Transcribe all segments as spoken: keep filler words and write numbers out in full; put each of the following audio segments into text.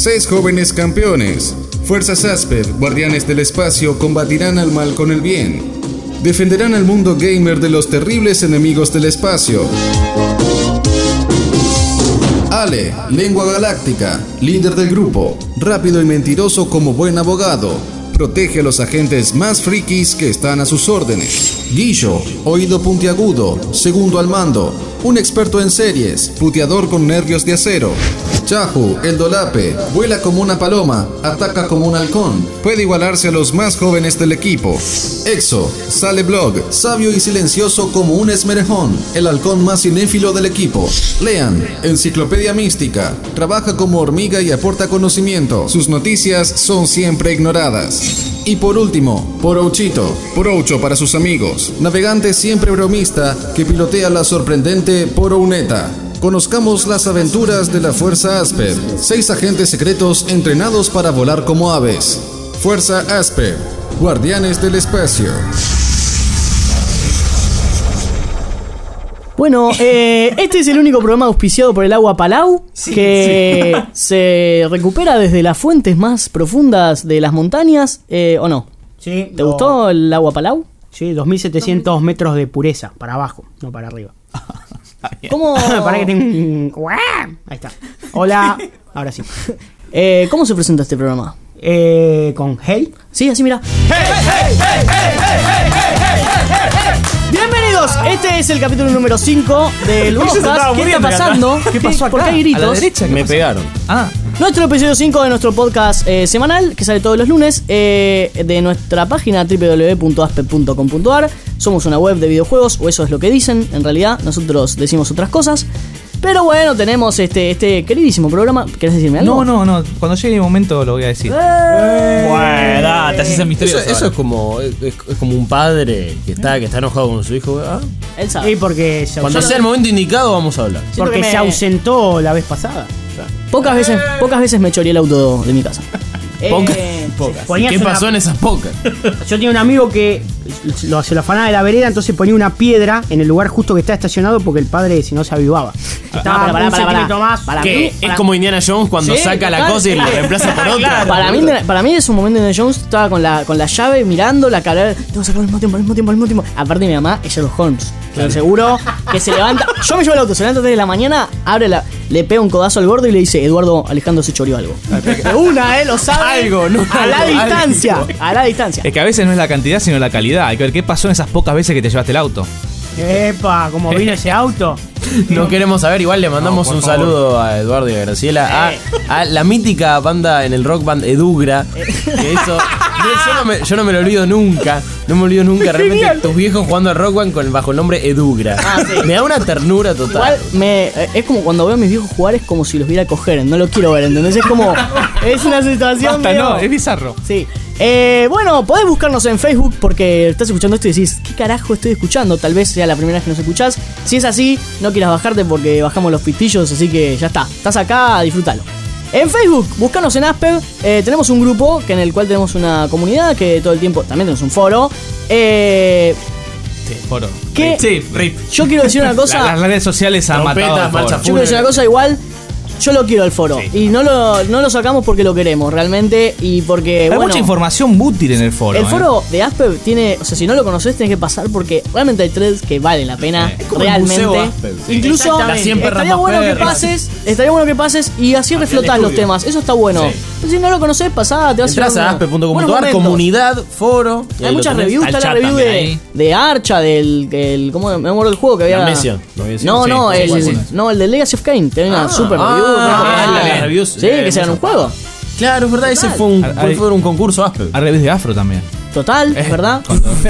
Seis jóvenes campeones. Fuerzas Asper, guardianes del espacio, combatirán al mal con el bien. Defenderán al mundo gamer de los terribles enemigos del espacio. Ale, lengua galáctica, líder del grupo, rápido y mentiroso como buen abogado. Protege a los agentes más frikis que están a sus órdenes. Guillo, oído puntiagudo, segundo al mando, un experto en series, puteador con nervios de acero. Chahu, el dolape, vuela como una paloma, ataca como un halcón, puede igualarse a los más jóvenes del equipo. Exo, sale blog, sabio y silencioso como un esmerejón, el halcón más cinéfilo del equipo. Lean, enciclopedia mística, trabaja como hormiga y aporta conocimiento, sus noticias son siempre ignoradas. Y por último, Porouchito, Poroucho para sus amigos, navegante siempre bromista que pilotea la sorprendente Porouneta. Conozcamos las aventuras de la Fuerza Asper, seis agentes secretos entrenados para volar como aves. Fuerza Asper, guardianes del espacio. Bueno, eh, este es el único programa auspiciado por el Agua Palau, sí, que sí. se recupera desde las fuentes más profundas de las montañas, eh, ¿o no? Sí. ¿Te lo... gustó el Agua Palau? Sí, dos mil setecientos metros de pureza, para abajo, no para arriba. ¿Cómo? Para que tenga... Ahí está. Hola, ahora sí. Eh, ¿Cómo se presenta este programa? Eh, ¿Con Hey? Sí, así mira. Hey, hey, hey, hey, hey, hey, hey, hey, hey. Bienvenidos, este es el capítulo número cinco del podcast. ¿Qué está pasando? ¿Qué pasó acá? ¿Por qué hay gritos? A la derecha, me pasó? pegaron. Ah. Nuestro episodio cinco de nuestro podcast eh, semanal, que sale todos los lunes, eh, de nuestra página doble u doble u doble u punto aspe punto com punto a r. Somos una web de videojuegos, o eso es lo que dicen, en realidad. Nosotros decimos otras cosas. Pero bueno, tenemos este, este queridísimo programa. ¿Querés decirme algo? No, no, no. Cuando llegue el momento lo voy a decir. ¡Eh! Bueno, te haces el misterio. Eso, eso es como es, es como un padre que está, que está enojado con su hijo. ¿Ah? Él sabe. Sí, porque se Cuando sea el momento indicado vamos a hablar. Porque me... se ausentó la vez pasada. Pocas veces, pocas veces me choreé el auto de mi casa. Pocas. Eh, Pocas. Ponías ¿Qué una- pasó en esas pocas? Yo tenía un amigo que lo, se lo afanaba de la vereda, entonces ponía una piedra en el lugar justo que está estacionado porque el padre si no se avivaba. Estaba pará, pará, un pará, centímetro pará. más. Pará. Que mí- es para- como Indiana Jones cuando Sí, saca la total. cosa y la reemplaza por otra. Para mí, para mí es un momento en Jones estaba con la, con la llave mirando la cara. Tengo que sacarlo al mismo tiempo, al mismo tiempo, al mismo tiempo. Aparte mi mamá es Sherlock Holmes. Claro. Seguro que se levanta. Yo me llevo el auto, se levanta a tres de la mañana, abre la, le pega un codazo al gordo y le dice: Eduardo Alejandro se choreó algo. De una, eh, lo sabe. Algo, no, A la algo, distancia. algo. A la distancia. Es que a veces no es la cantidad, sino la calidad. Hay que ver qué pasó en esas pocas veces que te llevaste el auto. Epa, ¿cómo vino ese auto? No queremos saber, igual le mandamos No, por un favor. saludo a Eduardo y a Graciela, a, a la mítica banda en el rock band Edugra, que eso, yo no, me, yo no me lo olvido nunca, no me olvido nunca, realmente tus viejos jugando al rock band con, bajo el nombre Edugra, Ah, sí. me da una ternura total. Igual me, eh, es como cuando veo a mis viejos jugar, es como si los viera coger, no lo quiero ver, ¿entendés? Es como, es una situación Basta, medio- no, es bizarro. Sí. Eh, bueno, podés buscarnos en Facebook porque estás escuchando esto y decís, ¿qué carajo estoy escuchando? Tal vez sea la primera vez que nos escuchás. Si es así, no quieras bajarte porque bajamos los pistillos, así que ya está. Estás acá, disfrútalo. En Facebook, buscanos en Asper. Eh, tenemos un grupo que en el cual tenemos una comunidad que todo el tiempo, también tenemos un foro. Eh, Sí, foro. ¿Qué? Sí, rip. yo quiero decir una cosa. La- las redes sociales han Trompetas, matado al foro. marcha Yo quiero decir una cosa igual. Yo lo quiero al foro. Sí. Y no lo, no lo sacamos porque lo queremos, realmente. Y porque, Hay bueno, mucha información útil en el foro. el ¿eh? foro de Asper tiene, o sea, si no lo conoces tenés que pasar porque realmente hay threads que valen la pena, Es como el realmente. museo Asper, sí. Incluso Exactamente. Las cien perras estaría más bueno que perras. pases, estaría bueno que pases y así reflotás los estudio. temas. Eso está bueno. Sí. Pero si no lo conoces, pasá, te vas Entrás llevar a unos aspe punto com buenos punto a r, momentos. comunidad, foro. y ahí Hay lo muchas tenés. reviews, Está está el la chat review también de, ahí. de Archa, del, el, ¿cómo me acuerdo del juego que había? La Amnesia, ¿no había sido? No, Sí, no, sí, el, sí, sí. no, el de Legacy of Kain, tenía una Ah, super ah, review. ah, ¿no? las reviews, Sí, eh, que se ganó un juego. Claro, es verdad, ese fue un, Hay- fue, fue un concurso Asper. Hay revés de afro también. Total, es verdad.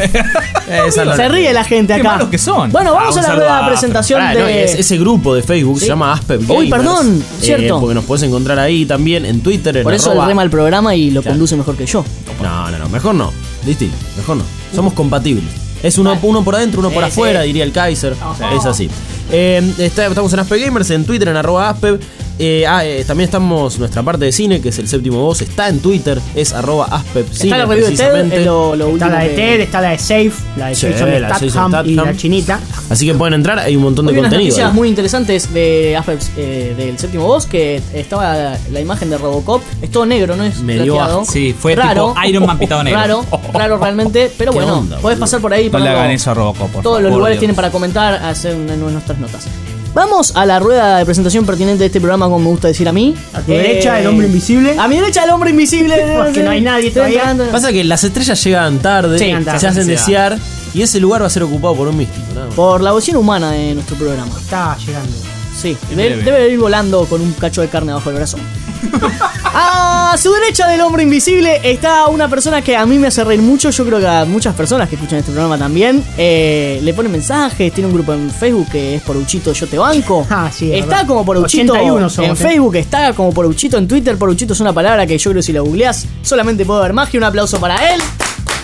Esa no Se la- ríe la gente Qué acá. malos que son. Bueno, vamos Ah, un a la saludo rueda de a- presentación Ah, de. no, es- ese grupo de Facebook Sí. se llama Asper Uy, Gamers. perdón, Eh, cierto. Porque nos puedes encontrar ahí también en Twitter, en Por eso arroba- él rema el programa y lo Claro. conduce mejor que yo. No, no, no, mejor no. ¿Viste? Mejor no. Somos compatibles. Es uno, uno por adentro, uno por Sí, afuera, sí. diría el Kaiser. Es así. Eh, está- estamos en Aspe Gamers, en Twitter, en arroba Aspe. Eh, ah, eh, también estamos, nuestra parte de cine, que es el séptimo voz, está en Twitter, es arroba aspepcine. Está la review de Ted, es lo, lo Está último la de que- Ted, está la de Safe, la de Sí, Jason la de Jason Statham y Statham. la chinita. Así que pueden entrar, hay un montón de Hoy vi unas contenido. noticias ahí. muy interesantes de Aspeps, eh, del séptimo boss, que estaba la, la imagen de Robocop. Es todo negro, ¿no es? Me dio plateado. asco. Sí, fue raro, tipo Iron Man pintado negro. Raro, raro realmente, pero ¿Qué bueno, onda, podés boludo? pasar por ahí. No le Pablo. hagan eso a Robocop, por Todos favor, los por lugares Dios. tienen para comentar, hacer en nuestras notas. Vamos a la rueda de presentación pertinente de este programa, como me gusta decir a mí. A tu derecha, el hombre invisible. A mi derecha, el hombre invisible. Porque no hay nadie todavía. Pasa que las estrellas llegan tarde, Sí, se tarde. hacen desear, y ese lugar va a ser ocupado por un místico. Nada más. Por la bocina humana de nuestro programa. Está llegando. Sí, En de- breve. debe ir volando con un cacho de carne bajo el brazo. A su derecha del hombre invisible está una persona que a mí me hace reír mucho. Yo creo que a muchas personas que escuchan este programa también. Eh, le ponen mensajes, tiene un grupo en Facebook que es Poruchito Yo Te Banco. Ah, sí, es está verdad. como Poruchito ochenta y uno somos, en eh. Facebook, está como Poruchito en Twitter. Poruchito es una palabra que yo creo que si la googleás solamente puedo ver magia. Un aplauso para él.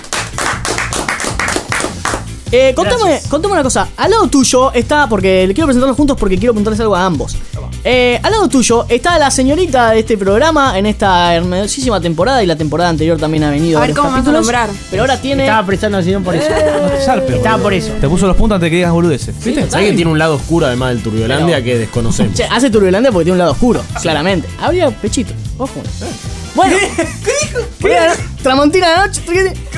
Eh, contame, contame una cosa. Al lado tuyo está, porque le quiero presentarlos juntos porque quiero preguntarles algo a ambos. Eh, al lado tuyo está la señorita de este programa en esta hermosísima temporada, y la temporada anterior también ha venido A ver varios cómo me vas a capítulos, nombrar. pero ahora tiene... Estaba prestando atención por eso. No te zarpes, Estaba boludo. por eso. Te puso los puntos antes de que digas boludeces. ¿Viste? ¿Sabés que tiene un lado oscuro además del Turbiolandia que desconocemos? Che, hace turbulencia porque tiene un lado oscuro, claramente. Habría pechito, ojo. Bueno, ¿qué dijo? Tramontina de noche.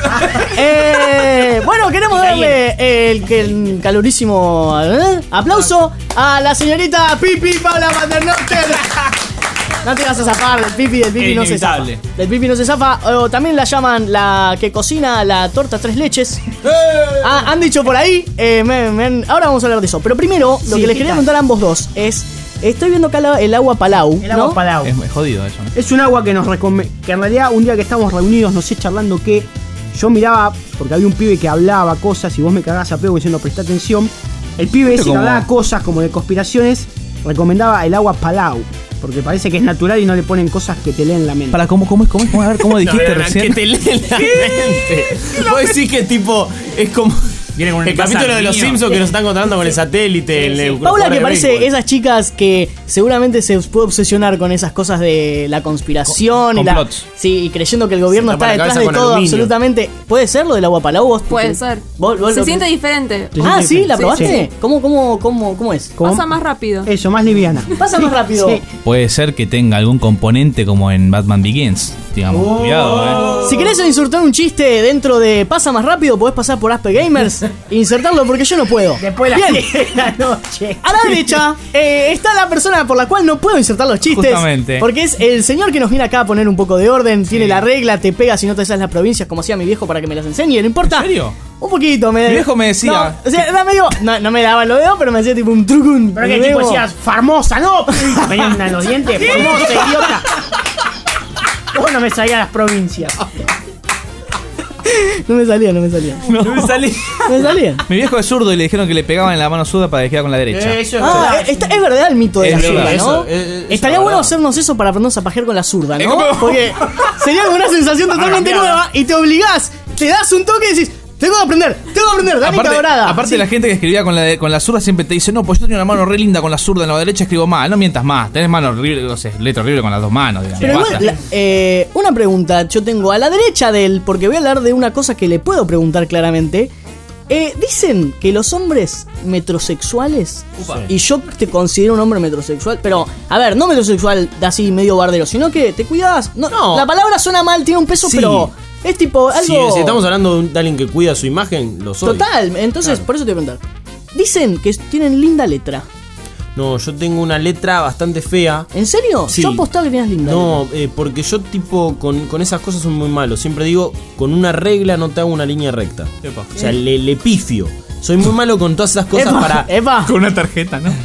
Eh, bueno, queremos darle el, el calorísimo ¿eh? aplauso a la señorita Pipi Paula Paternoster. No te vas a zafar, del Pipi, del Pipi Es no se zafa. inevitable. Del Pipi no se zafa. O también la llaman la que cocina la torta tres leches. Ah, han dicho por ahí. eh, me- me han- ahora vamos a hablar de eso. Pero primero, lo Sí, que les ¿qué quería tal? preguntar a ambos dos es: estoy viendo acá la- el agua Palau. El agua ¿no? Palau. Es, es jodido eso, ¿no? Es un agua que nos recome- que en realidad un día que estábamos reunidos, no sé, charlando, que yo miraba, porque había un pibe que hablaba cosas y vos me cagás a pego diciendo presta atención. El pibe ese que como- hablaba cosas como de conspiraciones recomendaba el agua Palau, porque parece que es natural y no le ponen cosas que te leen la mente. Para, ¿cómo, cómo es? ¿Cómo es? ¿Cómo, a ver, ¿cómo dijiste Que recién? te leen la mente. Vos decís que tipo, es como Viene con un el capítulo de los niño. Simpsons que nos están contando con el satélite. el- el Paula, jugador que de parece béisbol. esas chicas que seguramente se puede obsesionar con esas cosas de la conspiración Con- y la, complots. sí, y creyendo que el gobierno Se tapa está la detrás cabeza de con todo aluminio. absolutamente. ¿Puede ser lo del agua Palau? ¿Vos- Puede ser. vos- vos Se lo- siente diferente. Se Ah, siente sí, ¿la diferente. probaste? Sí. ¿Cómo, cómo, cómo, cómo es? Como- Pasa más rápido. Eso, más liviana. Pasa más rápido. Sí. Puede ser que tenga algún componente como en Batman Begins. Digamos, Oh. cuidado, eh. Si querés insertar un chiste dentro de Pasa Más Rápido, podés pasar por Aspe Gamers e insertarlo porque yo no puedo. Después de Bien. las diez de la noche. A la derecha eh, está la persona por la cual no puedo insertar los chistes. Justamente. Porque es el señor que nos viene acá a poner un poco de orden. Tiene la regla, te pega si no te sabes las provincias, como hacía mi viejo para que me las enseñe. No importa. ¿En serio? Un poquito. Me, Mi viejo me decía- No, o sea, era medio- no, no me daba los dedos, pero me hacía tipo un trucun. Pero que Me tipo veo- decías, Farmosa, no. Venían en los dientes, Formosa, idiota. Vos no me sabías las provincias. No me salía, no me salía. No me salí. No me salía. Mi viejo es zurdo y le dijeron que le pegaban en la mano zurda para que quedara con la derecha. Eso es Ah, verdad. está- es verdad el mito de Es la verdad, zurda, ¿no? eso, eh, eh, eso Estaría es bueno verdad. hacernos eso para aprendernos a pajear con la zurda, Es ¿no? como- Porque sería una sensación totalmente cambiado. nueva y te obligás, te das un toque y decís, tengo que aprender, tengo que aprender, Danica Aparte, Dorada. aparte Sí. la gente que escribía con la, de- con la zurda siempre te dice, no, pues yo tengo una mano re linda con la zurda, en la derecha escribo mal, no mientas más, tenés mano horrible, no sé, letra horrible con las dos manos, digamos. Pero igual, basta. la- eh, una pregunta yo tengo a la derecha de él, porque voy a hablar de una cosa que le puedo preguntar claramente. Eh, dicen que los hombres metrosexuales, Upa. y yo te considero un hombre metrosexual, pero, a ver, no metrosexual de así medio bardero, sino que te cuidas. No, No. La palabra suena mal, tiene un peso, Sí. pero es tipo Si, algo... si estamos hablando de, un- de alguien que cuida su imagen, lo soy. Total, entonces, Claro. por eso te voy a preguntar. Dicen que tienen linda letra. No, yo tengo una letra bastante fea. ¿En serio? Sí. Yo apostaba que tenías linda No, eh, porque yo tipo con, con esas cosas soy muy malo. Siempre digo, con una regla no te hago una línea recta. Epa. O sea, le, le pifio. Soy muy malo con todas esas letra. cosas Epa, para... epa. Con una tarjeta, ¿no?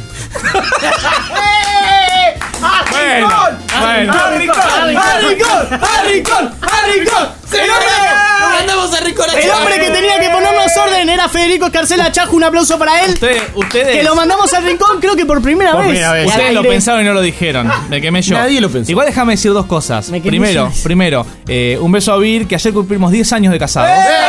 Bueno, bueno. ¡Arricón! ¡Arricón! ¡Arricón! ¡El hombre, ¡Andamos a Rico el hombre que tenía que ponernos orden era Federico Escarcela Chajo! Un aplauso para él. Ustedes, ustedes, Que lo mandamos al rincón, creo que por primera Por vez. primera vez. Y al ustedes lo aire. pensaron y no lo dijeron. Me quemé yo. Nadie lo pensó. Igual déjame decir dos cosas. Me quemé Primero, yo. primero, eh, un beso a Vir, que ayer cumplimos diez años de casados.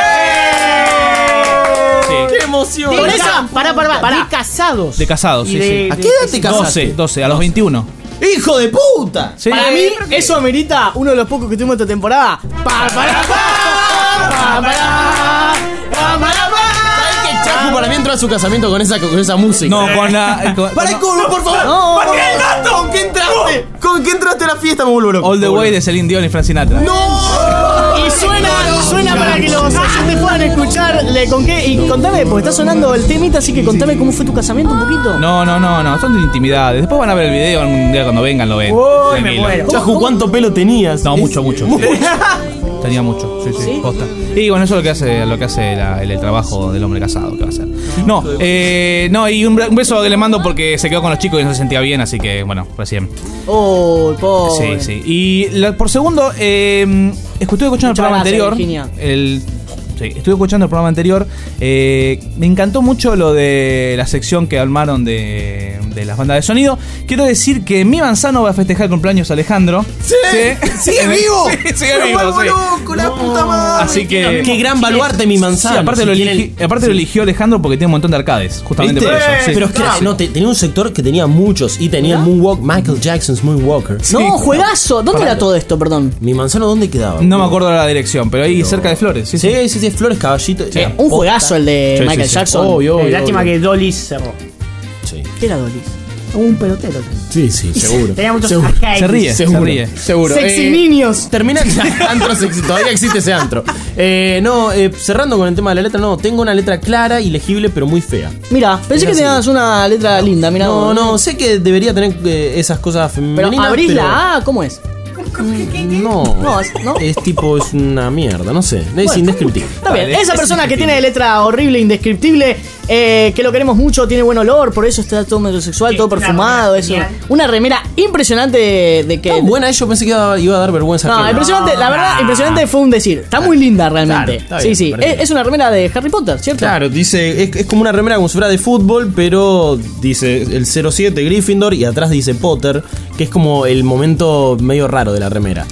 Sí. ¡Qué emoción! Por esa- Pará, pará, pará. Pará. De casados. De casados, Y sí, de- sí. ¿A qué edad te casaste? doce, doce, a los veintiuno. ¡Hijo de puta! Sí. Para mí, eso amerita uno de los pocos que tuvimos esta temporada. Pa, para, pa, pa, para, pa, para, pa. Chacu para mí entró a su casamiento con esa, con esa música. No, con la. Con, ¡Para el culo, por favor! No. ¿Para qué el gato? ¿Con qué entraste? ¿Con qué entraste a la fiesta? Me vuelvo loco. All the Way de Celine Dion y Frank Sinatra. ¡No! Y suena, suena para que los oyentes puedan escucharle con qué. Y contame, porque está sonando el temita, así que contame cómo fue tu casamiento un poquito. No, no, no, no, son de intimidades. Después van a ver el video algún día cuando vengan, lo ven. Uy, me Tranquilo. muero. Chacu, ¿cuánto pelo tenías? No, Es- mucho, mucho. Sí. Tenía mucho, sí, sí, ¿Sí? posta. Y bueno, eso es lo que hace, lo que hace la- el, el trabajo del hombre casado, que va a hacer. No, eh, no, y un, un beso que le mando porque se quedó con los chicos y no se sentía bien, así que bueno, recién. Oh, pobre. Sí, sí. Y la- por segundo, eh, estuve escuchando el Muchas programa gracias, anterior. Virginia. El, sí, estuve escuchando el programa anterior. eh, me encantó mucho lo de la sección que armaron de, de las bandas de sonido. Quiero decir que mi manzano va a festejar el cumpleaños Alejandro. ¿Sí? ¿Sigue Sí, vivo? Sí, sigue Me vivo, vuelvo sí. loco, la puta madre. Así que. Qué gran baluarte mi manzana. Sí, aparte, Si lo, quieren- eligi- aparte lo eligió Alejandro porque tiene un montón de arcades. Justamente ¿Viste? por eso. Sí. Pero es que era- no, te- tenía un sector que tenía muchos y tenía el Moonwalk, Michael Jackson's Moonwalker. No, juegazo. ¿Dónde era todo esto, perdón? Mi manzano, ¿dónde quedaba? No me acuerdo de la dirección, pero ahí cerca de Flores. Sí, Sí, sí. sí, sí, Flores Caballito. Eh, un juegazo el de Sí, sí, Michael sí. Jackson. Obvio, Eh, obvio, lástima obvio. que Dolly cerró. Sí, ¿Qué era Dolly? Un pelotero. sí, sí, seguro. Tenía muchos Seguro. arcades. Se ríe, Seguro, se ríe. seguro. Sexy Eh, niños. Termina antro sexy, todavía existe ese antro. Eh, no, eh, cerrando con el tema de la letra, no, tengo una letra clara y legible, pero muy fea. Mira, pensé Es que así. tenías una letra linda, mira. No, no, sé que debería tener eh, esas cosas Pero femeninas. abrís pero la A, ¿cómo es? No, No, es- ¿no? es tipo, es una mierda, no sé, es Bueno. indescriptible. Está bien, Vale, esa es persona que indescriptible. tiene letra horrible, indescriptible, eh, que lo queremos mucho, tiene buen olor, por eso está todo metrosexual, Sí, todo una perfumado, remera eso. genial. Una remera impresionante de, de que. Tan buena, yo pensé que iba, iba a dar vergüenza. No, ajena. impresionante, la verdad, impresionante fue un decir. Está muy linda realmente. Claro, está sí, bien, sí. parece Es, es una remera de Harry Potter, ¿cierto? Claro, dice, es, es como una remera como si fuera de fútbol, pero dice el cero siete Gryffindor y atrás dice Potter, que es como el momento medio raro de la remera.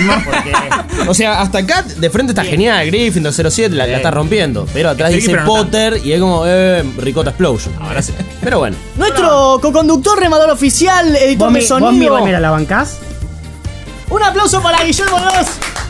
O sea, hasta acá de frente está genial, Gryffindor cero siete la, la está rompiendo, pero atrás Sí, dice pero no Potter y es como, eh, Ricota Explosion. Ahora sí. Pero bueno. Nuestro co-conductor, remador oficial, editor ¿Vos de mi, vos mi sonido. remera la bancás? Un aplauso para Guillermo Ross.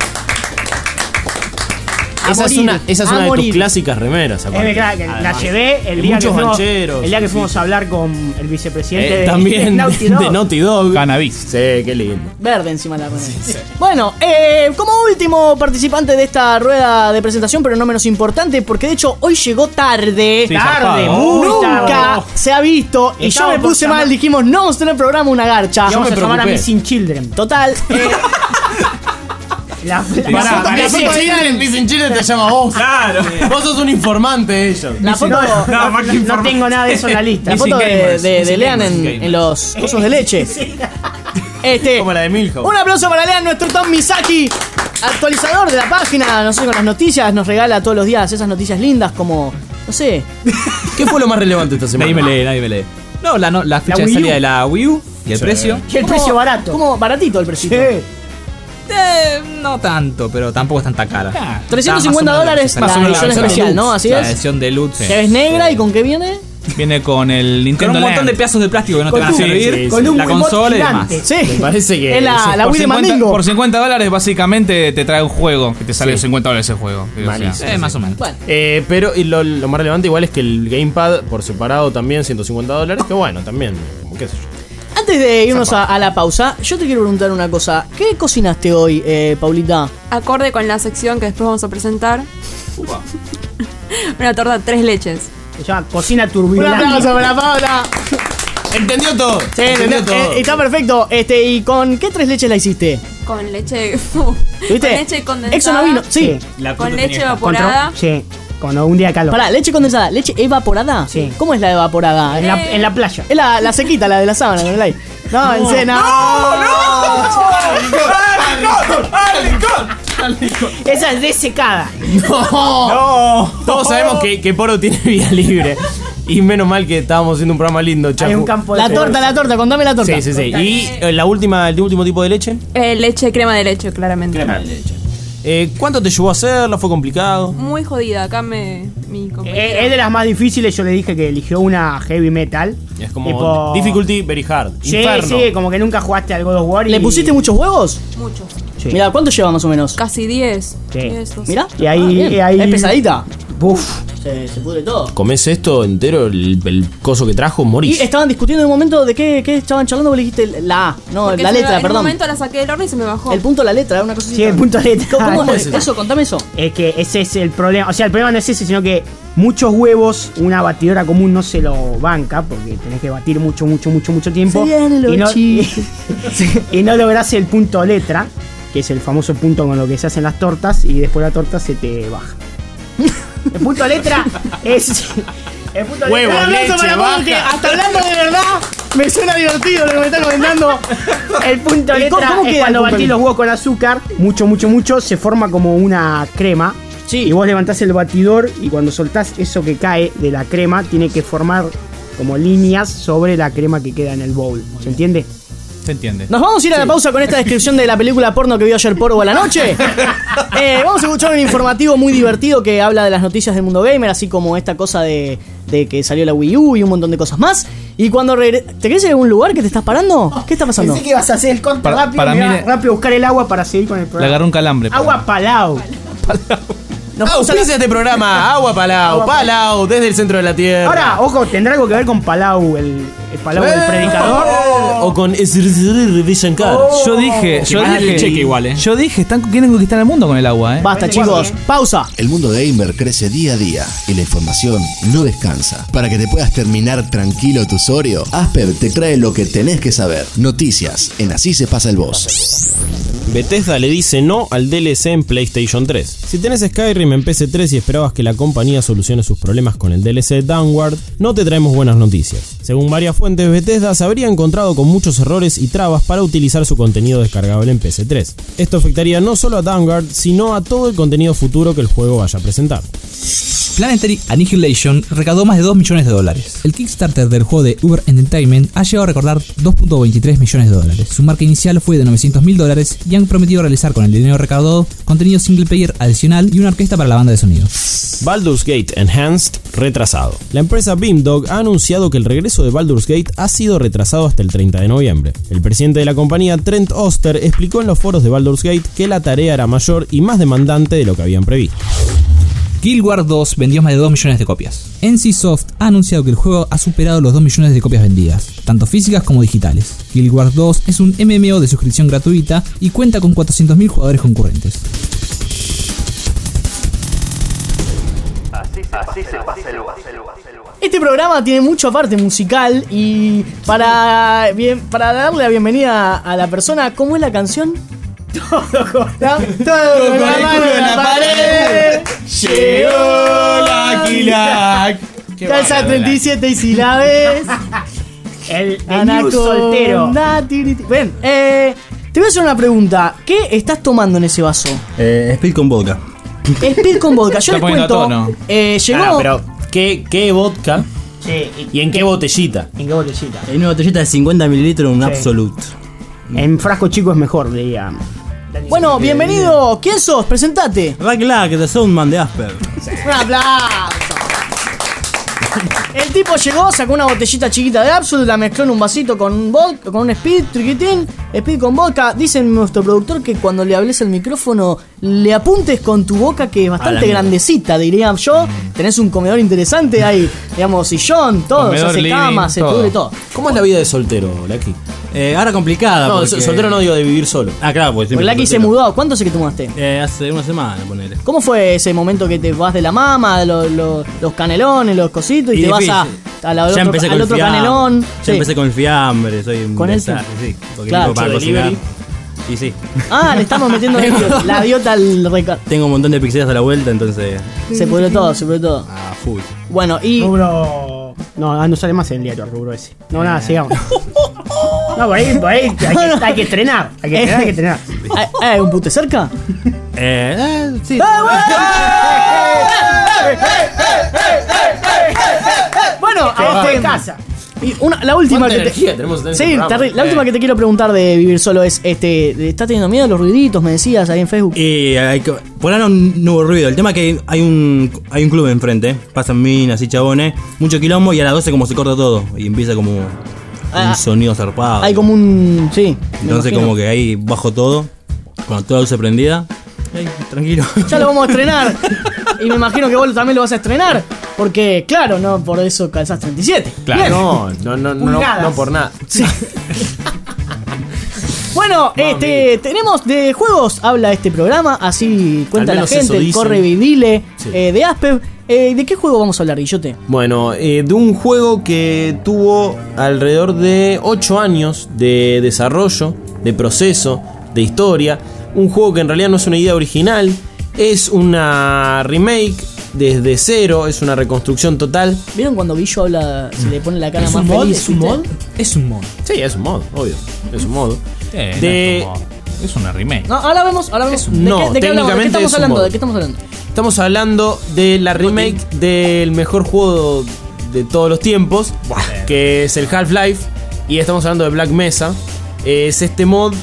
A Esa es morir, una, esa es a una de morir. tus clásicas remeras. Es aparte. verdad que la Además. llevé el Y día que muchos fuimos, gancheros, el día que sí, fuimos sí. a hablar con el vicepresidente Eh, de, también de Naughty Dog. de Naughty Dog. Cannabis. Sí, qué lindo. Verde encima de la remera. Bueno, eh, como último participante de esta rueda de presentación, pero no menos importante, porque de hecho hoy llegó tarde. Sí, Tarde, zarpado. muy Nunca tarde. se ha visto. Y yo Estamos me por puse llamar- mal, dijimos, no vamos a tener programa, una garcha. Y vamos me a llamar a preocupé. Missing Children. Total. eh, La, la, Pará, la foto- pará, la Missing foto de- Children, Missing Children te llama vos. Claro. Vos sos un informante de ellos. la foto, no, No, no, más que no informa- tengo nada de eso en la lista. la Missing foto de, gamers, de- de missing Lean gamers, en, gamers. en los cosos de leche. Este, Como la de Milhouse. un aplauso para Lean, nuestro Tom Misaki, actualizador de la página, no sé, con las noticias, nos regala todos los días esas noticias lindas como, no sé, ¿Qué fue lo más relevante esta semana? Nadie me lee, nadie me lee. No, la, no, la fecha La de Wii U. salida de la Wii U y el Sí. precio. Y el precio barato. como baratito el precio. Sí. Eh, no tanto, pero tampoco es tanta cara. Ah, trescientos cincuenta Está más o menos dólares esa- la o menos edición la versión especial, deluxe. ¿no? Así la es. edición deluxe. Que es negra y con qué viene. Viene con el Con Nintendo un montón de Land. pedazos de plástico que no te Con van a un- servir. sí, sí. Con un la Wiimote consola y demás. gigante. Sí. Me parece que Es la, sí, la Por Wii de cincuenta, Mandingo. por cincuenta dólares básicamente te trae un juego que te sale Sí. cincuenta dólares ese juego. O sea, Malísimo. Eh, más o menos. Bueno, Eh, pero y lo, lo más relevante igual es que el Gamepad por separado también ciento cincuenta dólares, que bueno, también, como qué sé yo. antes de irnos a, a la pausa, yo te quiero preguntar una cosa. ¿Qué cocinaste hoy, eh, Paulita? Acorde con la sección que después vamos a presentar. Una torta tres leches. Se llama Cocina Un Turbulenta. aplauso para Paula. Entendió todo. Sí, entendió eh, todo. está perfecto. Este, ¿y con qué tres leches la hiciste? Con leche. ¿Tuviste? Con leche condensada. Exo no vino. Sí. La Con puta leche tenía- evaporada. Sí, cuando un día de calor. Pará, leche condensada, leche evaporada. Sí. ¿Cómo es la evaporada? En la, en la playa. Es la, la sequita, la de la sábana, con el aire. No, en serio, no. Esa es desecada. No. Todos sabemos que, que Poro tiene vida libre. Y menos mal que estábamos haciendo un programa lindo, Chacu. Hay un campo de La torta, la torta, contame la torta. Sí, sí, sí. Y eh, la última, el último tipo de leche. Eh, leche, crema de leche, claramente. Crema de leche. Eh, ¿Cuánto te llevó a hacerla? ¿Fue complicado? Muy jodida, acá me. Mi compañero. Eh, es de las más difíciles, yo le dije que eligió una heavy metal. Es como Tipo- difficulty very hard. Sí, Inferno. sí, como que nunca jugaste al God of War. Y... ¿Le pusiste muchos huevos? Mucho. Sí. Mira, ¿cuánto lleva más o menos? Casi diez. Sí. diez, doce. Mira. Y ahí- bien. y ahí- Es pesadita. Uf. Se, se pudre todo. ¿Comés esto entero, el, el coso que trajo? Y Morís. estaban discutiendo en un momento de qué, qué estaban charlando, vos le dijiste la A, no, Porque la se me- letra, En perdón. un momento la saqué del horno y se me bajó. El punto de la letra, una cosa así. Sí, el punto de letra. ¿Cómo, cómo ¿Cómo es es eso? Contame eso. Es que ese es el problema. O sea, el problema no es ese, sino que muchos huevos una batidora común no se lo banca, porque tenés que batir mucho, mucho, mucho, mucho tiempo. Se vienen los y, no, y, chistes. y no lográs el punto letra, que es el famoso punto con lo que se hacen las tortas, y después la torta se te baja. El punto letra es. El punto Huevo, letra. Un aplauso leche, para Pablo, baja. que hasta hablando de verdad me suena divertido lo que me está comentando. El punto ¿Y letra cómo- cómo es queda el cuando punto batís letra? los huevos con azúcar, mucho, mucho, mucho, se forma como una crema. Sí. Y vos levantás el batidor y cuando soltás eso que cae de la crema, tiene que formar como líneas sobre la crema que queda en el bowl. ¿Se entiende? Se entiende. Nos vamos a ir a la pausa con esta descripción de la película porno que vio ayer Porvo a la noche. Eh, vamos a escuchar un informativo muy divertido que habla de las noticias del mundo gamer, así como esta cosa de, de que salió la Wii U y un montón de cosas más. Y cuando regre- ¿te querés ir a algún lugar que te estás parando? ¿Qué está pasando? Pensé que ibas a hacer el corte Para- rápido, para y mí iba le- rápido a buscar el agua para seguir con el Le programa. agarró un calambre. Agua Palau. Nos vamos a la- Auspicia este programa, Agua Palau, Agua Palau, desde el centro de la tierra. Ahora, ojo, tendrá algo que ver con Palau, el, el Palau del Eh. predicador. O con Villankar. Yo dije, yo mal dije. cheque igual, eh. Yo dije, están, quieren conquistar el mundo con el agua, eh. Basta, chicos. Pausa. El mundo gamer crece día a día y la información no descansa. Para que te puedas terminar tranquilo tu Sorio, Asper te trae lo que tenés que saber. Noticias en Así se pasa el boss. Bethesda le dice no al D L C en PlayStation tres. Si tenés Skyrim en P C tres y esperabas que la compañía solucione sus problemas con el D L C Downward, no te traemos buenas noticias. Según varias fuentes, Bethesda se habría encontrado con muchos errores y trabas para utilizar su contenido descargable en P C tres. Esto afectaría no solo a Downward, sino a todo el contenido futuro que el juego vaya a presentar. Planetary Annihilation recaudó más de dos millones de dólares. El Kickstarter del juego de Uber Entertainment ha llegado a recaudar dos punto veintitrés millones de dólares. Su marca inicial fue de novecientos mil dólares y han prometido realizar con el dinero recaudado contenido single player adicional y una orquesta para la banda de sonido. Baldur's Gate Enhanced retrasado. La empresa Beamdog ha anunciado que el regreso de Baldur's Gate ha sido retrasado hasta el treinta de noviembre. El presidente de la compañía, Trent Oster, explicó en los foros de Baldur's Gate que la tarea era mayor y más demandante de lo que habían previsto. Guild Wars dos vendió más de dos millones de copias. N C Soft ha anunciado que el juego ha superado los dos millones de copias vendidas, tanto físicas como digitales. Guild Wars dos es un M M O de suscripción gratuita y cuenta con cuatrocientos mil jugadores concurrentes. Este programa tiene mucha parte musical y para, bien, para darle la bienvenida a la persona, ¿cómo es la canción? Todo con la, todo con la mano en la pared. Llegó la Quilac. Calza treinta y siete y si la ves. El, el new soltero. Anaconda, tiri, tiri. Ven, eh, te voy a hacer una pregunta. ¿Qué estás tomando en ese vaso? Eh, Speed con vodka. Speed con vodka. Yo Está les poniendo cuento. tono. Eh, llegó. Ah, pero ¿qué, qué vodka Sí, y en qué botellita? ¿En qué botellita? En una botellita de cincuenta mililitros, un Sí. Absolute. En frasco chico es mejor, diría. Bueno, bienvenido. ¿Quién sos? Presentate. Rack Lack, The Soundman de Asper. Un aplauso. El tipo llegó, sacó una botellita chiquita de Absolute, la mezcló en un vasito con un vodka, con un Speed, triquitín, Speed con vodka. Dice nuestro productor que cuando le hables el micrófono le apuntes con tu boca, que es bastante mierda. grandecita, diría yo. Tenés un comedor interesante ahí, digamos, sillón, todo, se Comedor, hace living, cama, se todo. cubre todo. ¿Cómo es la vida de soltero, Lucky? Eh, ahora complicada. No, porque- soltero no digo de vivir solo. Ah, claro, pues Porque Lucky se mudó. ¿Cuánto sé que tomaste? Eh, hace una semana, ponele. ¿Cómo fue ese momento que te vas de la mama, lo- lo- los canelones, los cositos, y, Y te difícil. vas a, a la, al Ya otro, empecé con al el otro fiambre. canelón? Ya Sí. empecé con el fiambre, soy un Con el desastre, sí. Porque Claro, no para mucho cocinar. delivery. Y sí. Ah, le estamos metiendo la diota al reca. Tengo un montón de pizzerías a la vuelta, entonces. Se pudrió todo, se pudrió todo. A full. Bueno, y. Rubro. No, ah, no sale más en el diario el rubro ese. No, nada, sigamos. No, por ahí, por ahí hay que, hay que estrenar. Hay que estrenar, hay que estrenar. ¿Hay, hay algún pute cerca? Eh, eh sí. Bueno, Este a de este casa. Y una, la última ¿Cuánta que te, energía tenemos en este sí, programa? terri- la última Eh. que te quiero preguntar de Vivir Solo es, este, ¿estás teniendo miedo a los ruiditos? Me decías ahí en Facebook. Y hay que, por ahora no, no hubo ruido. El tema es que hay un, hay un club enfrente. Pasan minas y chabones. Mucho quilombo y a las doce como se corta todo. Y empieza como Ah, un sonido zarpado. Hay como un, sí. me Entonces imagino. como que ahí bajo todo. Con toda la luz prendida. Ey, tranquilo. Ya lo vamos a estrenar. Y me imagino que vos también lo vas a estrenar. Porque, claro, no por eso calzás treinta y siete. Claro. Bien. No, no, no, no, Pulgadas. no por nada. Sí. Bueno, este, tenemos de juegos, habla este programa, así cuenta Al la menos gente, eso el dicen. corre y dile, Sí. eh, de Aspev. Eh, ¿De qué juego vamos a hablar, Guillote? Bueno, eh, de un juego que tuvo alrededor de ocho años de desarrollo, de proceso, de historia. Un juego que en realidad no es una idea original, es una remake desde cero, es una reconstrucción total. ¿Vieron cuando Guillo habla, se le pone la cara ¿Es más un mod? feliz? ¿Es un ¿viste? mod? Es un mod. Sí, es un mod, obvio, es un mod. Eh, no De- es, como- es una remake. No, ahora vemos, ahora vemos. ¿De, no, qué, de qué hablamos? ¿De qué técnicamente estamos es un hablando? mod. ¿De qué estamos hablando? Estamos hablando de la remake del mejor juego de todos los tiempos, que es el Half-Life, y estamos hablando de Black Mesa. Es este mod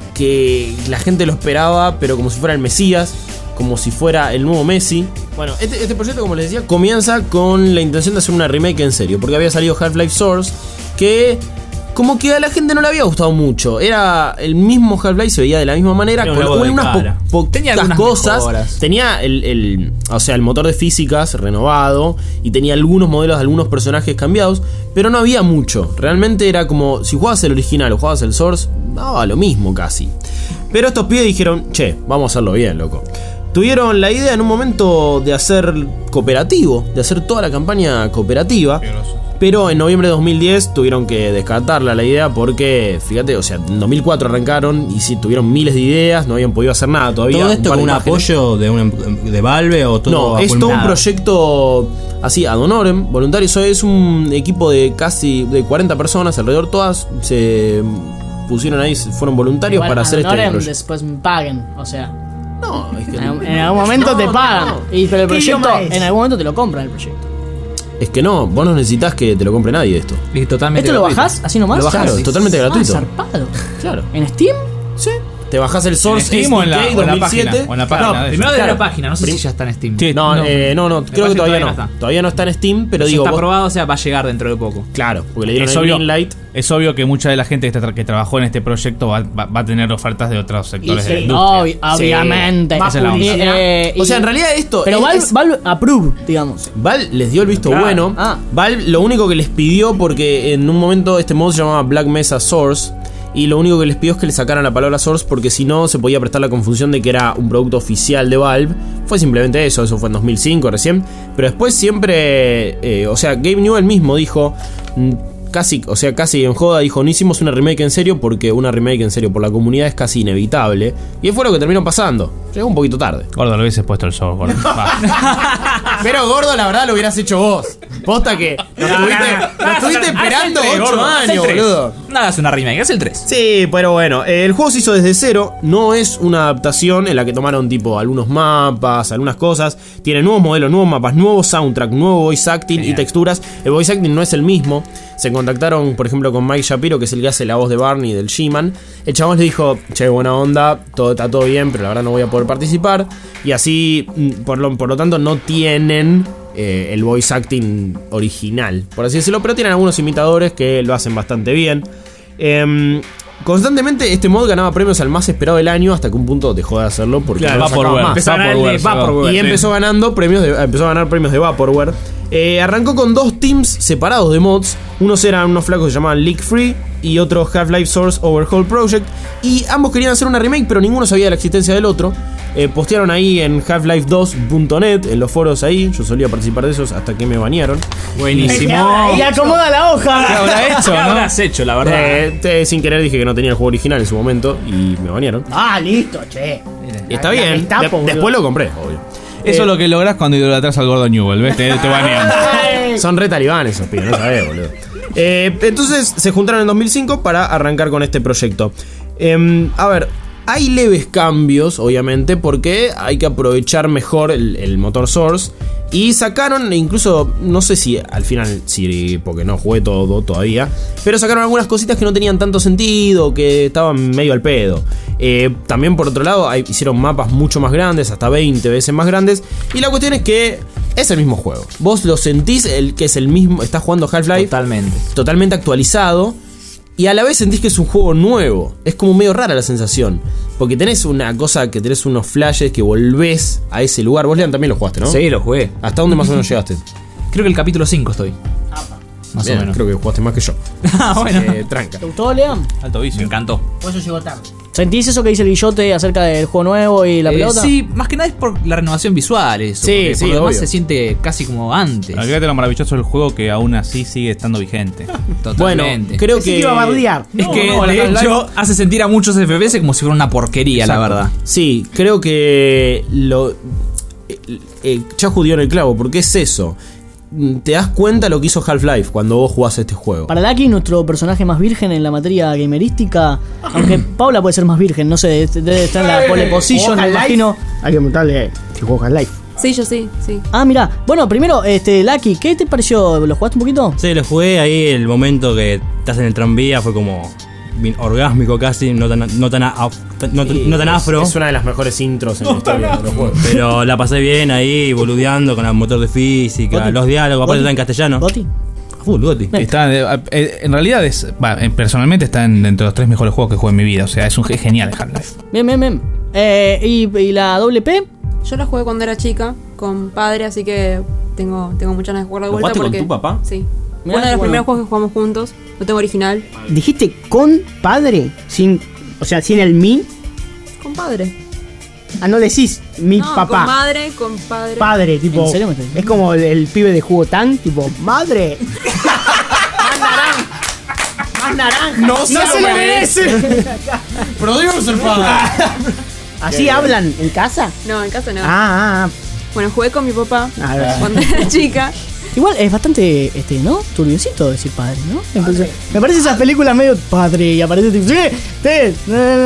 que la gente lo esperaba, pero como si fuera el Mesías, como si fuera el nuevo Messi. Bueno, este, este proyecto, como les decía, comienza con la intención de hacer una remake en serio, porque había salido Half-Life Source, que como que a la gente no le había gustado mucho. Era el mismo Half-Life, se veía de la misma manera, Era con un lavado de unas po- cara. poquitas Tenía algunas cosas. mejoras. Tenía el, el- o sea, el motor de físicas renovado y tenía algunos modelos de algunos personajes cambiados, pero no había mucho. Realmente era como si jugabas el original o jugabas el Source, daba lo mismo casi. Pero estos pibes dijeron, che, vamos a hacerlo bien, loco. Tuvieron la idea en un momento de hacer cooperativo, de hacer toda la campaña cooperativa. Pero en noviembre de dos mil diez tuvieron que descartarla la idea porque, fíjate, o sea, en dos mil cuatro arrancaron y sí, tuvieron miles de ideas, no habían podido hacer nada todavía. ¿Todo esto par con de un imágenes. apoyo de, un, de Valve o todo No, a es todo un pulmón? proyecto así, ad honorem, voluntario. Eso es un equipo de casi de cuarenta personas alrededor, todas se pusieron ahí, fueron voluntarios Igual, para hacer este Adonorem, proyecto. después me paguen, o sea. No, es que, En, en algún momento No, te no, pagan. no. Y, pero el ¿Qué proyecto, idioma es? en algún momento te lo compran el proyecto. es que no, vos no necesitas que te lo compre nadie esto. Y totalmente ¿Esto lo gratuito. bajás así nomás? Lo bajás, Claro. es totalmente Ah, gratuito. zarpado. Claro. ¿En Steam? Sí. Te bajás el Source ¿En Steam o en la- S D K o en la dos mil siete. página? O en la página No, de primero ellos. de Claro. la página, no sé Prim- si ya está en Steam. Sí, No, no. eh, no, no, Me creo que parece todavía no. está. Todavía no está en Steam, pero Ya digo, está vos- aprobado, o sea, va a llegar dentro de poco. claro, porque le dieron Es el obvio, green light. es obvio que mucha de la gente que, tra- que trabajó en este proyecto va, va- va a tener ofertas de otros sectores Y de la sí, industria. obvi- obviamente. Esa es la Y, onda. eh, O sea, y- en realidad esto Pero es- Valve, es- Valve approve, digamos. Valve les dio el visto Claro. bueno. Ah. Valve lo único que les pidió, porque en un momento este mod se llamaba Black Mesa Source, y lo único que les pidió es que le sacaran la palabra Source, porque si no se podía prestar la confusión de que era un producto oficial de Valve. Fue simplemente eso, eso fue en dos mil cinco recién. Pero después siempre, eh, o sea, Gabe Newell mismo dijo... mm, Casi, o sea, casi en joda dijo, no hicimos una remake en serio porque una remake en serio por la comunidad es casi inevitable. Y fue lo que terminó pasando. Llegó un poquito tarde. Gordo, lo hubieses puesto el show, gordo. Va. Pero gordo, la verdad lo hubieras hecho vos. Posta que lo estuviste, lo estuviste esperando ocho años, boludo. No hagas una remake, es el tres. Sí, pero bueno, eh, el juego se hizo desde cero. No es una adaptación en la que tomaron tipo algunos mapas, algunas cosas. Tiene nuevos modelos, nuevos mapas, nuevo soundtrack, nuevo voice acting y texturas. El voice acting no es el mismo. Se contactaron, por ejemplo, con Mike Shapiro, que es el que hace la voz de Barney del She-Man. El chabón le dijo, che, buena onda, todo está todo bien, pero la verdad no voy a poder participar. Y así, mm, por lo, por lo tanto, no tienen eh, el voice acting original, por así decirlo, pero tienen algunos imitadores que lo hacen bastante bien. Em, Constantemente este mod ganaba premios al más esperado del año, hasta que un punto dejó de hacerlo porque Claro, no lo sacaba Vaporware. más. Empezó a ganar el Vaporware, de Vaporware. Y sí. empezó ganando premios de, empezó a ganar premios de Vaporware. Eh, arrancó con dos teams separados de mods. Unos eran unos flacos que se llamaban Leak Free y otro Half-Life Source Overhaul Project. Y ambos querían hacer una remake, pero ninguno sabía de la existencia del otro. Eh, postearon ahí en half life dos punto net, en los foros ahí. Yo solía participar de esos hasta que me banearon. Buenísimo. Y acomoda la hoja. ¿Qué habrá hecho, no? habrás hecho, la verdad? Eh, te- sin querer dije que no tenía el juego original en su momento y me banearon. Ah, listo, che. Y está La- la bien. Gestapo, De- boludo. después lo compré, obvio. Eso Eh, es lo que lográs cuando idolatras al gordo Newell, ¿ves? Te, te banean. Son re talibanes esos pibes, no sabés, boludo. Eh, entonces se juntaron en dos mil cinco para arrancar con este proyecto. Eh, a ver, hay leves cambios, obviamente, porque hay que aprovechar mejor el, el motor Source. Y sacaron, incluso, no sé si al final, sí, porque no jugué todo todavía, pero sacaron algunas cositas que no tenían tanto sentido, que estaban medio al pedo. Eh, también por otro lado, hay, hicieron mapas mucho más grandes, hasta veinte veces más grandes. Y la cuestión es que es el mismo juego. Vos lo sentís el, que es el mismo, estás jugando Half-Life. Totalmente. Totalmente actualizado. Y a la vez sentís que es un juego nuevo. Es como medio rara la sensación. Porque tenés una cosa que tenés unos flashes que volvés a ese lugar. Vos, Lean, también lo jugaste, ¿no? Sí, lo jugué. ¿Hasta dónde más o menos llegaste? Creo que el capítulo cinco estoy. Más Bien, o menos. creo que jugaste más que yo. Ah, bueno. Eh, tranca. ¿Te gustó, Lean? Alto vicio. Me encantó. Por eso llegó tarde. ¿Sentís eso que dice el Guillote acerca del juego nuevo y la Eh, pelota? sí, más que nada es por la renovación visual eso. Sí, porque sí, por lo demás obvio. se siente casi como antes. Fíjate lo maravilloso del juego que aún así sigue estando vigente. Bueno, Totalmente. creo Pensé que... que iba a bardear. Es No, que no, la de Half-Life- hecho hace sentir a muchos F P S como si fuera una porquería, Exacto. la verdad. Sí, creo que lo... Eh, eh, Chahu dio en el clavo, porque es eso. Te das cuenta lo que hizo Half-Life cuando vos jugás este juego. Para Lucky, nuestro personaje más virgen en la materia gamerística. Aunque Paula puede ser más virgen, no sé, debe estar en la pole position, me imagino. Hay que preguntarle si jugó Half-Life. Sí, yo sí, sí. Ah, mira. Bueno, primero, este, Lucky, ¿qué te pareció? ¿Lo jugaste un poquito? Sí, lo jugué ahí, el momento que estás en el tranvía fue como bien orgásmico casi, no tan, no tan, af- no, tan- no tan Es- afro. Es una de las mejores intros en la historia de los juegos. Pero la pasé bien ahí, boludeando con el motor de física, Goti. los diálogos, aparte Goti. está en castellano. ¿Goti? Full, Goti. Está, eh, eh, en realidad es, bah, eh, personalmente está en, entre los tres mejores juegos que jugué en mi vida. O sea, es un ge- genial Half-Life. Bien, bien, bien. Eh, ¿y, y la doble P? Yo la jugué cuando era chica, con padre, así que tengo, tengo muchas ganas de jugar de ¿Lo vuelta. jugaste con porque, tu papá? Sí. Mirá, Uno de los bueno. primeros juegos que jugamos juntos. Lo tengo original. Dijiste con padre, sin, o sea, sin el mi. Con padre. Ah, no decís mi no, papá. con madre, con padre. Padre, tipo. ¿En serio me estás diciendo? Es como el, el pibe de jugo tan, tipo, madre. Más naranja. Más naranja. No se lo merece. Producer padre. ¿Así hablan en casa? No, en casa no. Ah, ah, Bueno, jugué con mi papá ah. A ver. cuando era chica. Igual es bastante, este, ¿no? Turbiocito decir padre, ¿no? Me parece, me parece esas películas medio padre y aparece tipo, sí, te,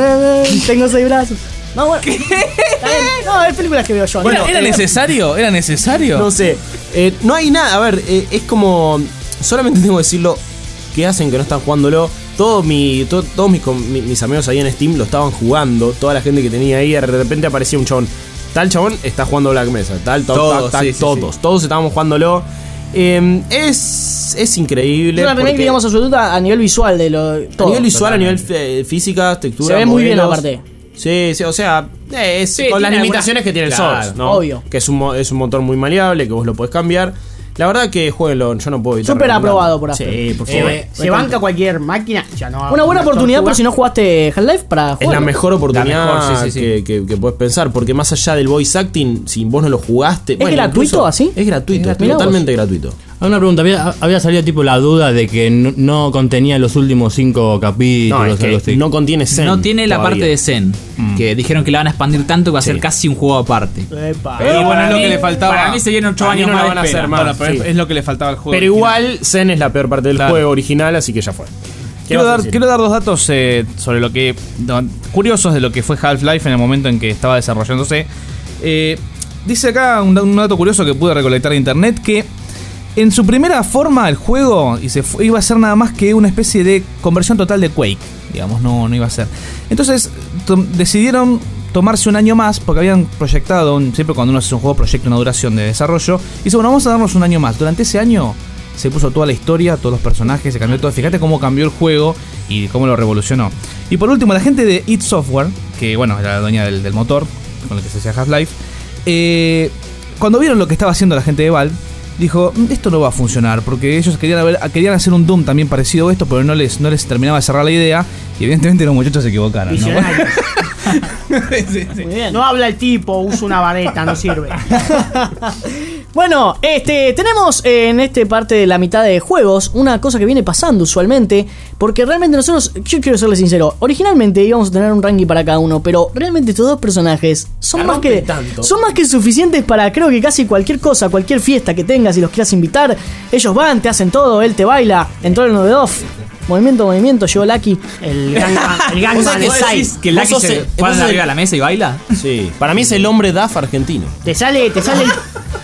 tengo seis brazos. No, bueno. Está bien. No, es películas que veo yo. Bueno, ¿no? ¿Era necesario? ¿Era necesario? No sé. Eh, no hay nada. A ver, eh, es como. Solamente tengo que decirlo. ¿Qué hacen que no están jugándolo? Todos mi, to- todos mis, com- mi- mis amigos ahí en Steam lo estaban jugando. Toda la gente que tenía ahí, de repente aparecía un chabón. Tal chabón está jugando Black Mesa. Tal, tal, Todos, tal, sí, tal, sí, todos. sí. Todos estábamos jugándolo. Eh, es, es increíble. Es una remake, porque digamos, absoluta a nivel visual de lo. a todo. nivel visual, a nivel eh, física, textura. Se ve muy bien, modelos. aparte. Sí, sí, o sea, eh, es Sí, con las tiene limitaciones algunas- que tiene el Claro, Source, ¿no? obvio. Que es un, mo- es un motor muy maleable, que vos lo podés cambiar. La verdad que jueguenlo, yo no puedo evitar Súper recomendarlo. aprobado por Asper. Sí, por Se, favor. se banca cualquier máquina. Ya no, Una buena una oportunidad tortuga. por si no jugaste Half-Life para Es la jugarlo. mejor oportunidad La mejor, sí, sí, sí. Que, que, que puedes pensar, porque más allá del voice acting, si vos no lo jugaste... ¿Es gratuito incluso- así? Es gratuito, Es gratuito. totalmente gratuito. Ah, una pregunta, había, había salido tipo la duda de que no, no contenía los últimos cinco capítulos, No, es algo que así. no contiene Zen. No tiene la todavía. parte de Zen, que dijeron que la van a expandir tanto que va a ser Sí. casi un juego aparte. Epa. Pero bueno, es lo que le faltaba. Para mí se vienen ocho Para mí años no la más van a de hacer espera. más. Bueno, pero sí. es- es lo que le faltaba al juego. Pero original. igual, Zen es la peor parte del Claro. juego original, así que ya fue. ¿Qué Quiero vas a dar, decir? quiero dar dos datos eh, sobre lo que. no, curiosos de lo que fue Half-Life en el momento en que estaba desarrollándose. Eh, dice acá un, un dato curioso que pude recolectar de internet: que en su primera forma el juego y se fu- iba a ser nada más que una especie de conversión total de Quake. Digamos, no, no iba a ser. Entonces to- decidieron tomarse un año más porque habían proyectado, un- siempre cuando uno hace un juego proyecta una duración de desarrollo. Y dice, bueno, vamos a darnos un año más. Durante ese año se puso toda la historia, todos los personajes, se cambió todo. Fíjate cómo cambió el juego y cómo lo revolucionó. Y por último, la gente de id Software, que bueno, era la dueña del, del motor con el que se hacía Half-Life, eh, cuando vieron lo que estaba haciendo la gente de Valve, dijo, "Mm, esto no va a funcionar, porque ellos querían, haber- querían hacer un Doom también parecido a esto, pero no les, no les terminaba de cerrar la idea, y evidentemente los muchachos se equivocaron, ¿no?" Visionarios. Sí, sí. Muy bien. No habla el tipo, usa una vareta, no sirve. Bueno, este, tenemos eh, en este parte de la mitad de juegos una cosa que viene pasando usualmente, porque realmente nosotros, yo quiero serles sincero, originalmente íbamos a tener un ranking para cada uno, pero realmente estos dos personajes son La más que rompen tanto. son más que suficientes para creo que casi cualquier cosa, cualquier fiesta que tengas y los quieras invitar, ellos van, te hacen todo, él te baila, entró el nueve off. Movimiento, movimiento, llegó Lucky. El Gangman, el Gangman ¿Vos Style. decís que Lucky Vos sos se el- para vos sos arriba el- de la mesa y baila? Sí, para mí es el hombre D A F argentino. Te sale, te sale el,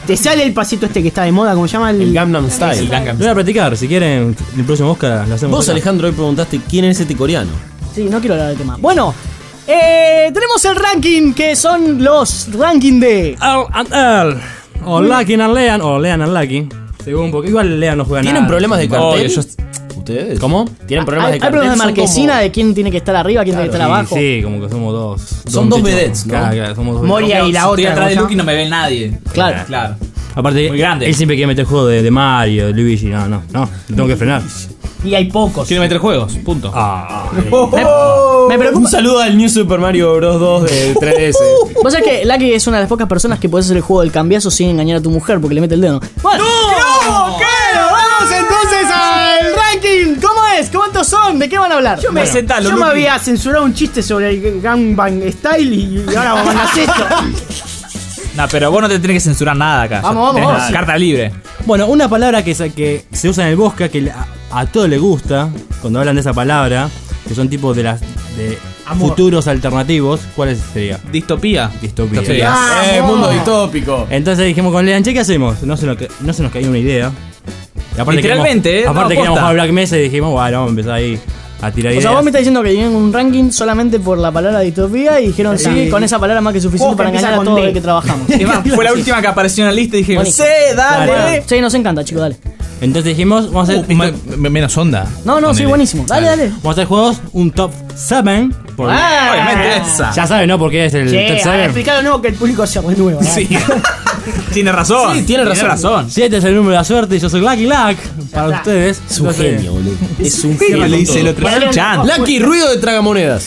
Te sale el pasito este que está de moda, ¿cómo se llama? El, El Gangnam Style. El Gangnam Lo voy a practicar, si quieren, en el próximo Oscar lo hacemos. Vos, acá. Alejandro, hoy preguntaste quién es este coreano. Sí, no quiero hablar del tema. Bueno, eh, tenemos el ranking, que son los ranking de... L and L. O Lucky and Lean, o Lean and Lucky. Según, porque igual Lean no juega nada. ¿Tienen problemas de cartel? Obvio, yo- ¿Ustedes? ¿Cómo? ¿Tienen problemas Hay, de hay cartel? problemas de Son marquesina como- de quién tiene que estar arriba, quién tiene que estar Sí, abajo. sí, como que somos dos. Son dos muchachos. vedettes, ¿no? Claro, claro, somos dos Moria vedettes. y la Estoy otra. atrás de ¿cómo Luke y se no me ven nadie. Claro. Claro. Aparte, Muy grande. él siempre quiere meter juego de, de Mario, de Luigi. No, no, no. Lo tengo que frenar. llama? Y hay pocos. Quiere meter juegos, punto. Ah, Me preocupa. Un saludo al New Super Mario Bros. dos de tres D S. Vos sabés que Lucky es una de las pocas personas que podés hacer el juego del cambiazo sin engañar a tu mujer porque le mete el dedo. Bueno, ¡no! ¿Qué? Vamos entonces al ranking. ¿Cómo es? ¿Cuántos son? ¿De qué van a hablar? Yo me, Presentalo, yo me Luqui. había censurado un chiste sobre el Gangbang Style y ahora vos mandás esto. No, pero vos no te tenés que censurar nada acá. Vamos, vamos, Tenés vamos. Carta libre. Bueno, una palabra que se, que se usa en el bosque, que a, a todos les gusta, cuando hablan de esa palabra, que son tipos de las de Amor. futuros alternativos, ¿cuáles sería? Distopía. Distopía. Distopía. Eh, mundo distópico. Entonces dijimos con Lean, che, ¿qué hacemos? No se nos, ca- no se nos caía una idea. Y aparte Literalmente, queríamos- ¿eh? Aparte No, queríamos posta. jugar Black Mesa y dijimos, bueno, vamos a empezar ahí a tirar O ideas. sea, vos me estás diciendo que tienen un ranking solamente por la palabra distopía y dijeron sí, Sí. con esa palabra más que suficiente Juego que para empieza engañar a con todos D. los que trabajamos. Es más, fue la última que apareció en la lista y dije, Buenísimo. sí, dale. Claro. Sí, nos encanta, chicos, dale. Entonces dijimos, vamos a hacer, Uh, ma- me- menos onda. No, no, sí, Ponele. buenísimo. Dale, dale. vamos a hacer juegos, un top siete. Por, Ah, Obviamente esa. ya saben, ¿no? Porque es el Che, top a siete. explicar de nuevo que el público se renueva. ¿no? Sí. Tiene razón. Sí, tiene razón. razón. siete es el número de la suerte y yo soy Lucky Luck para está. ustedes. Es un Entonces, genio, boludo. Es un ¿Qué genio. le dice el otro? Bueno, Chan. Lucky, ruido de tragamonedas.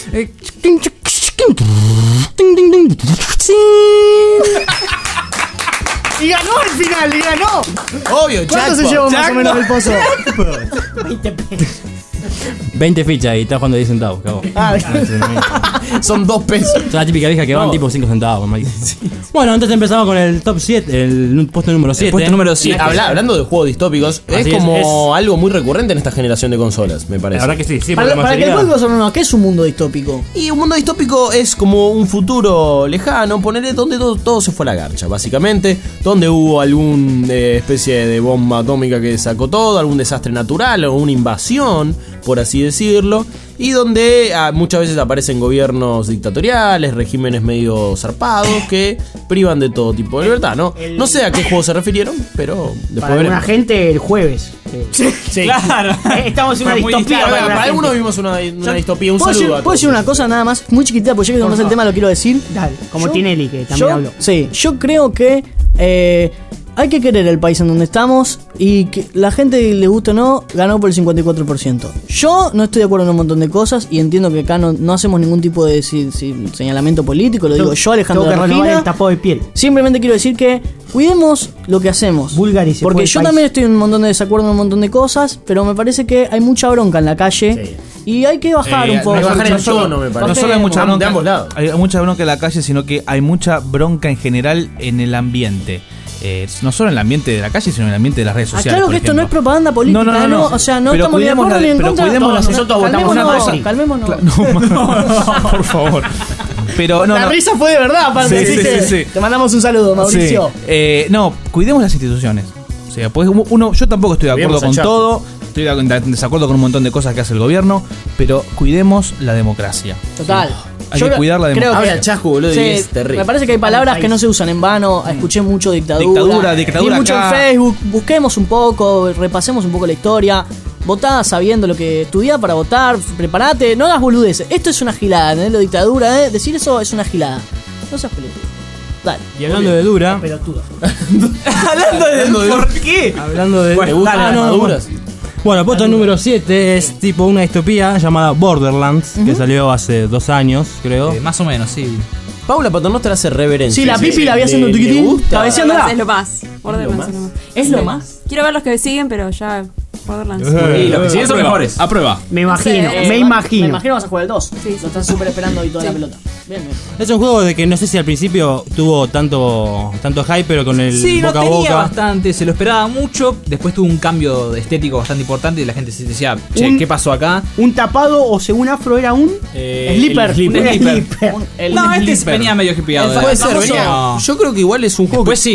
Y ganó al final, y ganó. Obvio, ¿Cuánto se jackpot. llevó más o menos el pozo? veinte fichas y está jugando diez centavos, cabrón. Ah, Son dos pesos. Es la típica vieja que van tipo cinco centavos. Mike. Bueno, entonces empezamos con el top siete, el puesto número siete. Puesto número siete. Habla- hablando de juegos distópicos, es Así es, como algo muy recurrente en esta generación de consolas, me parece. La verdad que sí, sí, para, porque la para que el mayoría- público son uno, ¿qué es un mundo distópico? Y un mundo distópico es como un futuro lejano, ponerle donde todo, todo se fue a la garcha, básicamente. Donde hubo alguna especie de bomba atómica que sacó todo, algún desastre natural o una invasión, por así decirlo. Y donde ah, muchas veces aparecen gobiernos dictatoriales, regímenes medio zarpados que privan de todo tipo de libertad, ¿no? El- No sé a qué juego se refirieron, pero después Para alguna veremos. gente el jueves. Sí. Claro. Eh, Estamos en una Fue muy distopía. Claro, para para, la algunos gente. vimos una, una distopía, un ¿Puedo saludo decir, a puedo todos. decir una cosa nada más muy chiquitita? Porque ya que tomamos el tema lo quiero decir. Dale, como Yo- Tinelli, que también yo, habló. Sí, yo creo que eh, hay que querer el país en donde estamos y que la gente, le guste o no, ganó por el cincuenta y cuatro por ciento. Yo no estoy de acuerdo en un montón de cosas y entiendo que acá no, no hacemos ningún tipo de si- si- señalamiento político, lo digo yo, Alejandro Tengo que de renovar Regina. el tapado de piel. Simplemente quiero decir que cuidemos lo que hacemos. Bulgari se fue Porque del yo país. también estoy en un montón de desacuerdo en un montón de cosas, pero me parece que hay mucha bronca en la calle y hay que bajar Eh, un poco. hay que bajar el No solo- tono, me parece. No solo hay mucha De bronca, ambos lados. hay mucha bronca en la calle, sino que hay mucha bronca en general en el ambiente. Eh, no solo en el ambiente de la calle, sino en el ambiente de las redes Ah, sociales. claro por que esto no es ejemplo. propaganda política, No, no, no, no. o sea, no Pero estamos ni de cuidemos acuerdo la- ni en pero contra. cuidemos la- nosotros votamos calmémonos, una cosa. calmémonos. No, por favor. Pero no, la no. risa fue de verdad, aparte. Sí, así sí, que sí, sí. te mandamos un saludo, Mauricio. Sí. Eh, no, cuidemos las instituciones. O sea, pues uno, yo tampoco estoy de acuerdo Cuidemos a con Chapo. todo, estoy en desacuerdo con un montón de cosas que hace el gobierno, pero cuidemos la democracia. Total. Hay que cuidar la creo democracia. Habla Chasco, boludo, Sí, y es terrible. me parece que hay palabras que no se usan en vano. Escuché mucho dictadura. Dictadura, dictadura Vi mucho acá. en Facebook. Busquemos un poco, repasemos un poco la historia. Votá sabiendo lo que estudiá para votar. Preparate, no hagas boludeces. Esto es una gilada, ¿entendés? Lo dictadura, ¿eh? Decir eso es una gilada. No seas pelotudo. Dale. Y hablando de dura, Pelotudo. Hablando de por qué. hablando de. ¿Te gustan Ah, las no, no, maduras? Bueno, el puesto número siete es tipo una distopía llamada Borderlands, que salió hace dos años, creo. Eh, más o menos, sí. Paula Paternoster hace reverencia. Sí, la pipi la vi haciendo un ¿Le- le tiquitín. gusta? Cabeceándola. Es lo más. Borderlands es lo más. Es lo más. Quiero ver los que siguen, pero ya. Borderlands. Y los que siguen son mejores. A prueba. Me imagino, Sí, me Me imagino. imagino vas a jugar el dos. Sí. Lo estás súper esperando y toda Sí. la pelota. Bien, bien. Es un juego de que no sé si al principio tuvo tanto tanto hype, pero con el Sí, no boca a tenía boca. bastante, se lo esperaba mucho. Después tuvo un cambio estético bastante importante y la gente se decía, che, Un- ¿qué pasó acá? Un tapado o según Afro era un. Eh, Sleeper. el sleeper. Un sleeper. sleeper. Un- el no, este sleeper. venía medio hipeado. Puede de- ser, famoso- venía. Yo creo que igual es un juego Después que sí.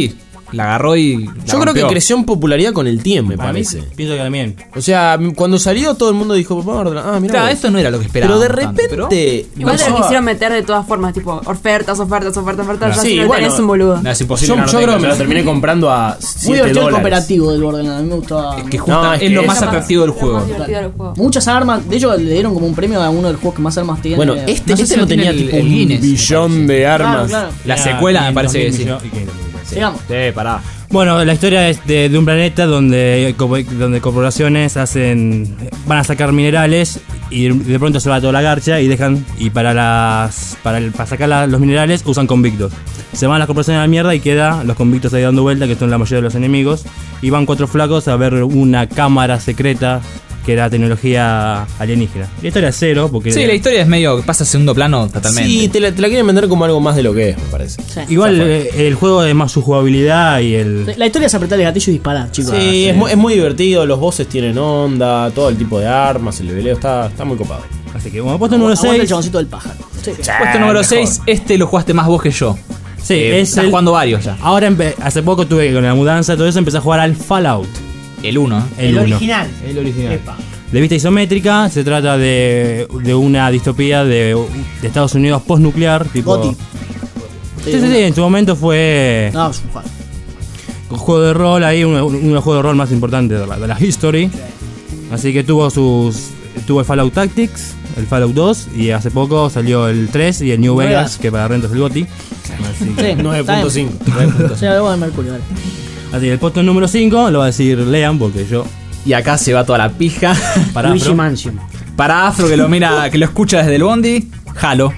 la agarró y. la Yo creo rompió. que creció en popularidad con el tiempo, me Para mí, parece. pienso que también. O sea, cuando salió todo el mundo dijo, vamos a ordenar. Ah, mira. Claro, esto no era lo que esperaba. Pero de repente. Igual no lo sé. quisieron meter de todas formas, tipo ofertas, ofertas, ofertas, ofertas. Ya Sí, si no bueno. tenés un boludo. No, es Yo, imposible. yo que no creo que tenga. me lo terminé comprando a Muy siete divertido el dólares. cooperativo del Borderlands. A mí me gustaba. Es que justo No, es, es lo que más es- atractivo del Lo más juego. divertido del juego. Muchas armas. De hecho, le dieron como un premio a uno de los juegos que más armas tiene. Bueno, este No sé este si no lo tiene tenía el- tipo el un Guinness, billón de armas. Claro, claro. La Era secuela me quinientos parece que mil sí. millones y quinientos mil. Sí. Sigamos. Sí, pará. Bueno, la historia es de, de un planeta donde, co- donde corporaciones hacen van a sacar minerales y de pronto se va toda la garcha y dejan y para las para, el- para sacar la- los minerales usan convictos. Se van las corporaciones a la mierda y queda los convictos ahí dando vuelta, que son la mayoría de los enemigos, y van cuatro flacos a ver una cámara secreta que era tecnología alienígena. La historia es cero porque Sí, la historia es medio que pasa a segundo plano totalmente. Sí, te la, te la quieren vender como algo más de lo que es, me parece. Sí. igual eh, el juego es más su jugabilidad y el La historia es apretar el gatillo y disparar, chicos. Sí, es, mu- es muy divertido, los bosses tienen onda, todo el tipo de armas, el leveleo está, está muy copado. así que bueno, puesto número Aguanta el seis. chaboncito del pájaro. Sí. Puesto número seis, este lo jugaste más vos que yo. Sí, Eh, es estás el- jugando varios ya. Ahora empe- hace poco tuve que con la mudanza y todo eso empecé a jugar al Fallout. El uno. El, uno. original. El original. Epa. De vista isométrica, se trata de, de una distopía de, de Estados Unidos postnuclear. Tipo, Goti. Sí, sí, sí, en su momento fue No, es un juego. un juego de rol ahí, uno, uno de los juegos de rol más importantes de la, de la history. Así que tuvo sus tuvo el Fallout Tactics, el Fallout dos y hace poco salió el tres y el New New Vegas, Vegas. que para rentos es el Goti. Así que, Sí, nueve punto cinco. Sí, algo de Mercurio, dale. así que el puesto número cinco lo va a decir Lean porque yo Y acá se va toda la pija. para Luigi Afro, Mansion. Para Afro, que lo mira, que lo escucha desde el Bondi. Halo.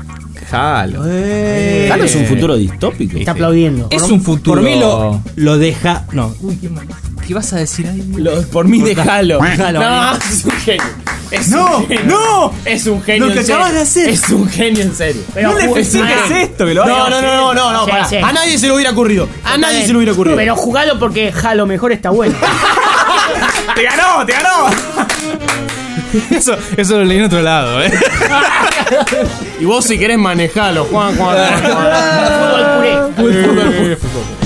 Halo. Halo es un futuro distópico. Está aplaudiendo. Es un futuro. por mí lo, lo deja. No, ¿Qué vas a decir ahí? Lo- por mí déjalo. Déjalo. No, es un genio. Es No, un genio. no. Es un genio. Lo que en serio. acabas de hacer. Es un genio en serio. Pero no le ju- festejes Ah, esto, que lo No, haga. no, no, no, no, no, Sí, pará. sí. A nadie se le hubiera ocurrido. A nadie se le hubiera ocurrido. Pero jugalo porque Halo mejor está bueno. ¡Te ganó! ¡Te ganó! Eso, eso lo leí en otro lado, eh. Y vos si querés manejalo, Juan, Juan, Juan, Juan. Fútbol puré.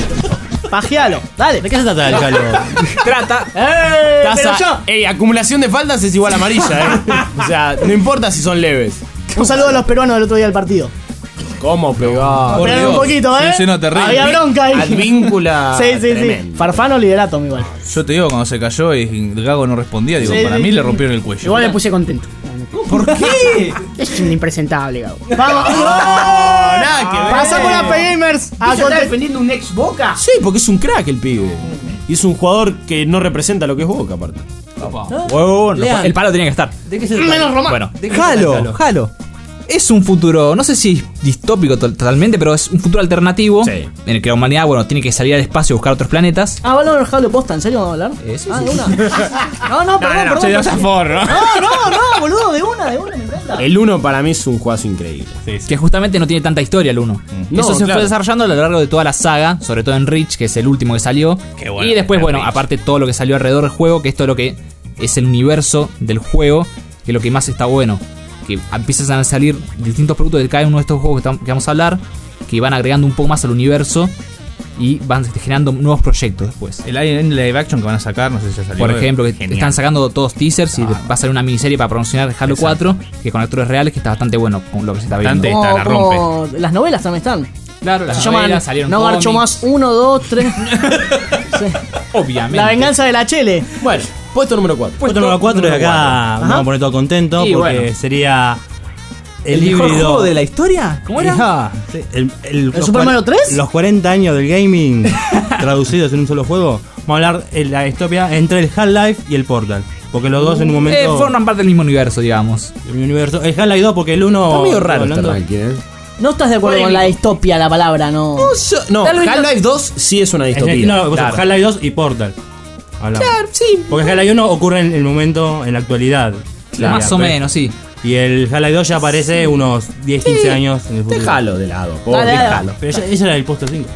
Pajealo, dale. ¿De qué se trata el Halo? Trata. ¡Eh! Pero Tasa- yo. Ey, acumulación de faltas es igual a amarilla, eh. O sea, no importa si son leves. Un saludo a los peruanos del otro día del partido. ¿Cómo pegar? Por Esperaron un Dios. poquito, ¿eh? Sí, sí, no, terrible. Había bronca ahí. Advíncula. Sí, sí, sí. tremendo. Farfano liderato, igual. Yo te digo, cuando se cayó y Gago no respondía, digo, Sí, para sí, mí sí. le rompieron el cuello. Igual me puse contento. ¿Por qué? Es un impresentable, Gabo. Vamos. nada que ver. Pasamos a P Gamers. A ¿Está conte- defendiendo un ex Boca? Sí, porque es un crack el pibe. Y es un jugador que no representa lo que es Boca, aparte. Huevón, no, Lean. el palo tenía que estar. ¿De qué se trata? Menos Román. Bueno, ¿De qué se trata Halo, Halo? Halo. Es un futuro, no sé si distópico to- totalmente, pero es un futuro alternativo Sí. en el que la humanidad, bueno, tiene que salir al espacio y buscar otros planetas. Ah, ¿va a hablar de Halo posta? ¿En serio vamos a hablar? Eh, sí, ah, sí. de una. No, no, perdón, perdón. Se dio perdón. forro. No, no, no, boludo, de una, de una, me encanta. El uno para mí es un juegazo increíble. Que justamente no tiene tanta historia el uno. No, Eso se claro. fue desarrollando a lo largo de toda la saga, sobre todo en Reach, que es el último que salió. bueno y después, que bueno, Reach. aparte todo lo que salió alrededor del juego, que esto es lo que es el universo del juego, que es lo que más está bueno. Que empiezan a salir distintos productos de cada uno de estos juegos que, tam- que vamos a hablar, que van agregando un poco más al universo y van generando nuevos proyectos después. El Alien live action que van a sacar, no sé si ya salió. Por ejemplo, que Genial. están sacando todos teasers y va a salir una miniserie para promocionar Halo cuatro, que con actores reales, que está bastante bueno con lo que se está viendo. Bastante. Como, Esta la como las novelas también están. Claro, las Se llaman novelas salieron No Garcho cómics, Más uno, dos, tres. Sí. obviamente. La venganza de la Chele. Bueno, puesto número cuatro. Puesto número cuatro y acá Ajá. vamos a poner todo contento Y porque bueno. sería el, ¿El mejor híbrido juego de la historia? ¿Cómo era? Ajá, sí, el, el- los Super cuar- Mario tres? Los cuarenta años del gaming traducidos en un solo juego. Vamos a hablar de la distopia entre el Half-Life y el Portal. Porque los dos en un momento. Eh, forman parte del mismo universo, digamos. del universo. El Half-Life dos, porque el uno. Está medio raro este hablando- ranking, ¿eh? No estás de acuerdo con la distopia, la palabra, no. No, yo- no, Tal vez no- Half-Life dos sí es una Es- distopía. No, Claro. Half-Life dos y Portal. Hablamos. Claro, sí. Porque Half-Life uno ocurre en el momento, en la actualidad. Más o Pero- menos, sí. Y el Half-Life dos ya aparece unos diez, quince años en el futuro. Déjalo de lado. po, Dale, dale. déjalo. Pero ya- ese era el puesto cinco.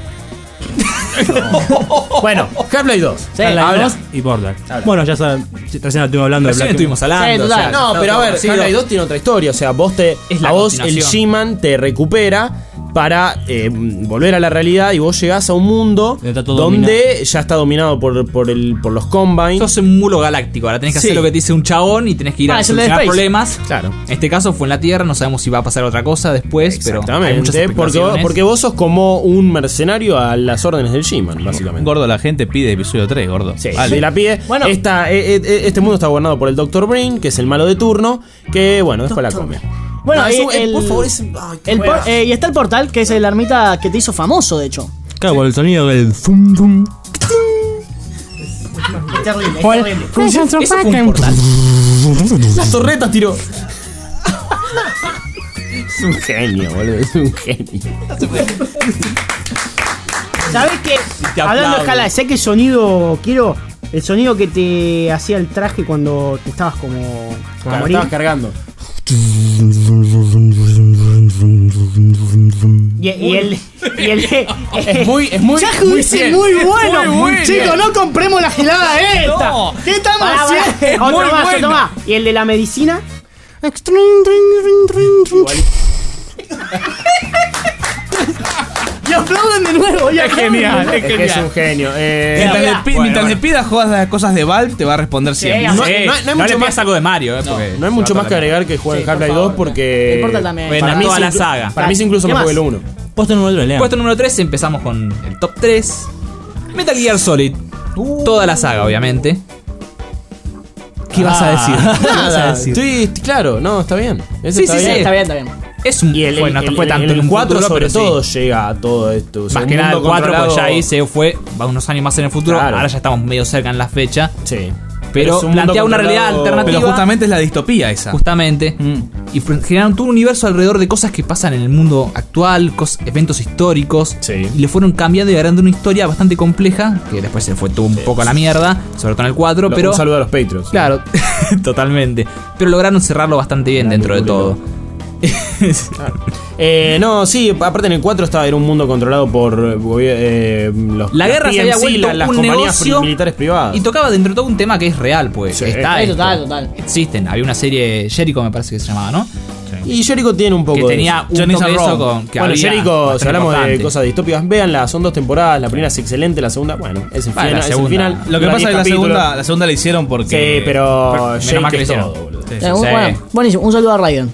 Bueno, Half-Life dos. Sí, Half-Life habla. dos y Portal. Bueno, ya saben, recién estuvimos hablando Recién de Black estuvimos hablando. Sí, o total. sea, No, todo pero a ver, conocido. Half-Life dos tiene otra historia. O sea, vos te. Es la a vos el continuación. She-Man te recupera para eh, volver a la realidad y vos llegás a un mundo Está todo donde dominado. ya está dominado por, por, el, por los Combine. Sos un mulo galáctico. Ahora tenés que Sí. hacer lo que te dice un chabón y tenés que ir Ah, a es el de solucionar Space. problemas. Claro. En este caso fue en la Tierra. No sabemos si va a pasar otra cosa después. Pero hay muchas Exactamente, porque, vos- especulaciones. porque vos sos como un mercenario a las órdenes del G-Man, básicamente. Gordo, la gente pide episodio tres, gordo. Sí, Vale. se la pide. Bueno. Esta, eh, eh, este mundo está gobernado por el doctor Brain, que es el malo de turno, que bueno, después la come. Bueno, No, es y un- eh, el, por favor, es- ay, qué el por- juega. eh, y está el portal, que es el armita que te hizo famoso, de hecho. Claro, por el sonido del zum zum. Es terrible, es ¿Cuál? terrible. Eso fue un portal. Las torretas tiró. Es un genio, boludo, es un genio. ¿Sabés qué? te Hablando de aplaudo. escala, sé que sonido quiero. El sonido que te hacía el traje cuando te estabas como, como a Claro, morir. estabas cargando. Y, y el. Y el Es muy, es muy, Ya muy es fiel. muy bueno. Muy bueno. Chicos, no compremos la gelada esta. No. ¿Qué estamos Pará, pará. haciendo? Otro Muy más, bueno. otro más. Y el de la medicina. Y aplauden de nuevo. y Es aplauden de genial, nuevo. es Es que es un genial. genio. Eh, Mientras, Mira, le, pi- bueno, mientras bueno. le pidas jugadas las cosas de Valve, te va a responder siempre. no, Sí, no hay- no hay No mucho le más, pidas algo de Mario, eh, porque no hay se mucho va más a que toda la agregar que jueguen Sí, por Half-Life favor, dos porque. el Portal también. Bueno, Para mí, toda es la inclu- saga. para mí es incluso ¿Qué mejor más? que el uno. Puesto número tres, Lean. Puesto número tres, empezamos con el top tres. Metal Gear Solid. Toda la saga, obviamente. ¿Qué vas a decir? ¿Qué vas a Nada, decir? estoy, claro, no, está bien. Ese Sí, está sí, bien. sí. Está bien, está bien. Es un. Y el, bueno, no el- fue el- tanto el en un cuatro futuro, sobre pero sí. todo llega a todo esto. O sea, Más un que nada el mundo cuatro, pues controlado- ya ahí se fue, va unos años más en el futuro. Claro. Ahora ya estamos medio cerca en la fecha. Sí. Pero es un mundo plantea una realidad controlado- alternativa. Pero justamente es la distopía esa. Justamente. Y fr- generaron todo un universo alrededor de cosas que pasan en el mundo actual, cos- eventos históricos. Sí. Y le fueron cambiando y agregando una historia bastante compleja, que después se fue todo un poco a la mierda, sobre todo en el cuatro, Lo- pero. Un saludo a los Patriots. Claro, totalmente. Pero lograron cerrarlo bastante bien Grande dentro de público. todo. Eh, no, sí, aparte en el cuatro estaba, era un mundo controlado por eh, gobier- eh, los La las guerra se P M C, había vuelto la- las un compañías negocio pri- militares privadas. Y tocaba dentro de todo un tema que es real, pues. Sí. Está Sí, esto. total, total. Existen. Había una serie Jericho, me parece que se llamaba, ¿no? Y Jericho tiene un poco Que de tenía eso. un Johnny's toque de and eso Rome. con que Bueno, había Jericho, si bastante hablamos de importante. cosas distópicas, véanla, son dos temporadas, la primera es excelente, la segunda, bueno, es el Bueno, final. la es el segunda. final Lo que dura pasa es diez que la capítulos. segunda, la segunda la hicieron porque. Sí, pero menos Jake mal que lo es hicieron. todo, boludo. Sí, Eh, sí. Bueno, buenísimo. Un saludo a Raiden.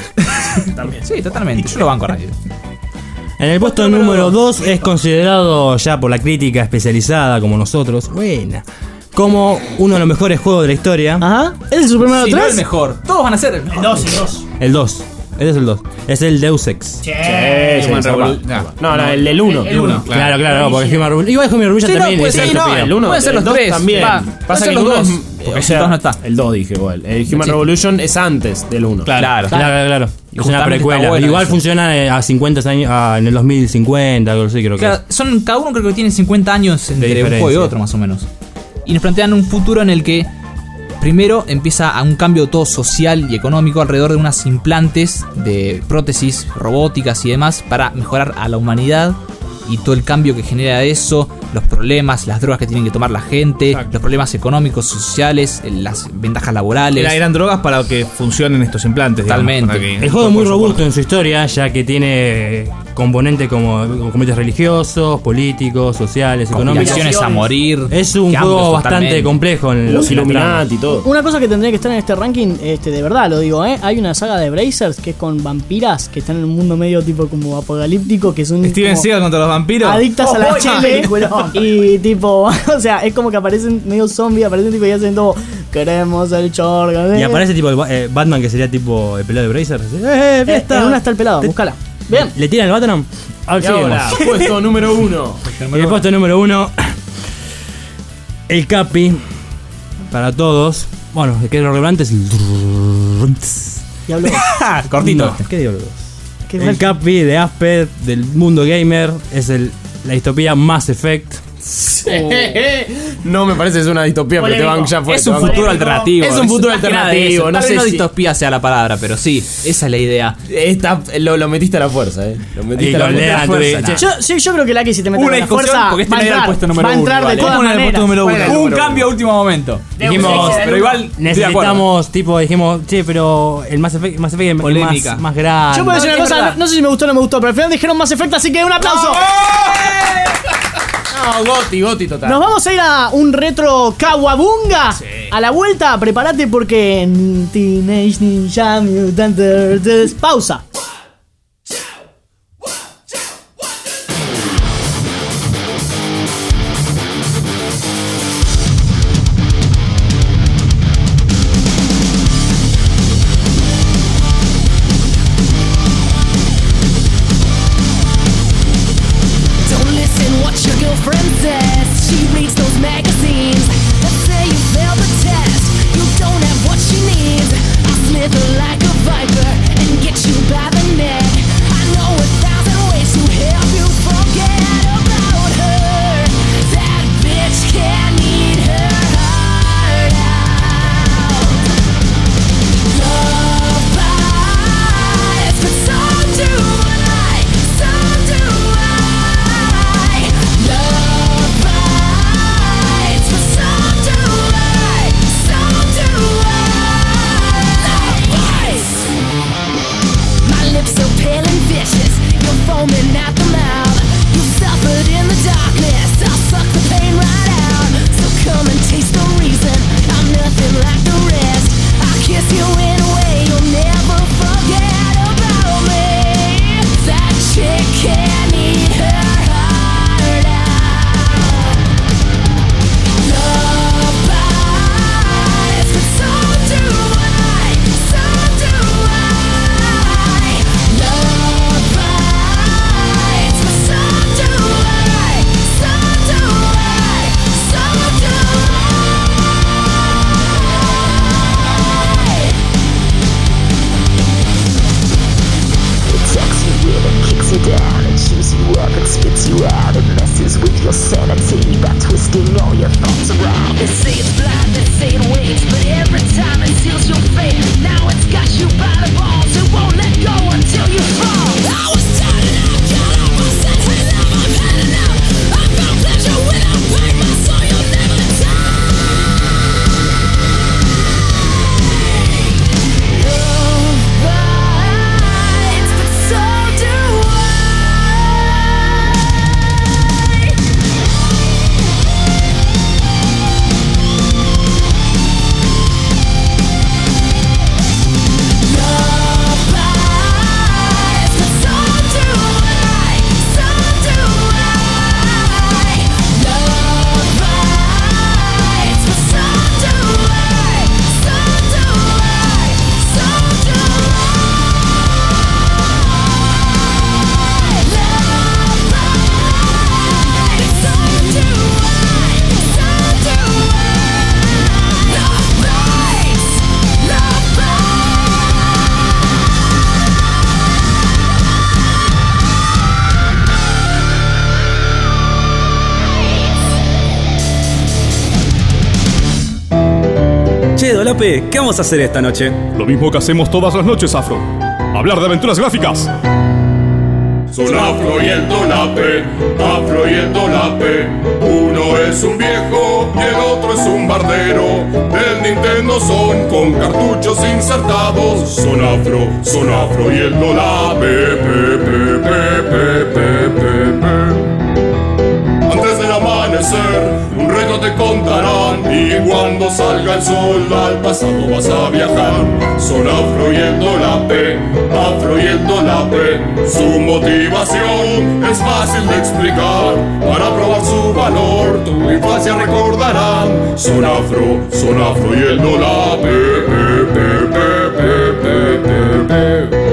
Sí, totalmente. Yo lo banco a radio. En el puesto número dos es considerado ya por la crítica especializada como nosotros, buena, como uno de los mejores juegos de la historia. Ajá. ¿Ese es su primero Si no tres? el mejor. Todos van a ser el mejor. Dos y dos. El dos. Ese es el dos. Es el Deus Ex. Sí, Human sí, Revolu- sí. no. No, no, el del uno. El uno. Claro, claro, no, porque Human Revolution. Igual Human Revolution Sí, no, también puede es ser, una no, utopía. El uno, Pueden ser los el dos tres, también. va, pueden Pasa ser que los el uno dos, es- porque o sea, el dos no está. El dos dije igual. El Human Sí. Revolution es antes del uno. Claro. Claro, claro. Y Es una justamente precuela. está bueno Igual eso. funciona eh, a cincuenta años, ah, en el dos mil cincuenta, algo así creo que Claro, son, cada uno creo que tiene cincuenta años entre un diferencia. juego y otro, más o menos. Y nos plantean un futuro en el que primero empieza a un cambio todo social y económico alrededor de unas implantes de prótesis robóticas y demás para mejorar a la humanidad y todo el cambio que genera eso, los problemas, las drogas que tienen que tomar la gente, Exacto. los problemas económicos, sociales, las ventajas laborales. Era- eran drogas para que funcionen estos implantes. digamos, Totalmente. para que- El juego es muy por robusto soporte. en su historia, ya que tiene componentes como componentes religiosos, políticos, sociales, económicos. Conspiraciones a morir. Es un cambios juego bastante totalmente. complejo en Los en la trama. Illuminati y todo. Una cosa que tendría que estar en este ranking, este, de verdad lo digo, ¿eh? Hay una saga de Brazers que es con vampiras que están en un mundo medio tipo como apocalíptico, que son Steven como Seagal contra los vampiros. adictas a la Oh, chile. peliculón. Y tipo, o sea, es como que aparecen medio zombies, aparecen tipo y hacen todo, queremos el chorga. Y aparece tipo el Ba- eh, Batman, que sería tipo el pelado de Brazers. así, ¡Eh, Eh, fiesta! en una está el pelado, búscala. Bien. ¿Le tiran el Batman? A ver, Y ahora, seguimos. puesto número uno. En el puesto número uno, el Capi, para todos. Bueno, que lo relevante es el... Diablo. Cortito. No, ¿qué diablos? Qué El mal. Capi de Asped, del mundo gamer, es el, la distopía Mass Effect. No me parece que es una distopía, pero te van ya fue. Es un futuro Polémico. alternativo. Es un futuro alternativo. No Tal vez sé no si distopía sea la palabra, pero sí, esa es la idea. Está, lo, lo metiste a la fuerza, eh. Lo metiste Y a la, con fuerza. Lea, fuerza. André. Yo, sí, yo creo que Lucky si te metes Una a la discusión, fuerza porque este va a no era el entrar, puesto número va a entrar uno, de vale. todas ¿Cómo no era el maneras. puesto número uno? Bueno, Hubo un número cambio a último momento. Dijimos, sí, pero igual estoy de acuerdo. Necesitamos, tipo, dijimos, che, pero el Mass Effect, Mass Effect es Polémica. más, más grande. Yo puedo decir No, una es cosa, verdad. no, no sé si me gustó o no me gustó, pero al final dijeron Mass Effect, así que un aplauso. No, Goti, Goti total. Nos vamos a ir a un retro Kawabunga. A la vuelta, prepárate porque en Teenage Ninja Mutant Turtles. Pausa. Don't listen what your girlfriend says. She reads those magazines that say you failed the test. You don't have what she needs. I'll slither like a viper and get you by the neck. I know a thousand ways to help you forget about her. That bitch can't eat her heart out. Love bites, but so do I. So do I. Love bites, but so do I. So do I. Love bites. My lips so pale and vicious. You're foaming at the mouth. You suffered in the darkness. I'll suck the pain right out. So come and taste the reason I'm nothing like the rest. I'll kiss you in a way you'll never forget about me. That chick can eat her heart out. Love bites, but so do I. So do I. Love bites, but so do I. So do I. So do I. It tucks you in and kicks you down and chews you up and spits you out and messes with your sanity by twisting all your thoughts around. They say it's blind, they say it waits, but every time it seals your fate. Now it's got you by the balls, it won't let go until you fall. I was turning out, got up, I said, hey love, I'm heading out. I found pleasure without pain, my soul you'll never die. Love bites, but so do I. Love bites, but so do I. So do I. Love bites, but so do I. So do I. So do I. Love bites, so do I. So do I. Love bites, love bites. Che, Dolape, ¿qué vamos a hacer esta noche? Lo mismo que hacemos todas las noches, Afro. Hablar de aventuras gráficas. Son Afro y el Dolape, Afro y el Dolape. Uno es un viejo y el otro es un bardero. Del Nintendo son con cartuchos insertados. Son Afro, son Afro y el Dolape. Pe, pe, pe, pe, pe, pe, pe. Antes del amanecer, un reto te contarán. Y cuando salga el sol, al pasado vas a viajar. Son Afro y el Dolape, Afro y el Dolape. Su motivación es fácil de explicar. Para probar su valor, tu infancia recordarán. Son Afro, son Afro y el Dolape. Pe, pe, pe, pe, pe, pe, pe.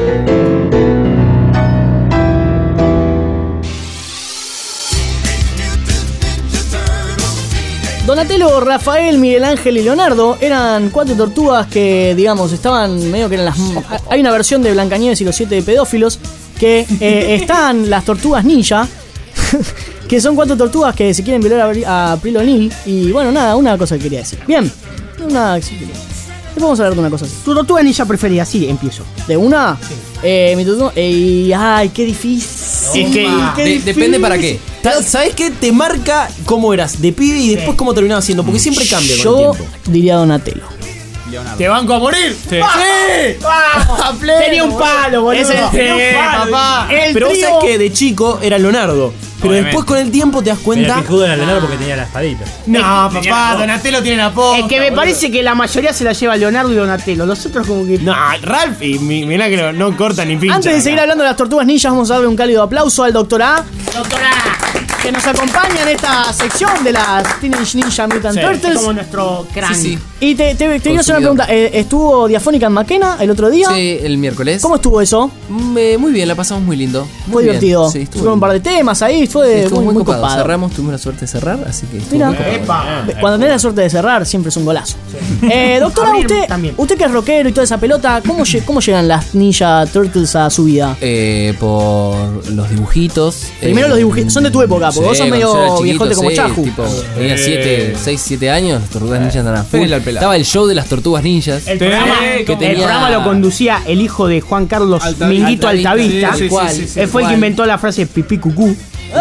Donatello, Rafael, Miguel Ángel y Leonardo eran cuatro tortugas que, digamos, estaban medio que eran las... Hay una versión de Blancanieves y los siete pedófilos que eh, están las tortugas ninja, que son cuatro tortugas que se quieren violar a, Bri- a April O'Neil. Y bueno, nada, una cosa que quería decir. Bien, una. sí, quería- Después vamos a hablar de una cosa así. ¿Tu tortuga ninja preferida? Sí, empiezo. ¿De una? Sí. Eh, mi tortuga. Eh, ay, qué difícil. Es que qué de- difícil. depende para qué. Ta- ¿Sabes qué? Te marca cómo eras de pibe y después cómo terminabas siendo, porque siempre cambia con Yo el tiempo. diría Donatello. Te banco a morir. Sí. ¡Vamos! Tenía un palo, boludo. Ese- Tenía un sí, palo. papá. El Pero vos trío- sabés que de chico era Leonardo. Pero Obviamente. después con el tiempo te das Pero cuenta. el pijudo era Leonardo porque tenía la espadita. No, papá, Donatello tiene la posta. Es que me parece que la mayoría se la lleva Leonardo y Donatello. Los otros como que. No, Ralph, y mi- mirá que no, no corta ni pincha. Antes de seguir hablando de las tortugas ninjas, vamos a darle un cálido aplauso al doctor A, Doctora. que nos acompaña en esta sección de las Teenage Ninja Mutant Sí, Turtles. como nuestro cráneo. Sí, sí. Y te, te, te quiero hacer una Consumidor. pregunta. Eh, ¿Estuvo Diafónica en Maquena el otro día? Sí, el miércoles. ¿Cómo estuvo eso? Mm, eh, muy bien, la pasamos muy lindo. Muy Muy bien. divertido. Sí, estuvo Fueron un par de temas ahí, fue Sí, estuvo muy, muy, muy copado. copado. Cerramos, tuvimos la suerte de cerrar, así que estuvo Mira, muy copado. Epa. cuando tenés la suerte de cerrar, siempre es un golazo. Eh, doctora, A mí usted, también. usted que es rockero y toda esa pelota, ¿cómo, lle- cómo llegan las Ninja Turtles a su vida? Eh, por los dibujitos. Primero eh, los dibujitos, son de tu época, porque vos sos cuando medio yo era chiquito, viejote como sí, Chahu. tipo, tenía siete, seis, siete años, las tortugas ninjas andaban a full. Pégale al pelado. Estaba el show de las tortugas ninjas. El programa, que el tenía- programa lo conducía el hijo de Juan Carlos Altavista. Minguito Altavista. Sí, sí, ¿Cuál? sí, sí, Él fue el que ¿cuál? inventó la frase pipí cucú.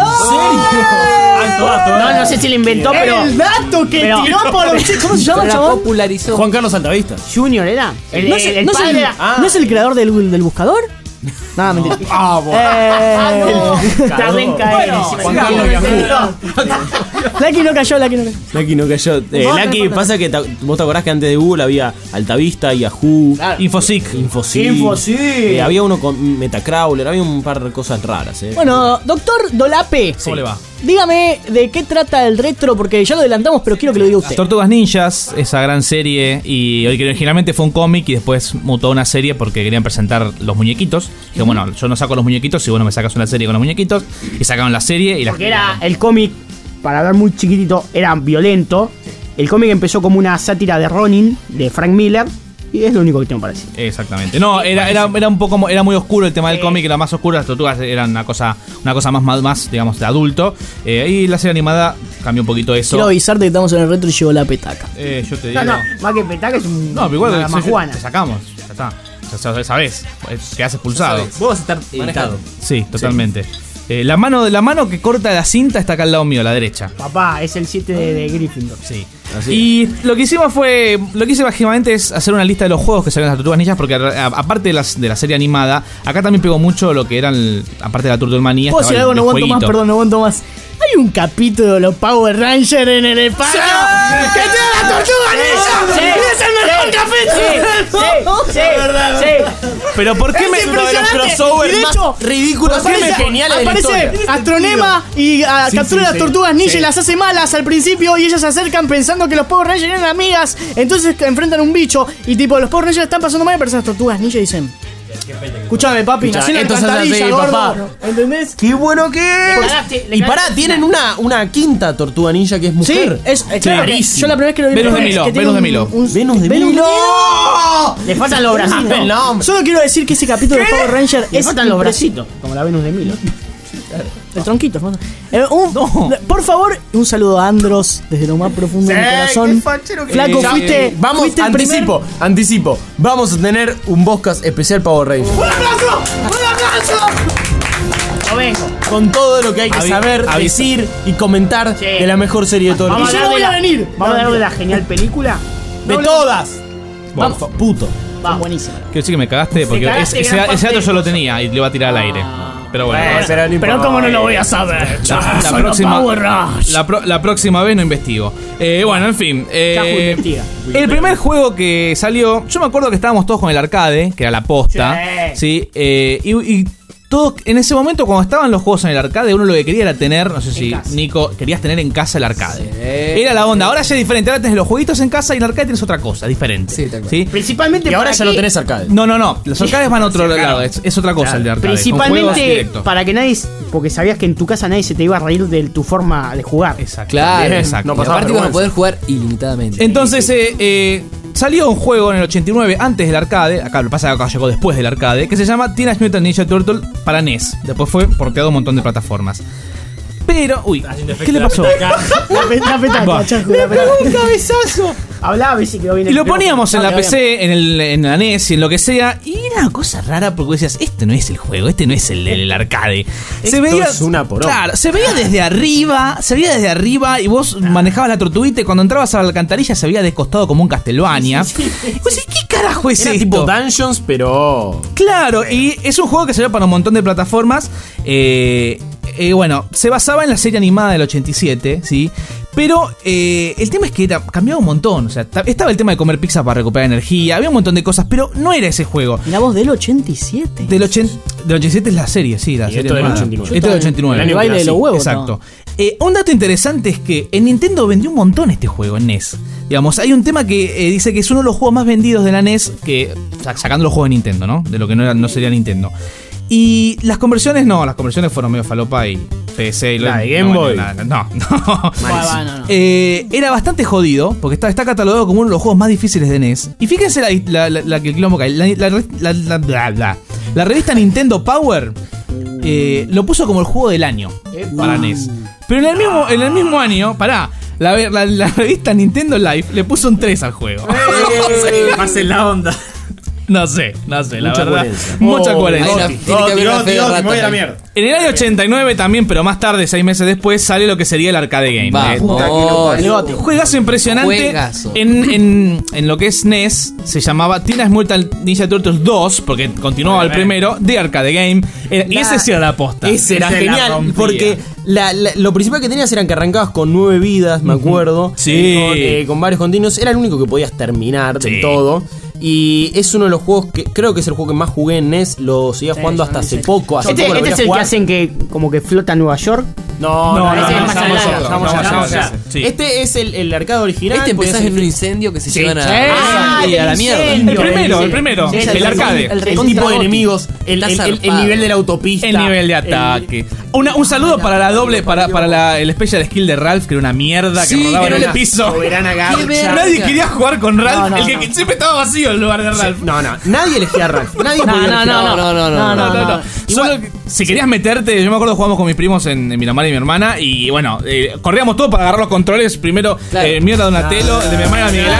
Alto, alto, No, no sé si la inventó, pero. El dato que pero- tiró por los chicos. ¿Cómo se llama, Pero la chabón? popularizó. Juan Carlos Altavista. Junior era. El, ¿No es, el- el no es padre el, era. ¿no es el creador del, del buscador? Nada, mentira. Ah, Eh, Tardé en caer. Bueno, ese Juan Juan Carlos Carlos. Lucky no cayó, Lucky no cayó. Lucky no cayó. Eh, No, no Lucky importa. pasa que ta- vos te acordás que antes de Google había Altavista, Yahoo, Infosic. Infosic. Infosic. Eh, había uno con Metacrawler, había un par de cosas raras, eh. Bueno, doctor Dolape, ¿Cómo le va? dígame de qué trata el retro, porque ya lo adelantamos, pero quiero que lo diga Las usted. Tortugas Ninjas, esa gran serie, y que originalmente fue un cómic y después mutó a una serie porque querían presentar los muñequitos. Que bueno, yo no saco los muñequitos y bueno, me sacas una serie con los muñequitos. Y sacaron la serie y la. Porque era el cómic, para hablar muy chiquitito, era violento. El cómic empezó como una sátira de Ronin, de Frank Miller. Y es lo único que tengo para decir. Exactamente. No, era, era, era un poco era muy oscuro el tema del cómic, era más oscuro, las tortugas eran una cosa, una cosa más, más, más, digamos, de adulto. Eh, y la serie animada cambió un poquito eso. Quiero avisarte que estamos en el retro y llegó la petaca. Eh, yo te digo. No, no, más que petaca es un. No, pero igual una sí, majuana. te sacamos, ya está. Ya, ya sabés, quedás expulsado. Vos vas a estar editado. Sí, totalmente. Eh, la mano la mano que corta la cinta está acá al lado mío, a la derecha. Papá, es el siete de, de Gryffindor. Sí. Y lo que hicimos fue. Lo que hice básicamente es hacer una lista de los juegos que salieron las Tortugas Ninjas. Porque a- aparte de, las, de la serie animada, acá también pegó mucho lo que eran. Aparte de la Turtlemanía. ¿Puedo estaba decir el- algo? el No aguanto más, jueguito. perdón, no aguanto más. Hay un capítulo de los Power Rangers en el espacio. ¡Que tiene la tortuga ninja! Sí, ¡Y es el mejor capítulo! Sí, sí, sí, sí. Pero ¿por qué Es me.? impresionante. crossovers Y de más hecho, ridículos, aparece- más geniales de la Aparece historia. Astronema y ah, Sí, captura sí, las sí. tortugas ninja Sí. y las hace malas al principio y ellas se acercan pensando que los Power Rangers eran amigas. Entonces enfrentan un bicho y tipo los Power Rangers están pasando mal y aparecen las tortugas ninja y dicen: escúchame, papi, Escucha, nací en la esto se hace alcantarilla, así, gordo. papá. ¿Entendés? ¡Qué bueno que Le es! cagaste, le Y cagaste. pará, tienen una, una quinta tortuga ninja que es Sí, mujer. es, eh, claro, Rarísimo. yo la primera vez que lo vi Venus fue de Milo, que tiene Venus de un- Milo. un- Venus de Milo. Le faltan los bracitos. El nombre. Solo quiero decir que ese capítulo de Power Ranger Le es faltan los impresi- bracitos, como la Venus de Milo. El tronquito, hermano. Eh, un- Por favor, un saludo a Andros desde lo más profundo de mi corazón. Flaco, Ya, fuiste. eh, Vamos, fuiste el primer- anticipo, anticipo. Vamos a tener un podcast especial Power Rangers. ¡Un aplauso! ¡Un aplauso! No vengo. Con todo lo que hay que Avi- saber, avisa. decir y comentar Sí. de la mejor serie de todos los Vamos a yo no hablar de voy a la- venir. Vamos a hablar de la genial película. De todas. Vamos. Por fa- puto. Va, buenísimo. Quiero decir que me cagaste porque cagaste ese, gran ese- ese parte dato yo del lo tenía y le iba a tirar al aire. Pero bueno. Bueno, pero no Pero importa. cómo no lo voy a saber. La, la Son los próxima, Power Rangers. la, pro- la próxima vez no investigo. Eh, bueno, en fin. eh, Chahu investiga. el primer juego que salió, yo me acuerdo que estábamos todos con el arcade, que era la posta. Sí. eh, y, y todos, en ese momento, cuando estaban los juegos en el arcade, uno lo que quería era tener, no sé si casa. Nico, querías tener en casa el arcade. Era la onda. Ahora ya es diferente. Ahora tenés los jueguitos en casa y en el arcade tienes otra cosa, diferente. Sí, tal cual. ¿Sí? Principalmente Y ahora para ya que- no tenés arcade. No, no, no. Los arcades van a otro lado. Es, es otra cosa el de arcade. Son juegos Principalmente directos. para que nadie. Porque sabías que en tu casa nadie se te iba a reír de tu forma de jugar. Exacto. Claro, Bien, exacto. no Y pasaba aparte ibas a vergüenza. poder jugar ilimitadamente. Entonces, eh, eh, salió un juego en el ochenta y nueve antes del arcade. Acá lo que pasa es que acá llegó después del arcade. Que se llama Teenage Mutant Ninja Turtle para N E S. Después fue porteado a un montón de plataformas. Pero, uy, ¿qué le pasó? La peta, peta, Va. cachajo, Le la peta. pegó un cabezazo. Hablaba a ver si quedó bien Y el lo micrófono. poníamos en la Dale, P C, en, el, en la N E S y en lo que sea. Y era una cosa rara porque decías, este no es el juego, este no es el, el, el arcade. Esto es una poronga. Claro, se veía desde arriba, se veía desde arriba y vos manejabas la tortuguita y cuando entrabas a la alcantarilla se veía descostado como un Castlevania. Sí, sí. Y vos decís, ¿qué carajo es Era esto? tipo Dungeons, pero... Claro, y es un juego que salió para un montón de plataformas. Eh, eh, bueno, se basaba en la serie animada del ochenta y siete, ¿sí? Pero eh, el tema es que era, cambiaba un montón. O sea, ta- estaba el tema de comer pizza para recuperar energía, había un montón de cosas, pero no era ese juego. La voz del ochenta y siete. Del, ochen- del ochenta y siete es la serie, sí, la Y serie esto del animada. ochenta y nueve. Este del ochenta y nueve. El año El baile que de nací. los huevos. Exacto. Eh, un dato interesante es que en Nintendo vendió un montón este juego, en N E S. Digamos, hay un tema que eh, dice que es uno de los juegos más vendidos de la N E S, que sa- sacando los juegos de Nintendo, ¿no? De lo que no, era, no sería Nintendo. Y las conversiones no, las conversiones fueron medio falopa y P S y lo- La de Game no, Boy. No, no, no. Bueno, no, no. Eh, era bastante jodido, porque está, está catalogado como uno de los juegos más difíciles de N E S. Y fíjense la, la, la, la, el quilombo que hay. la, la, la, la, bla, bla. La revista Nintendo Power eh, lo puso como el juego del año para N E S. Pero en el mismo, en el mismo año, pará, la, la, la revista Nintendo Life le puso un tres al juego. Más en la onda. No sé, no sé, la Mucha verdad. coherencia. Mucha Oh, coherencia. hay una- tiene que haber una fe de ratas ahí. En el año ochenta y nueve también, pero más tarde, seis meses después, sale lo que sería el arcade game. Vamos. Eh, Juegazo impresionante. Juegazo. En, en, en lo que es N E S se llamaba Teenage Mutant Ninja Turtles dos, porque continuaba el primero, de arcade game. Era- y ese sí era la posta. Ese era Ese la genial, rompía. porque la- la- lo principal que tenías eran que arrancabas con nueve vidas, me acuerdo. Sí. eh, con, eh, con varios continuos. Era el único que podías terminar Sí. de todo. Y es uno de los juegos que creo que es el juego que más jugué en N E S. Lo seguía jugando hasta hace poco. Hace Este, poco lo este volví es a el que jugar. hacen que como que flota Nueva York. No, No, no, no, ese no, es más no, adelante, no, no, vamos no, allá, no, vamos no, allá. sí. Este es el, el arcade original. Este podías empezás en un elegir- incendio que se Sí. llevan a, Ah, y a la el mierda. incendio. El primero, Sí, el primero, sí, el sí, arcade. el El recontra tipo de goti. enemigos, el, Está el- el- el zarpado. nivel de la autopista. El nivel de ataque. Una- un saludo para la doble, para, para la, el special skill de Ralph, que era una mierda que Sí, rodaba que en era el piso. Soberana garcha. verga. Nadie quería jugar con Ralph, No, no, el que, no. que siempre estaba vacío el lugar de Ralph. No, no, nadie elegía a Ralph. Nadie No, podía no, elegir a no, Ralph. no, no, no, no, no, no. Solo que- si querías meterte, yo me acuerdo jugamos con mis primos en, en Miramar y mi hermana. Y bueno, eh, corríamos todo para agarrar los controles. Primero, Claro. eh, el mío era Donatello, el de mi hermana era Miguel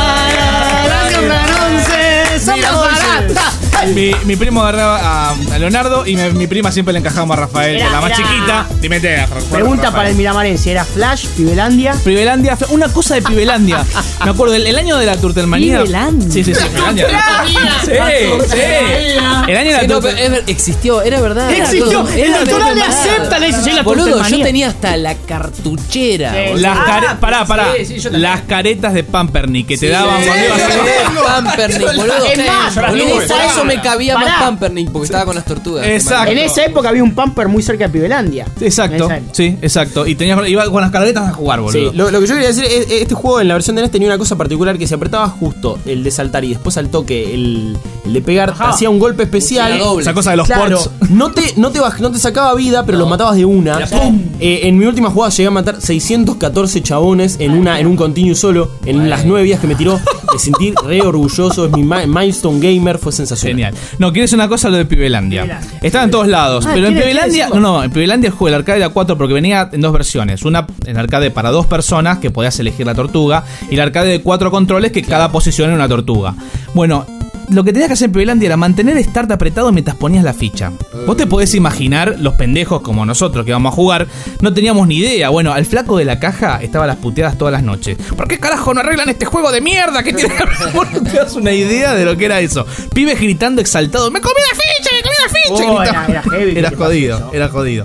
Ángel. Mi, mi primo agarraba a, a Leonardo y mi, mi prima siempre le encajaba a Rafael, que Era- es la más era- chiquita. Dime, te Pregunta para el Miramarense, ¿era Flash, Pibelandia? Pibelandia, fue una cosa de Pibelandia. Me acuerdo, el, el año de la Turtelmanía. Pibelandia. Sí, sí, sí, Pibelandia. Sí, sí. El año de la Sí, no, pero Turtel- es ver- existió, era verdad. era Existió, todo- el era doctor verdad. le acepta, le dice, sí, la Boludo, yo Turtelmanía. tenía hasta la cartuchera. boludo. Las care- Ah, pará, pará. sí, sí, yo también. Las caretas de Pampernick que te Sí, daban sí, cuando ibas yo a tenía Pampernick, boludo. Es más, yo las Boludo, tuve, por pará. eso me cabía Pará. más Pampernick, porque estaba con las tortugas. Exacto. En esa época había un Pamper muy cerca de Pibelandia. Exacto, En esa época. sí, exacto. Y tenías, iba con las carretas a jugar, boludo. Sí, lo, lo que yo quería decir es este juego en la versión de N E S tenía una cosa particular que si apretabas justo el de saltar y después al toque el, el de pegar, Ajá. hacía un golpe especial. Era doble. Esa cosa de los Claro, ports. no te, no, te baj- no te sacaba vida, pero los matabas de una. Eh, en mi última jugada llegué a matar seiscientos catorce chabones en una en un continuo solo. En las nueve vías que me tiró, me sentí re orgulloso. Es mi mi- milestone gamer, fue sensacional. Genial. No, quieres una cosa, lo de Pibelandia. Estaba en todos lados. Ah, pero en ¿quiere- Pibelandia. quiere No, no, en Pibelandia el juego del arcade era cuatro porque venía en dos versiones. Una en arcade para dos personas, que podías elegir la tortuga. Y el arcade de cuatro controles, que cada posición era una tortuga. Bueno. Lo que tenías que hacer en Pibelandia era mantener start apretado mientras ponías la ficha. Vos te podés imaginar, los pendejos como nosotros que vamos a jugar, no teníamos ni idea. Bueno, al flaco de la caja estaba las puteadas todas las noches. ¿Por qué carajo no arreglan este juego de mierda que tiene? Vos no te das una idea de lo que era eso. Pibes gritando exaltado, ¡me comí la ficha, me comí la ficha! Oh, Gritaba. era- era heavy que Era te pase jodido, eso. era jodido.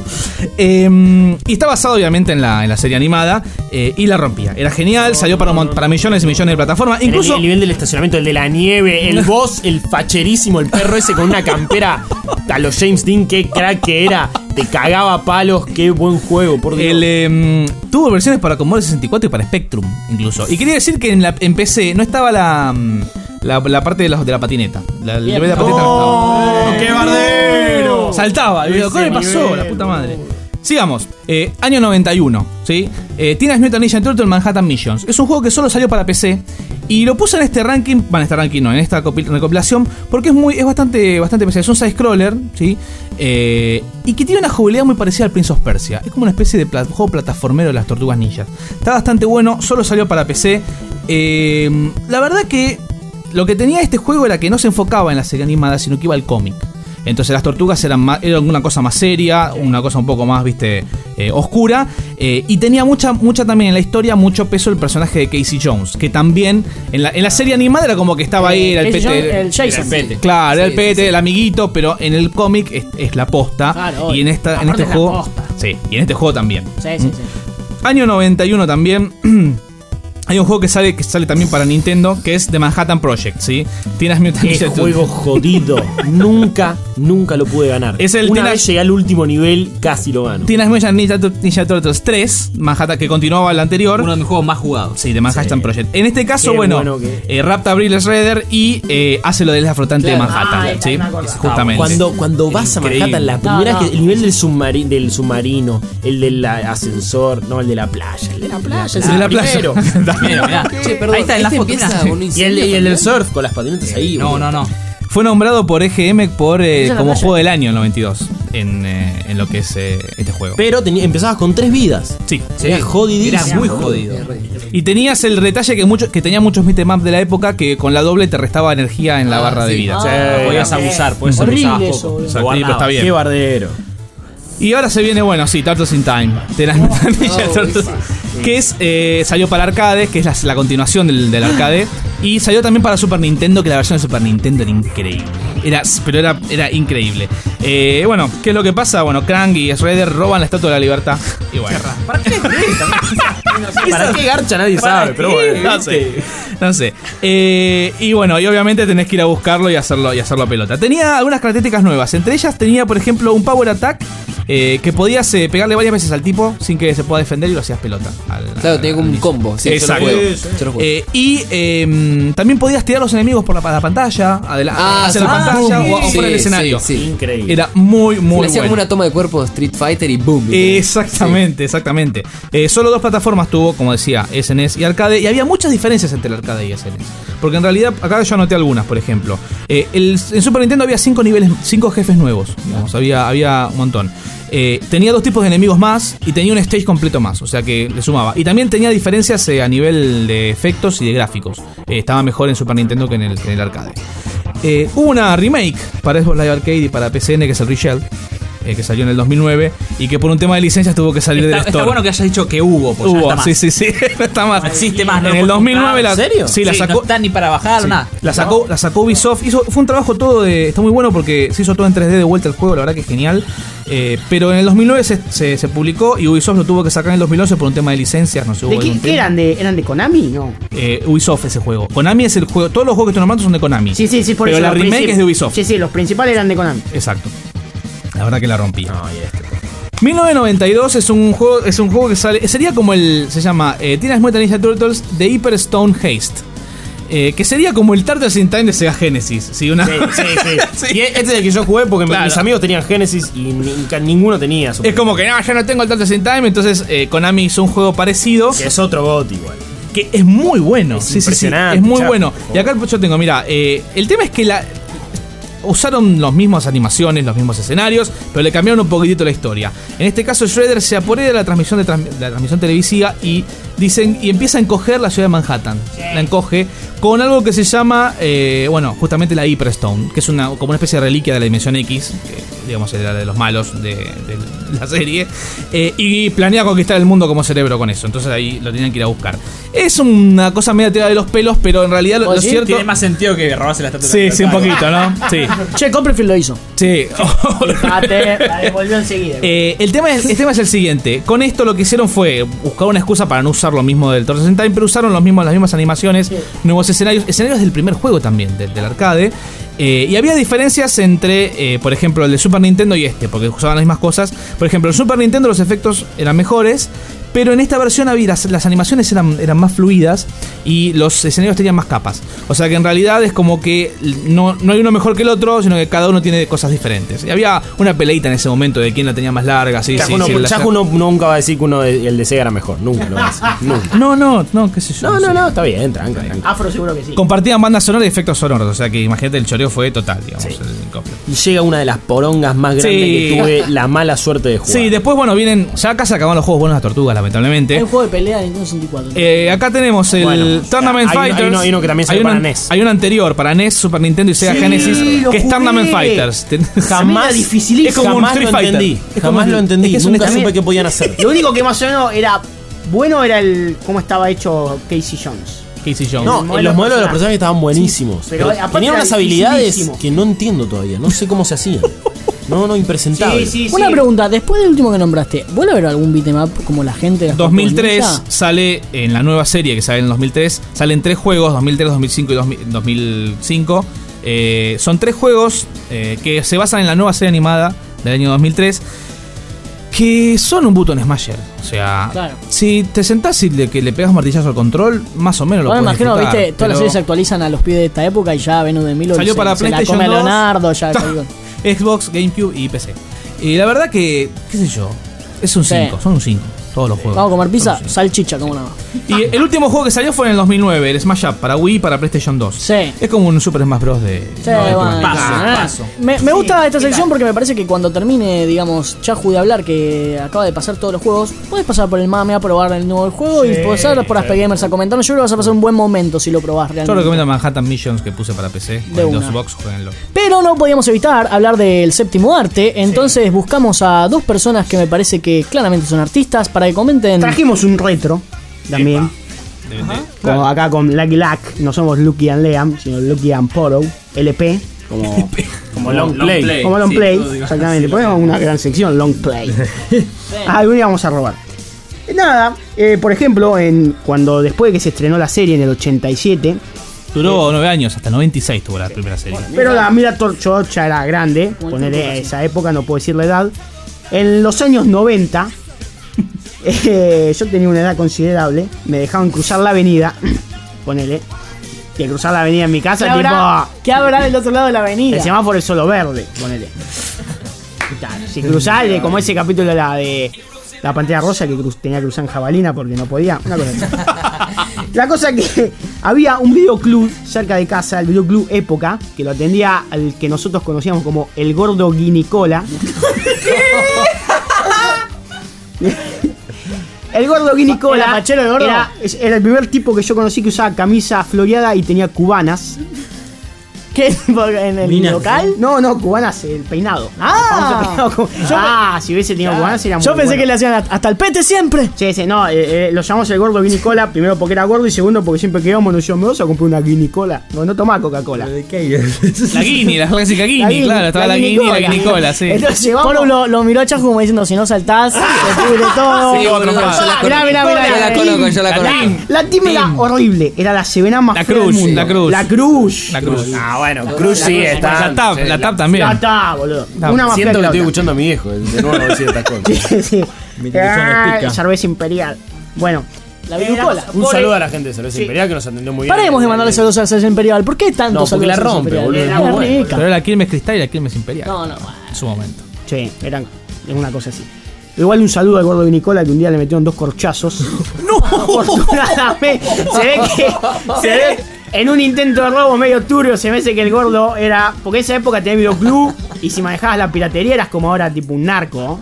Eh, y está basado obviamente en la, en la serie animada eh, y la rompía. Era genial, salió para, un mon- para millones y millones de plataformas. Incluso Incluso... el nivel del estacionamiento, el de la nieve, el boss, el facherísimo, el perro ese con una campera a los James Dean, qué crack que era. Te cagaba a palos, qué buen juego, por Dios. El, eh, tuvo versiones para Commodore sesenta y cuatro y para Spectrum, incluso. Y quería decir que en, la, en P C no estaba la, mm, la, la parte de, los, de la patineta. La, el nivel de la patineta no estaba. ¡Qué bardero! Saltaba. Y digo, ¿qué me pasó? nivel. La puta madre. Sigamos. Eh, año noventa y uno, ¿sí? Eh, Teenage Mutant Ninja Turtles Manhattan Missions. Es un juego que solo salió para P C. Y lo puse en este ranking, bueno, en este ranking no, en esta recopilación, porque es muy, es bastante, bastante P C. Es un side-scroller, ¿sí? Eh, y que tiene una jugabilidad muy parecida al Prince of Persia. Es como una especie de plat- juego plataformero de las tortugas ninjas. Está bastante bueno, solo salió para P C. Eh, la verdad que lo que tenía este juego era que no se enfocaba en la serie animada, sino que iba al cómic. Entonces las tortugas eran, más, eran una cosa más seria, una cosa un poco más, viste, eh, oscura. Eh, y tenía mucha, mucha también en la historia, mucho peso el personaje de Casey Jones. Que también en la, en la serie animada era como que estaba ahí, era el Casey pete. Jones, el Jason. Era el pete. Claro, era el Sí, pete, sí, sí. el amiguito, pero en el cómic es, es la posta. Claro, y en, esta, en aparte este es la juego. posta. Sí, y en este juego también. Sí, sí, sí. Año noventa y uno también. Hay un juego que sale, que sale también para Nintendo, que es The Manhattan Project, ¿sí? Tienes Mutant Qué Ninja juego Turtles. jodido. nunca, nunca lo pude ganar. Es el Una Teenage- vez llegué al último nivel, casi lo gano. Tienes Mutant Ninja, Tur- Ninja Turtles tres, Manhattan, que continuaba el anterior. Uno de mis juegos más jugados. Sí, de Manhattan Sí. Project. En este caso, Qué bueno, bueno que- eh, rapta a Brilles Redder y eh, hace lo de la flotante Claro. de Manhattan. Ah, ¿sí? me acordaba. Justamente. Cuando, cuando vas a Increíble. Manhattan, la No, primera no. vez que el nivel del, submari- del submarino, el del la- ascensor, no, el de la playa, el de la playa, El de la playa. primero. Mira, mirá. Che, perdón, Ahí está en la este foto. empieza mirá. con un Y el, incendio y el del también. surf con las patinetas ahí. No, boludo. no, no. Fue nombrado por E G M por, eh, ¿Esa es la como playa? juego del año en noventa y dos en, eh, en lo que es eh, este juego. Pero tenía- empezabas con tres vidas. Sí. Era jodidísimo. Era muy jodido. Y tenías el detalle que muchos que tenía muchos beat'em up de la época que con la doble te restaba energía en la Ah, barra de sí. vida. Ah, Sí, Podías ok. abusar, podías Horrible abusar eso, poco. boludo. Exacto, pero está bien. Qué bardero. Y ahora se viene, bueno, sí, Turtles in Time. Teenage Mutant Ninja Turtles, que es, eh, salió para arcade, que es la, la continuación del, del arcade. Y salió también para Super Nintendo, que la versión de Super Nintendo era increíble. Era, pero era, era increíble. Eh, bueno, ¿qué es lo que pasa? Bueno, Krang y Shredder roban la Estatua de la Libertad. Y bueno. ¿Para qué? ¿Para qué garcha? Nadie sabe, pero bueno. No sé. No sé. Eh, y bueno, y obviamente tenés que ir a buscarlo y hacerlo, y hacerlo pelota. Tenía algunas características nuevas. Entre ellas tenía, por ejemplo, un Power Attack. Eh, que podías eh, pegarle varias veces al tipo sin que se pueda defender y lo hacías pelota. Al- Claro, al- tenía como un al- combo. Sí, Exacto. Yo lo juego, yo lo juego. Eh, y eh, también podías tirar a los enemigos por la, la pantalla, adela- Ah, hacia sí. la pantalla Ah, o, o sí, por el sí, escenario. sí. Increíble. Era muy, muy Le hacía bueno. como una toma de cuerpo de Street Fighter y boom. Exactamente, exactamente. Eh, solo dos plataformas tuvo, como decía, S N E S y arcade. Y había muchas diferencias entre el arcade y S N E S. Porque en realidad, acá yo anoté algunas, por ejemplo. Eh, el- en Super Nintendo había cinco niveles, cinco jefes nuevos. Digamos, había, había un montón. Eh, tenía dos tipos de enemigos más y tenía un stage completo más, o sea que le sumaba. Y también tenía diferencias eh, a nivel de efectos y de gráficos. Eh, estaba mejor en Super Nintendo que en el, que en el arcade. Eh, hubo una remake para Xbox Live Arcade y para P C N, que es el Reshell, eh, que salió en el dos mil nueve y que por un tema de licencias tuvo que salir Está, del está store. bueno que hayas dicho que hubo, porque ya Hubo, está más. sí, sí, sí, no está más. No existe más. no En lo el puedes dos mil nueve comprar. la, ¿En serio? Sí, la Sí, sacó. no está ni para bajar Sí, nada. La sacó, la sacó Ubisoft. Hizo, fue un trabajo todo de. Está muy bueno porque se hizo todo en tres D de vuelta el juego, la verdad que es genial. Eh, pero en el dos mil nueve se, se, se publicó y Ubisoft lo tuvo que sacar en el dos mil once por un tema de licencias, no sé. ¿De hubo qué, algún qué tema. eran? De, ¿Eran de Konami? No. Eh, Ubisoft ese juego. Konami es el juego. Todos los juegos que estoy nombrando son de Konami. Sí, sí, sí, por pero eso. la los remake princip- es de Ubisoft. Sí, sí, los principales eran de Konami. Exacto. La verdad que la rompí. No, y este. mil novecientos noventa y dos es un juego, es un juego que sale. Sería como el. Se llama eh, Teenage Mutant Ninja Turtles The Hyper Stone Haste. Eh, que sería como el Turtles in Time de Sega Genesis. ¿Sí? Una... Sí, sí, sí. Y este es el que yo jugué porque Claro. mis amigos tenían Genesis y ni- ninguno tenía. Super Es como que no, yo no tengo el Turtles in Time. Entonces eh, Konami hizo un juego parecido. Que es otro bot igual. Que es muy bueno. Es Sí, sí, sí, impresionante, es muy chapo. bueno. Y acá yo tengo, mira, eh, el tema es que la. Usaron las mismas animaciones, los mismos escenarios, pero le cambiaron un poquitito la historia. En este caso, Shredder se apodera de la transmisión, de, trans- de la transmisión televisiva y dicen y empieza a encoger la ciudad de Manhattan. La encoge con algo que se llama, eh, bueno, justamente la Hyperstone, que es una como una especie de reliquia de la dimensión X, que digamos era de los malos de, de la serie, eh, y planea conquistar el mundo como cerebro con eso. Entonces ahí lo tenían que ir a buscar. Es una cosa media tirada de los pelos, pero en realidad lo, lo Sí, cierto. Tiene más sentido que robarse la estatua. Sí, sí, un poquito, ¿no? Sí. Che, Copperfield lo hizo. Sí. Fíjate, la devolvió enseguida. Eh, el, tema es, el tema es el siguiente. Con esto lo que hicieron fue buscar una excusa para no usar lo mismo del Turtles in Time, pero usaron los mismos, las mismas animaciones, nuevos escenarios, escenarios del primer juego también, del, del arcade. Eh, y había diferencias entre, eh, por ejemplo, el de Super Nintendo y este, porque usaban las mismas cosas. Por ejemplo, en Super Nintendo los efectos eran mejores, Pero en esta versión había, las, las animaciones eran, eran más fluidas y los escenarios tenían más capas. O sea que en realidad es como que no, no hay uno mejor que el otro, sino que cada uno tiene cosas diferentes. Y había una peleita en ese momento de quién la tenía más larga. Sí, Chaco, sí, no, sí, la- Chaco no- nunca va a decir que uno de- el de Sega era mejor. Nunca lo va a decir. Nunca. No, no, no, qué sé yo. No, sé. no, no, está bien, tranca, tranca. Afro seguro que sí. Compartían bandas sonoras y efectos sonoros. O sea que imagínate, el choreo fue total, digamos. el completo. Y llega una de las porongas más grandes Sí. que tuve la mala suerte de jugar. Sí, después, bueno, vienen. Ya acá se acaban los juegos buenos de tortugas, lamentablemente. Es un juego de pelea de Nintendo sesenta y cuatro. Eh, acá tenemos el Bueno, Tournament hay uno- hay Fighters. uno- hay uno que también salió Hay para uno- N E S. Hay uno anterior para N E S, Super Nintendo y Sega Sí, Genesis, lo que es jugué. Tournament Fighters. Jamás, dificilísimo. Es como un jamás Street lo Fighter. entendí. Es como Jamás un- lo entendí. es que es un Nunca también- supe qué podían hacer. Lo único que más o menos era bueno era el cómo estaba hecho Casey Jones. Casey Jones. No, El modelo los modelos de los personaje. personajes estaban buenísimos. Sí, pero pero aparte tenían era unas habilidades dificilísimo. que no entiendo todavía. No sé cómo se hacían. No, no, impresentable. Sí, sí, Una sí. pregunta, después del último que nombraste, ¿vuelve a haber algún beat'em up como la gente de las dos mil tres tortugas ninja? sale en la nueva serie que sale en dos mil tres. Salen tres juegos: dos mil tres, dos mil cinco y dos mil dos mil cinco. Eh, son tres juegos eh, que se basan en la nueva serie animada del año dos mil tres. Que son un button smasher. O sea, Claro. si te sentás y le, que le pegas martillazo al control, más o menos lo Bueno, me puedes imagino, disfrutar, viste, todas las pero series se actualizan a los pies de esta época y ya Venus de Milo Salió se, para se la PlayStation come a dos. Leonardo, ya. Xbox, GameCube y P C. Y la verdad que, qué sé yo, es un Sí. cinco, son un cinco. Todos los juegos. Vamos a comer pizza, Son un cinco. salchicha, como nada. Y el último juego que salió fue en el dos mil nueve, el Smash Up, para Wii y para PlayStation dos. Sí. Es como un Super Smash Bros. de... Sí, no, de- bueno, paso, ah, paso. Me, me gusta esta sección porque me parece que cuando termine, digamos, Chahu de hablar, que acaba de pasar todos los juegos, puedes pasar por el mame a probar el nuevo juego y pasar por Aspe Gamers a comentarnos. Yo creo que vas a pasar un buen momento si lo probás realmente. Yo recomiendo Manhattan Missions que puse para P C. De Con una. dos box, jueguenlo. Pero no podíamos evitar hablar del séptimo arte, entonces buscamos a dos personas que me parece que claramente son artistas para que comenten. Trajimos un retro también. De- de- Como acá con Lucky Luck, no somos Lucky and Liam, sino Lucky and Poro, L P, como, Como long play. como long Sí, play, todo digo. exactamente. Ponemos una gran sección, long play. Ah, algún día vamos a robar. Eh, Nada, eh, por ejemplo, en cuando después de que se estrenó la serie en el ochenta y siete, Duró nueve años, hasta noventa y seis tuvo la primera serie. pero la Mira Torcho ya era grande, ponerle a esa época, no puedo decir la edad. En los años noventa, eh, yo tenía una edad considerable, me dejaban cruzar la avenida, ponele, que cruzar la avenida en mi casa, ¿Qué tipo, habrá, ¿Qué habrá del otro lado de la avenida? el semáforo es solo verde, ponele. Y tal, si cruzás, eh, como ese capítulo de la de la Pantera Rosa, que cruz- tenía que cruzar en jabalina porque no podía, una cosa así. La cosa que había un videoclub cerca de casa, el videoclub Época, que lo atendía al que nosotros conocíamos como el gordo Guinicola. El gordo Guinicola ¿Era fachero el gordo? Era, era el primer tipo que yo conocí que usaba camisa floreada y tenía cubanas. ¿Qué? ¿En el Minas, local? No, no, cubanas, el peinado. Ah. El famoso peinado cu- Yo- ah, si hubiese tenido cubanas era muy Yo pensé bueno. que le hacían hasta el pete siempre. Sí, sí, no, eh, eh, lo llamamos el gordo Guinicola, primero porque era gordo y segundo porque siempre que íbamos nos decíamos, me vas a comprar una Guinicola. No, no tomás Coca-Cola. La Guini, la clásica Guini, La Guini, claro, estaba la, la Guini y la Guinicola. Guinicola, sí. Entonces llevamos... Poro lo, lo miró a Chahu como diciendo, si no saltás, se pudre todo. Sí, otro más. Yo la Mirá, mirá, mirá. Yo la conozco, yo la La conozco. Team. La team era horrible, era la Sevena más La fea Cruz, del mundo. la Cruz. La Cruz. La Cruz. Ah, bueno, Cruz sí está. La Tab, la Tab también. La Tab, boludo. Tab. Una más fea Siento que que la estoy otra. escuchando a mi viejo de nuevo decir estas cosas. Sí, sí. Mi televisión Ah, es pica. cerveza imperial. Bueno, La Guinicola. Un saludo a la gente de Cerveza Imperial que nos atendió muy bien. Paremos de mandarle saludos a la Cerveza Imperial. ¿Por qué tanto No, porque saludos la a Cerveza rompe, Imperial? boludo, Era es muy buena. rica. Pero era Quilmes Cristal y la Quilmes Imperial. No, no. En su momento. sí, eran es una cosa así. Igual un saludo al gordo Vinicola que un día le metieron dos corchazos. ¡No! Afortunadamente, se ve que se ve en un intento de robo medio turbio, se me hace que el gordo era. Porque en esa época tenía videoclub y si manejabas la piratería eras como ahora tipo un narco.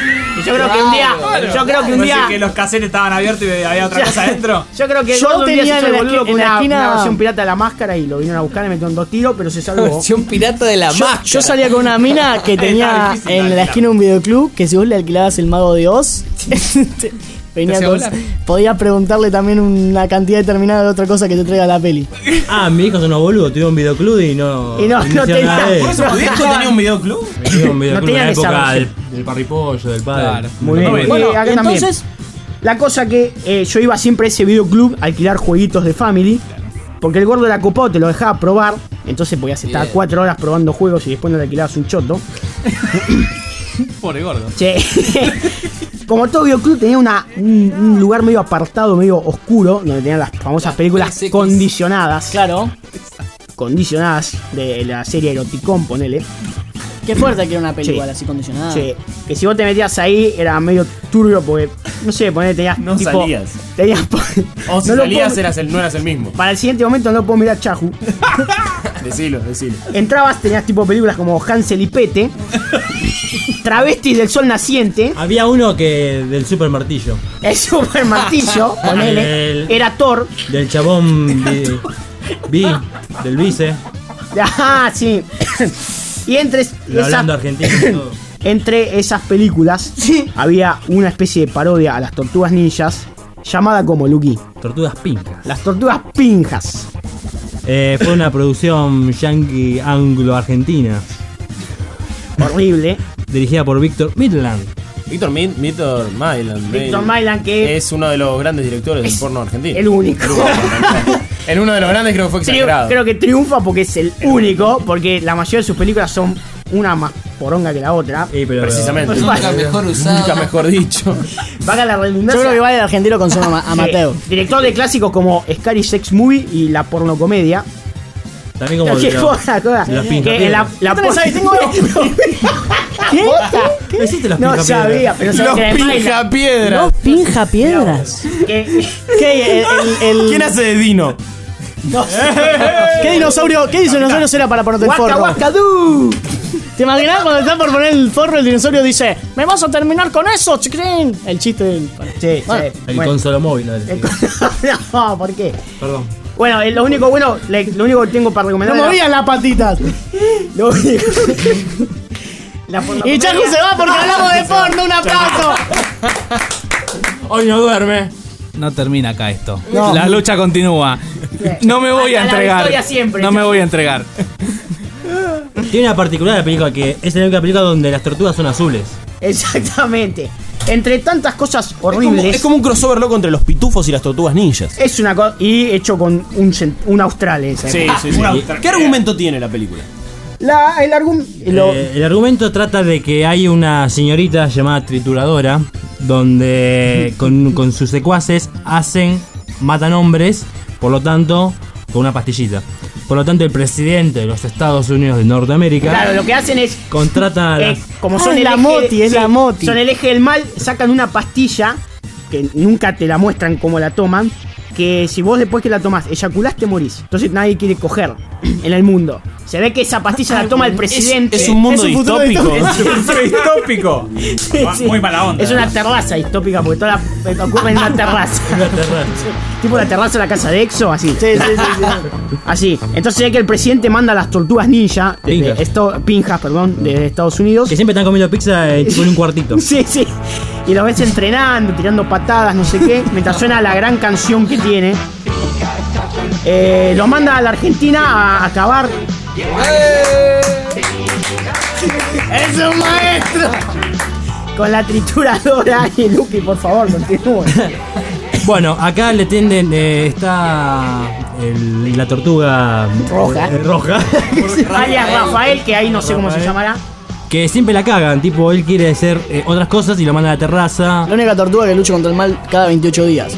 Y yo creo que un día. Yo creo que un día. que los cassettes estaban abiertos y había otra cosa adentro. Yo creo que el Yo gordo un día tenía se hizo en el la boludo esqui- con en la una, esquina- una versión pirata de la máscara y lo vinieron a buscar, le metieron dos tiros, pero se salvó. Versión pirata de la Yo, máscara. yo salía con una mina que tenía difícil, en la alquilar. esquina un videoclub que si vos le alquilabas el Mago de Oz, te- venía hacía con, volar. podías preguntarle también una cantidad determinada de otra cosa que te traiga la peli. Ah, mi hijo es unos boludos, tuvo un videoclub y no. Y no- no hicieron tenía- nada de eso. no- ¿Tu viejo tenía un videoclub? Tuvo un videoclub en tenían la esa época del, versión. del parripollo, del padre. Claro. Muy bien. No, Y Bueno, acá también. entonces, La cosa que eh, yo iba siempre a ese videoclub a alquilar jueguitos de Family. Porque el gordo era copado, te lo dejaba probar. Entonces podías estar Bien. cuatro horas probando juegos y después no le alquilabas un choto. Pobre gordo. Che. Como todo videoclub tenía una, un, un lugar medio apartado, medio oscuro, donde tenían las famosas películas condicionadas. Claro. Condicionadas de la serie Eroticón, ponele. Qué fuerte que era una película Sí. así condicionada. Sí, que si vos te metías ahí era medio turbio porque, no sé, ponele, tenías No tipo, salías. Tenías, O si no lo salías puedo- eras el, no eras el mismo. Para el siguiente momento no puedo mirar Chahu. Decilo, decilo. Entrabas, tenías tipo películas como Hansel y Pete, Travestis del Sol Naciente, Había uno que del super martillo. el Super Martillo, ponele, El- era Thor. Del chabón vi, vi, del vice. Ah, sí. Y entre Lo hablando esas, argentino y todo. entre esas películas había una especie de parodia a las Tortugas Ninjas llamada como Lucky. Tortugas Pincas. Las Tortugas Pinjas. Eh, fue una producción yankee anglo-argentina. Horrible. Dirigida por Víctor Midland. Víctor Mid, Víctor Myland. Víctor Myland, que es uno de los grandes directores del porno argentino. el único. En uno de los grandes creo que fue Triu- exagerado. creo que triunfa porque es el único, porque la mayoría de sus películas son una más poronga que la otra. Precisamente. Nunca mejor usado. Nunca mejor dicho. Vaga la redundancia. Yo creo que vale el argentino con su ama- amateur. Sí. Director de clásicos como Scary Sex Movie y la pornocomedia. También como ¿Qué lo- joda, joda? las Que pincapiedras. la, la ¿Qué tenés ahí? Tengo- ¿Qué? ¿No hiciste las No pincapiedras? sabía, pero sabía Los que era de Myland. pinjapiedras. Los pinja piedras. Que- ¿Qué, el, el- el- ¿Quién hace de Dino? no sé. ¿Qué dinosaurio? ¿Qué dinosaurio era para ponerte el Waka forro? waka do. ¿Te imaginas cuando está por poner el forro el dinosaurio dice ¿me vas a terminar con eso, chiquitín? El chiste del... Sí, Bueno, sí. El Bueno. consolo móvil. no, El con- No, ¿por qué? Perdón. Bueno, eh, lo único bueno, le- lo único que tengo para No recomendar. era- movían las patitas. Lo único. La Y pornocomedia- Chaco se va porque hablamos de porno. ¡Un aplauso! Hoy no duerme. No termina acá esto. No. La lucha continúa. No me voy a Hasta la entregar. victoria siempre, No me Chaco. voy a entregar. Tiene una particular la película que es la única película donde las tortugas son azules. Exactamente. Entre tantas cosas Es como, horribles. es como un crossover loco entre los pitufos y las tortugas ninjas. Es una cosa. Y hecho con un, cen- un austral esa. Sí, sí, sí. ¿Qué argumento tiene la película? La, el argumento. Eh, el argumento trata de que hay una señorita llamada Trituradora donde con, con sus secuaces hacen, matan hombres, por lo tanto, con una pastillita. Por lo tanto, el presidente de los Estados Unidos de Norteamérica Claro, lo que hacen es. contrata a eh, las- como Ah, son es el la eje- moti, es sí, la moti. Son el eje del mal, sacan una pastilla que nunca te la muestran cómo la toman. Que si vos después que la tomás eyaculás te morís. Entonces nadie quiere coger en el mundo. Se ve que esa pastilla la toma el presidente. Es un mundo Es un futuro distópico. distópico. Sí, sí. Muy mala onda. Es una terraza distópica porque toda la, ocurre en una terraza. Tipo la terraza de la casa de Exo, así. Sí, sí, sí, sí. Así. Entonces se ve que el presidente manda a las tortugas ninja, de- de Pinjas. esto- pinjas, perdón, de Estados Unidos. que siempre están comiendo pizza eh, tipo en un cuartito. Sí, sí. Y lo ves entrenando, tirando patadas, no sé qué, mientras suena la gran canción que tiene. Eh, lo manda a la Argentina a acabar. ¡Es un maestro! Con la trituradora y Lucky, por favor, continúe. Bueno, acá le tienden, eh, está el- la tortuga Roja. eh, roja Alias Rafael, que ahí no sé cómo se llamará. que siempre la cagan, tipo él quiere hacer eh, otras cosas y lo manda a la terraza. La única tortuga que lucha contra el mal cada veintiocho días.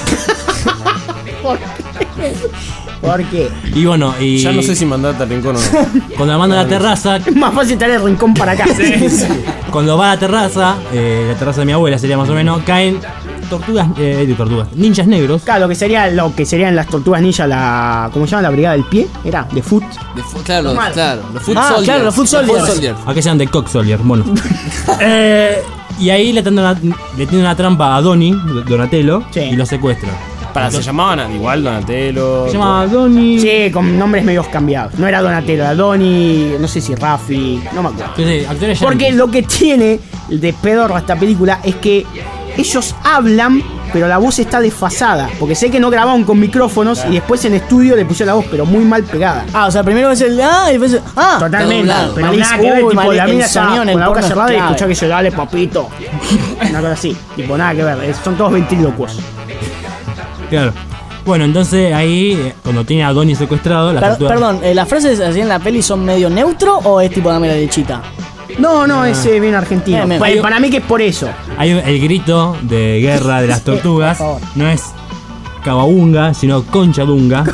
¿Por qué? Y bueno, y Ya no sé si mandarte al rincón o no. cuando la manda a la terraza, Es más fácil traer el rincón para acá. cuando va a la terraza, eh, la terraza de mi abuela sería más o menos, caen tortugas, eh, de tortugas, ninjas negros. Claro, lo que sería lo que serían las tortugas ninja, la. ¿Cómo se llama? La brigada del pie. Era, de foot. De fu- claro, Normal. claro. Los foot Ah, soldiers. claro, los foot soldiers. Acá se llaman de Cock Soldier, bueno. Eh, y ahí le tienden una, le tienden una trampa a Donnie, Donatello, Sí. y lo secuestran. Para, se llamaban igual Donatello. Se llama Donnie. Sí, con nombres medios cambiados. No era Donatello, era Donnie, no sé si Raffi, no me acuerdo. Sí, sí, actores Porque yankees. lo que tiene de pedorro esta película es que ellos hablan, pero la voz está desfasada. Porque sé que no grabaron con micrófonos y después en estudio le pusieron la voz, pero muy mal pegada. Ah, o sea, primero es el ah y después el ah. Totalmente, doblado. pero Malísimo. nada que ver, Uy, tipo, malí- la el mina está sonido en el con la boca porno es cerrada y clave. escuchá que se dale papito. Una cosa así, tipo, nada que ver, es- son todos ventrílocuos. Claro. Bueno, entonces ahí, eh, cuando tiene a Donnie secuestrado, la Per- tortuga. perdón, eh, ¿las frases así en la peli son medio neutro o es tipo dame la lechita? No, no, es eh, bien argentino. Bien, bien. Pa- Hay- Para mí que es por eso. Hay un- el grito de guerra de las tortugas. Por favor. No es Cababunga, sino Conchadunga.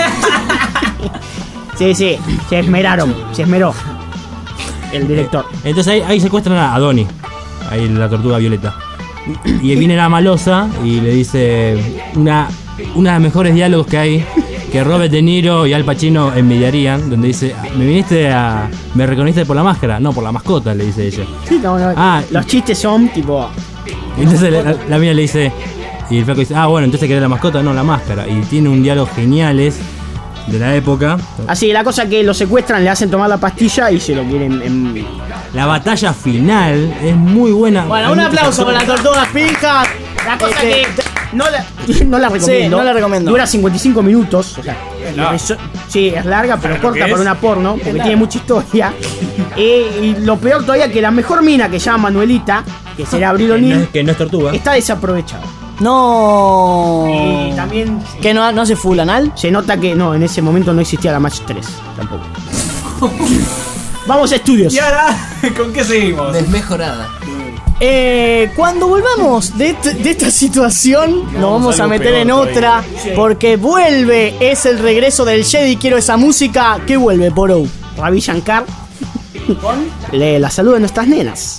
Sí, sí, se esmeraron, se esmeró el director. Entonces ahí, ahí secuestran a Donnie, ahí la tortuga violeta. Y viene la malosa y le dice una, una de los mejores diálogos que hay, que Robert De Niro y Al Pacino envidiarían, donde dice, me viniste a... me reconociste por la máscara, no por la mascota, le dice ella. Sí, no, no, Ah, los chistes son tipo. Y entonces la, la, la mina le dice, y el flaco dice, ah bueno, entonces querés la mascota, no la máscara. Y tiene un diálogo geniales de la época. Así, la cosa que lo secuestran, le hacen tomar la pastilla y se lo quieren. En... La batalla final es muy buena. Bueno, Hay un muchas aplauso para tortugas. las tortugas pinjas. La cosa Este, que no la, no la recomiendo. Sí, no la recomiendo. Dura cincuenta y cinco minutos. O sea, eso- sí, es larga, pero ¿Para lo corta que para es? una porno, porque larga. tiene mucha historia. Eh, y lo peor todavía que la mejor mina que se llama Manuelita, que será Abril Que no, O'Neil, es, que no es tortuga. está desaprovechada. No. Y también ¿Que no, no hace full anal? se nota que no, en ese momento no existía la Match tres tampoco. Vamos a estudios. ¿Y ahora con qué seguimos? Desmejorada. Eh, cuando volvamos de, est- de esta situación, nos vamos a algo meter peor en todavía. otra. Porque vuelve, es el regreso del Jedi. Quiero esa música. ¿Qué vuelve, Poro? Ravi Shankar le la salud de nuestras nenas.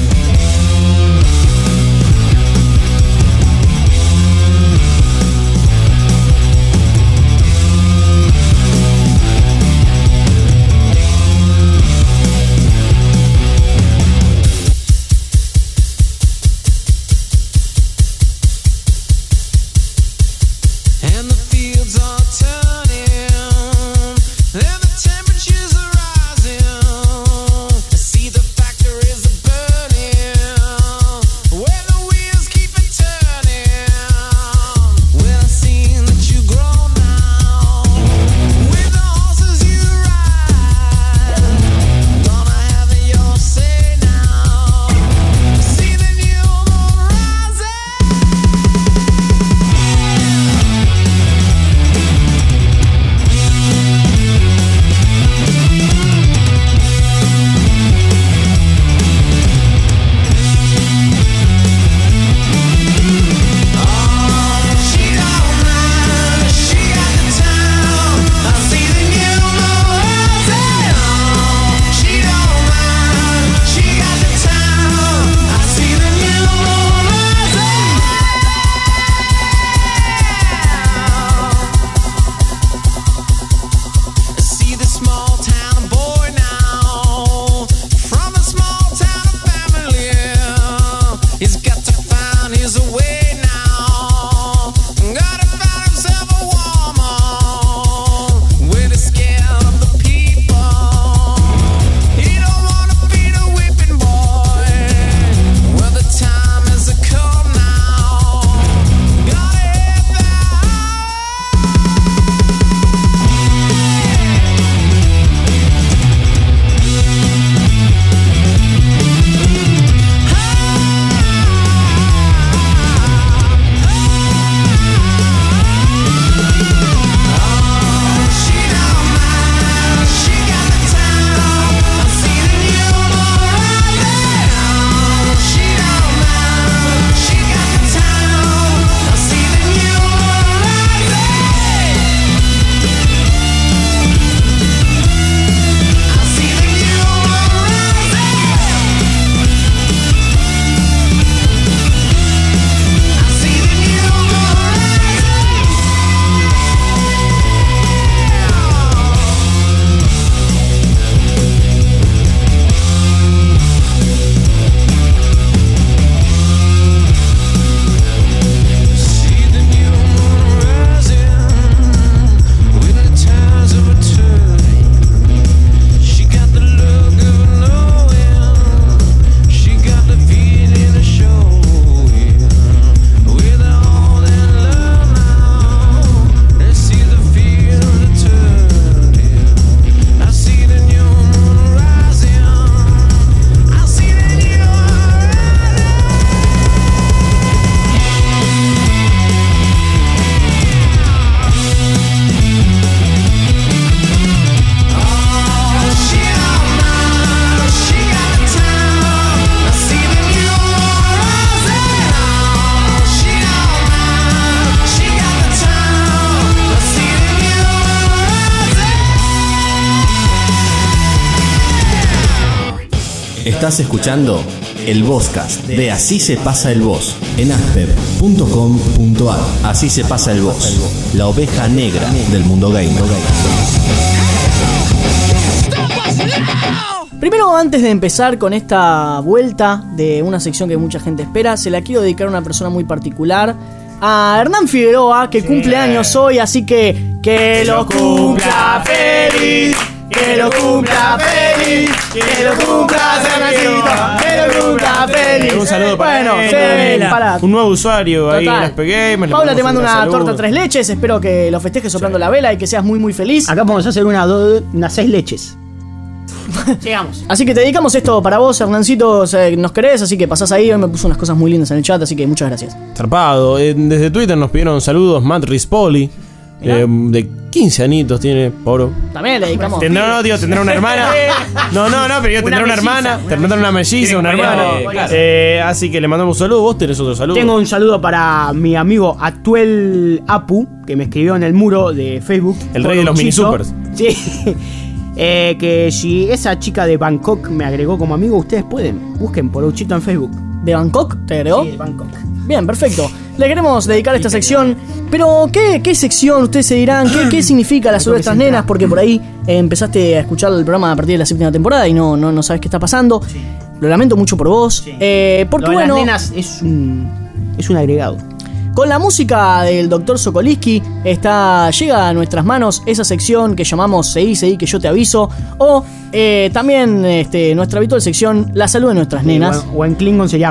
And the fields are turning, and the temperatures are rising. I see the factories are burning. Estás escuchando el Vozcast de Así se pasa el voz en asper punto com punto ar. Así se pasa el voz, la oveja negra del mundo gamer. Primero, antes de empezar con esta vuelta de una sección que mucha gente espera, se la quiero dedicar a una persona muy particular, a Hernán Figueroa, que cumple años hoy, así que que lo cumpla feliz, que lo cumpla feliz, que lo cumpla Hernancito, que lo cumpla feliz. Un saludo para bueno, él, sí, para un nuevo usuario ahí en Total. Aspe Gamer. Paula te manda una torta tres leches, espero que lo festejes soplando la vela y que seas muy muy feliz. Acá podemos hacer una, do, unas seis leches. Llegamos. Así que te dedicamos esto para vos, Hernancito, o sea, nos querés, así que pasás ahí, hoy me puso unas cosas muy lindas en el chat, así que muchas gracias. Zarpado. Eh, desde Twitter nos pidieron saludos Matt Rispoli. Eh, de quince anitos tiene, Poro. También le dedicamos. Tendrá, no, digo, tendrá una hermana. No, no, no, pero yo tendrá una, una hermana. Tendrá una melliza, una hermana. Claro. Eh, así que le mandamos un saludo. Vos tenés otro saludo. Tengo un saludo para mi amigo Actuel Apu, que me escribió en el muro de Facebook. El rey de los mini supers. Sí. Eh, que si esa chica de Bangkok me agregó como amigo, ustedes pueden. Busquen Porouchito en Facebook. ¿De Bangkok te agregó? Sí, de Bangkok. Bien, perfecto. Le queremos dedicar esta sección. Pero, ¿qué, qué sección? Ustedes se dirán, ¿qué, qué significa la sobre estas nenas? Porque por ahí eh, empezaste a escuchar el programa a partir de la séptima temporada y no, no, no sabes qué está pasando. Sí. Lo lamento mucho por vos. Sí. Eh, porque, Lo de bueno. Las nenas es un, es un agregado. Con la música del doctor Sokolinsky está, llega a nuestras manos esa sección que llamamos Seguí, seguí que yo te aviso. O eh, también este, nuestra habitual sección La salud de nuestras nenas. O, o en Klingon sería...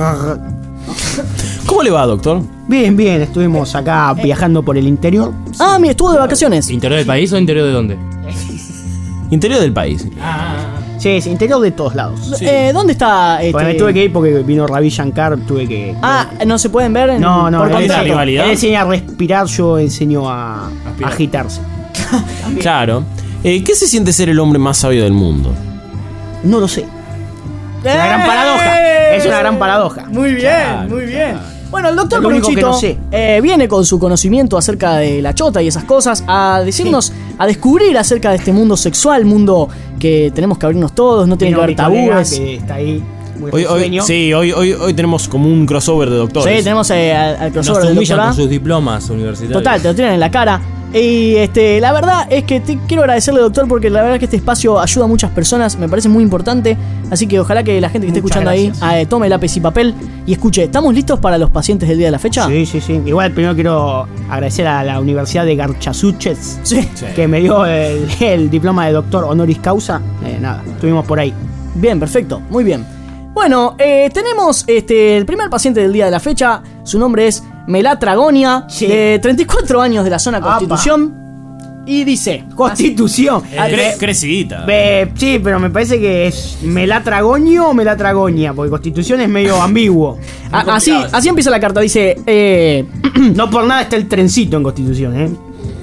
¿Cómo le va, doctor? Bien, bien, estuvimos acá viajando por el interior. Ah, mira, estuvo de vacaciones. ¿Interior del país o interior de dónde? Interior del país. Sí, sí, interior de todos lados. Sí. Eh, ¿Dónde está? Este... Bueno, me tuve que ir porque vino Ravi Shankar, tuve que... Ah, ¿no se pueden ver? En... No, no, por no. contrato. Él enseña a respirar, yo enseño a, a agitarse. Claro. Eh, ¿Qué se siente ser el hombre más sabio del mundo? No lo sé. Es una gran paradoja. Es una gran paradoja. Muy bien, claro, muy bien. Claro. Bueno, el doctor Porouchito no sé. eh, viene con su conocimiento acerca de la chota y esas cosas a decirnos, sí. a descubrir acerca de este mundo sexual, mundo que tenemos que abrirnos todos, no tiene que haber tabúes. Que está ahí hoy, hoy, sí, hoy, hoy, hoy tenemos como un crossover de doctores. Sí, tenemos eh, al, al crossover Nos del humillan doctorado. con sus diplomas universitarios. Total, te lo tiran en la cara. Y este, la verdad es que te quiero agradecerle, doctor, porque la verdad es que este espacio ayuda a muchas personas, me parece muy importante. Así que ojalá que la gente que esté Muchas escuchando gracias. ahí eh, tome lápiz y papel y escuche. ¿Estamos listos para los pacientes del día de la fecha? Sí, sí, sí. Igual primero quiero agradecer a la Universidad de Garchasuches, sí. que me dio el, el diploma de doctor honoris causa. Eh, nada, estuvimos por ahí. Bien, perfecto, muy bien. Bueno, eh, tenemos este, el primer paciente del día de la fecha. Su nombre es Melatragonia, sí. de treinta y cuatro años, de la zona Constitución. Apa. Y dice... Constitución. Eh, cre crecidita. Eh, sí, pero me parece que es Melatragoño o Melatragonia, porque Constitución es medio ambiguo. A, así, así empieza la carta, dice... Eh, no por nada está el trencito en Constitución, ¿eh?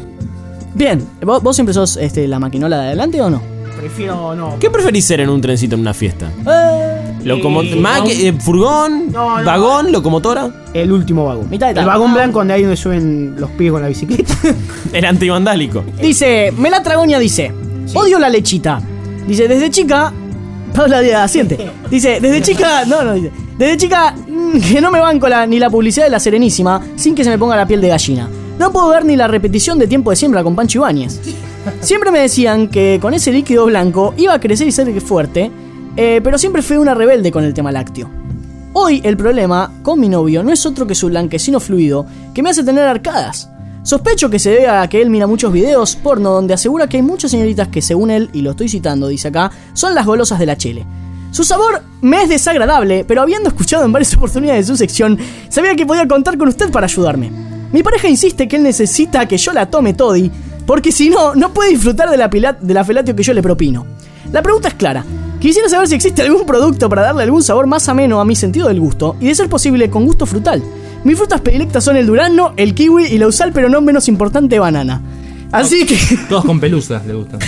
Bien, ¿vos, vos siempre sos este, la maquinola de adelante o no? Prefiero no. ¿Qué preferís ser en un trencito en una fiesta? Eh, Locomo eh, no. eh, ¿Furgón? No, no. ¿Vagón? ¿Locomotora? El último vagón. Mitad de el vagón blanco donde hay donde suben los pibes con la bicicleta. El antivandálico. Dice, Melatragonia dice, sí. Odio la lechita. Dice, desde chica... Paula asiente. Dice, desde chica... No, no, dice. Desde chica que no me banco la, ni la publicidad de La Serenísima sin que se me ponga la piel de gallina. No puedo ver ni la repetición de Tiempo de Siembra con Pancho Ibáñez. Siempre me decían que con ese líquido blanco iba a crecer y ser fuerte, eh, pero siempre fui una rebelde con el tema lácteo. Hoy el problema con mi novio no es otro que su blanquecino fluido que me hace tener arcadas. Sospecho que se debe a que él mira muchos videos porno donde asegura que hay muchas señoritas que, según él, y lo estoy citando, dice acá, son las golosas de la chele. Su sabor me es desagradable, pero habiendo escuchado en varias oportunidades de su sección, sabía que podía contar con usted para ayudarme. Mi pareja insiste que él necesita que yo la tome todi, porque si no, no puede disfrutar de la, pilat, de la felatio que yo le propino. La pregunta es clara. Quisiera saber si existe algún producto para darle algún sabor más ameno a mi sentido del gusto, y de ser posible con gusto frutal. Mis frutas predilectas son el durazno, el kiwi y la usal, pero no menos importante, banana. Así que... Todos con pelusas le gustan.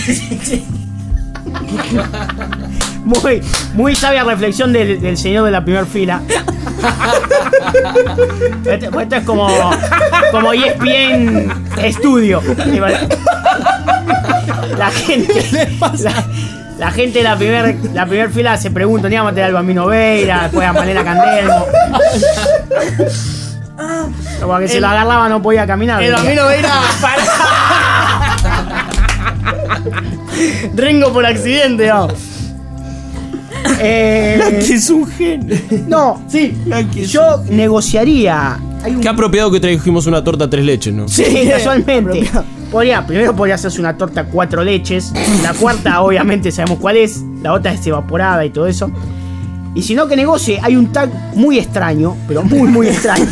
Muy, muy sabia reflexión del, del señor de la primera fila. Esto, esto es como, como E S P N Studio. La gente, la, La gente de la primera la primer fila se pregunta, ¿ni vamos a meter al Bambino Veira, después a Malena Candelmo? Como que se lo agarraba no podía caminar. El Bambino Veira. Rengo por accidente, no. Eh, es un genio. No, sí. Yo negociaría. Hay un... Qué apropiado que trajimos una torta tres leches, ¿no? Sí, casualmente. Podría, primero podría hacerse una torta cuatro leches. La cuarta, obviamente, sabemos cuál es. La otra es evaporada y todo eso. Y si no, que negocie. Hay un tag muy extraño, pero muy, muy extraño.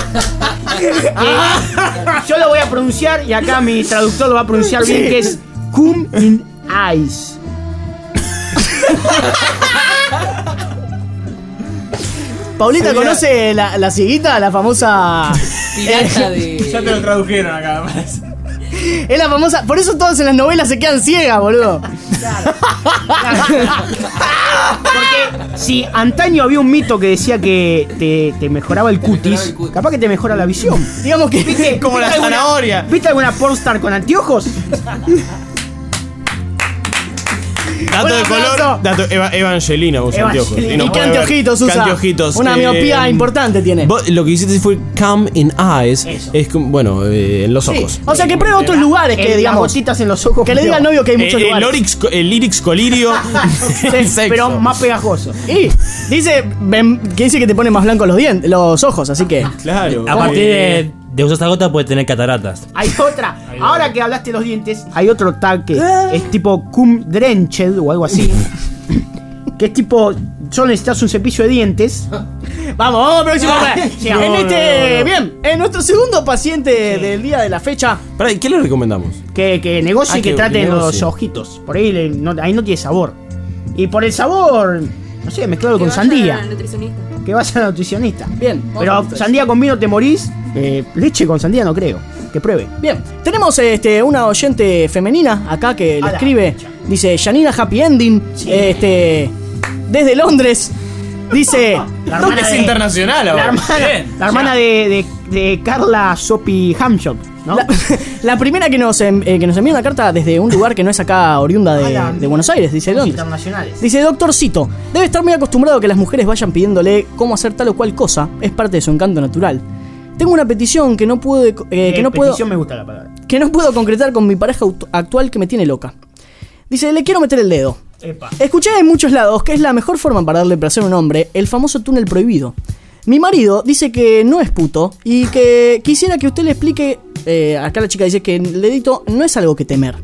Que yo lo voy a pronunciar y acá mi traductor lo va a pronunciar bien, que es Cum in Eyes. Paulita, ¿conoce la, la cieguita? La famosa... Pirata de... Ya te lo tradujeron acá, me parece. Es la famosa... Por eso todos en las novelas se quedan ciegas, boludo. Claro. Porque si antaño había un mito que decía que te, te mejoraba el cutis, capaz que te mejora la visión. Digamos que... ¿Viste? Como la ¿Viste alguna- zanahoria. ¿Viste alguna pornstar con anteojos? Dato Un de aplauso. color. Dato, Eva- Evangelina usa Evangelina. anteojos. ¿Y no qué puede ver. anteojitos ¿Qué usa? anteojitos? Una miopía Eh, importante tiene. vos lo que hiciste fue come in eyes. Eso. Es como, bueno, eh, en los Sí. ojos. O sea, que pruebe otros lugares que, Eh, digamos... Las gotitas en los ojos. Que le diga al novio que hay muchos Eh, el, lugares. orix, el lyrics colirio. Sí, Sexo. pero más pegajoso. Y dice ven, que dice que te pone más blancos los dientes, los ojos, así que... Claro. A partir Eh, de, de usar esta gota puede tener cataratas. Hay otra. Ahora que hablaste de los dientes, hay otro tag que es tipo cum drenched o algo así. Que es tipo, solo necesitas un cepillo de dientes. Vamos, vamos al próximo. Sí, en no, este, no, no. bien, en nuestro segundo paciente del día de la fecha. Pará, ¿y qué le recomendamos? Que, que negocie Ah, y que, que traten los negocie. ojitos. Por ahí, le- no, ahí no tiene sabor. Y por el sabor, no sé, mezclado con sandía. Al nutricionista. Que vaya al nutricionista. Bien, Pero sandía con vino te morís. Eh, leche con sandía no creo. Que pruebe. Bien, tenemos este, una oyente femenina acá que le A la escribe. Dice Janina Happy Ending. Este. Desde Londres. Dice. La hermana Es de- internacional La ahora. hermana, Bien, la hermana de, de, de Carla Sophie Hamshot, ¿no? La, la primera que nos, em- eh, que nos envía una carta desde un lugar que no es acá oriunda de, Ah, la- de Buenos Aires, dice Londres. Internacionales. Dice, doctorcito, debe estar muy acostumbrado a que las mujeres vayan pidiéndole cómo hacer tal o cual cosa. Es parte de su encanto natural. Tengo una petición que no puedo, eh, que Eh, no puedo, petición me gusta la palabra. que no puedo concretar con mi pareja aut- actual que me tiene loca. Dice, le quiero meter el dedo. Epa. Escuché en muchos lados que es la mejor forma para darle placer a un hombre el famoso túnel prohibido. Mi marido dice que no es puto y que quisiera que usted le explique. eh, acá la chica dice que el dedito no es algo que temer.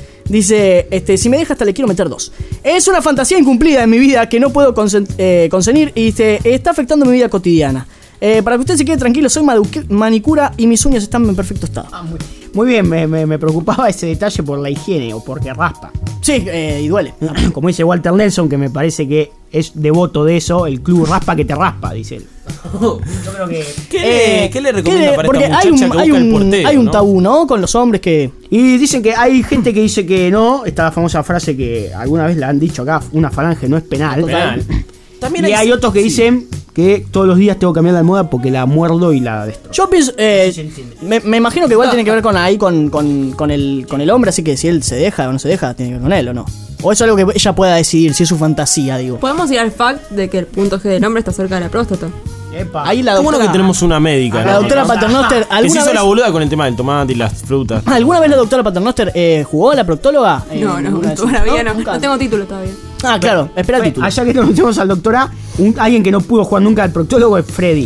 Dice, este, si me deja hasta le quiero meter dos. Es una fantasía incumplida en mi vida que no puedo consen- eh, consenir y dice, está afectando mi vida cotidiana. Eh, para que usted se quede tranquilo, soy madu- manicura y mis uñas están en perfecto estado. Ah, muy, muy bien, me, me- me preocupaba ese detalle por la higiene o porque raspa. Sí, eh, y duele. Como dice Walter Nelson, que me parece que es devoto de eso, el club raspa que te raspa, dice él. Yo creo que... ¿Qué, le, Eh, ¿Qué le recomienda ¿qué le- para porque esta hay muchacha un, que hay busca el un, portero? hay un ¿no? tabú, ¿no? Con los hombres que... Y dicen que hay gente que dice que no, esta famosa frase que alguna vez la han dicho acá, una falange no es penal. Penal. También Y hay otros que dicen que todos los días tengo que cambiar la almohada porque la muerdo y la destrozo. Yo pienso, eh, me, me imagino que igual tiene que ver con ahí con, con, con el, con el hombre, así que si él se deja o no se deja, tiene que ver con él o no. O es algo que ella pueda decidir, si es su fantasía, digo. Podemos ir al fact de que el punto G del hombre está cerca de la próstata. Ahí la Qué bueno doctora, que tenemos una médica. la ¿no? doctora Paternoster, Que se ¿alguna hizo vez, la boluda con el tema del tomate y las frutas. ¿alguna vez la doctora Paternoster eh, jugó a la proctóloga? Eh, No, no, ¿alguna vez? todavía no. Nunca. No tengo título todavía. Ah, claro, espera el Fue- título. Allá que conocemos al doctor A, un- alguien que no pudo jugar nunca al proctólogo es Freddy.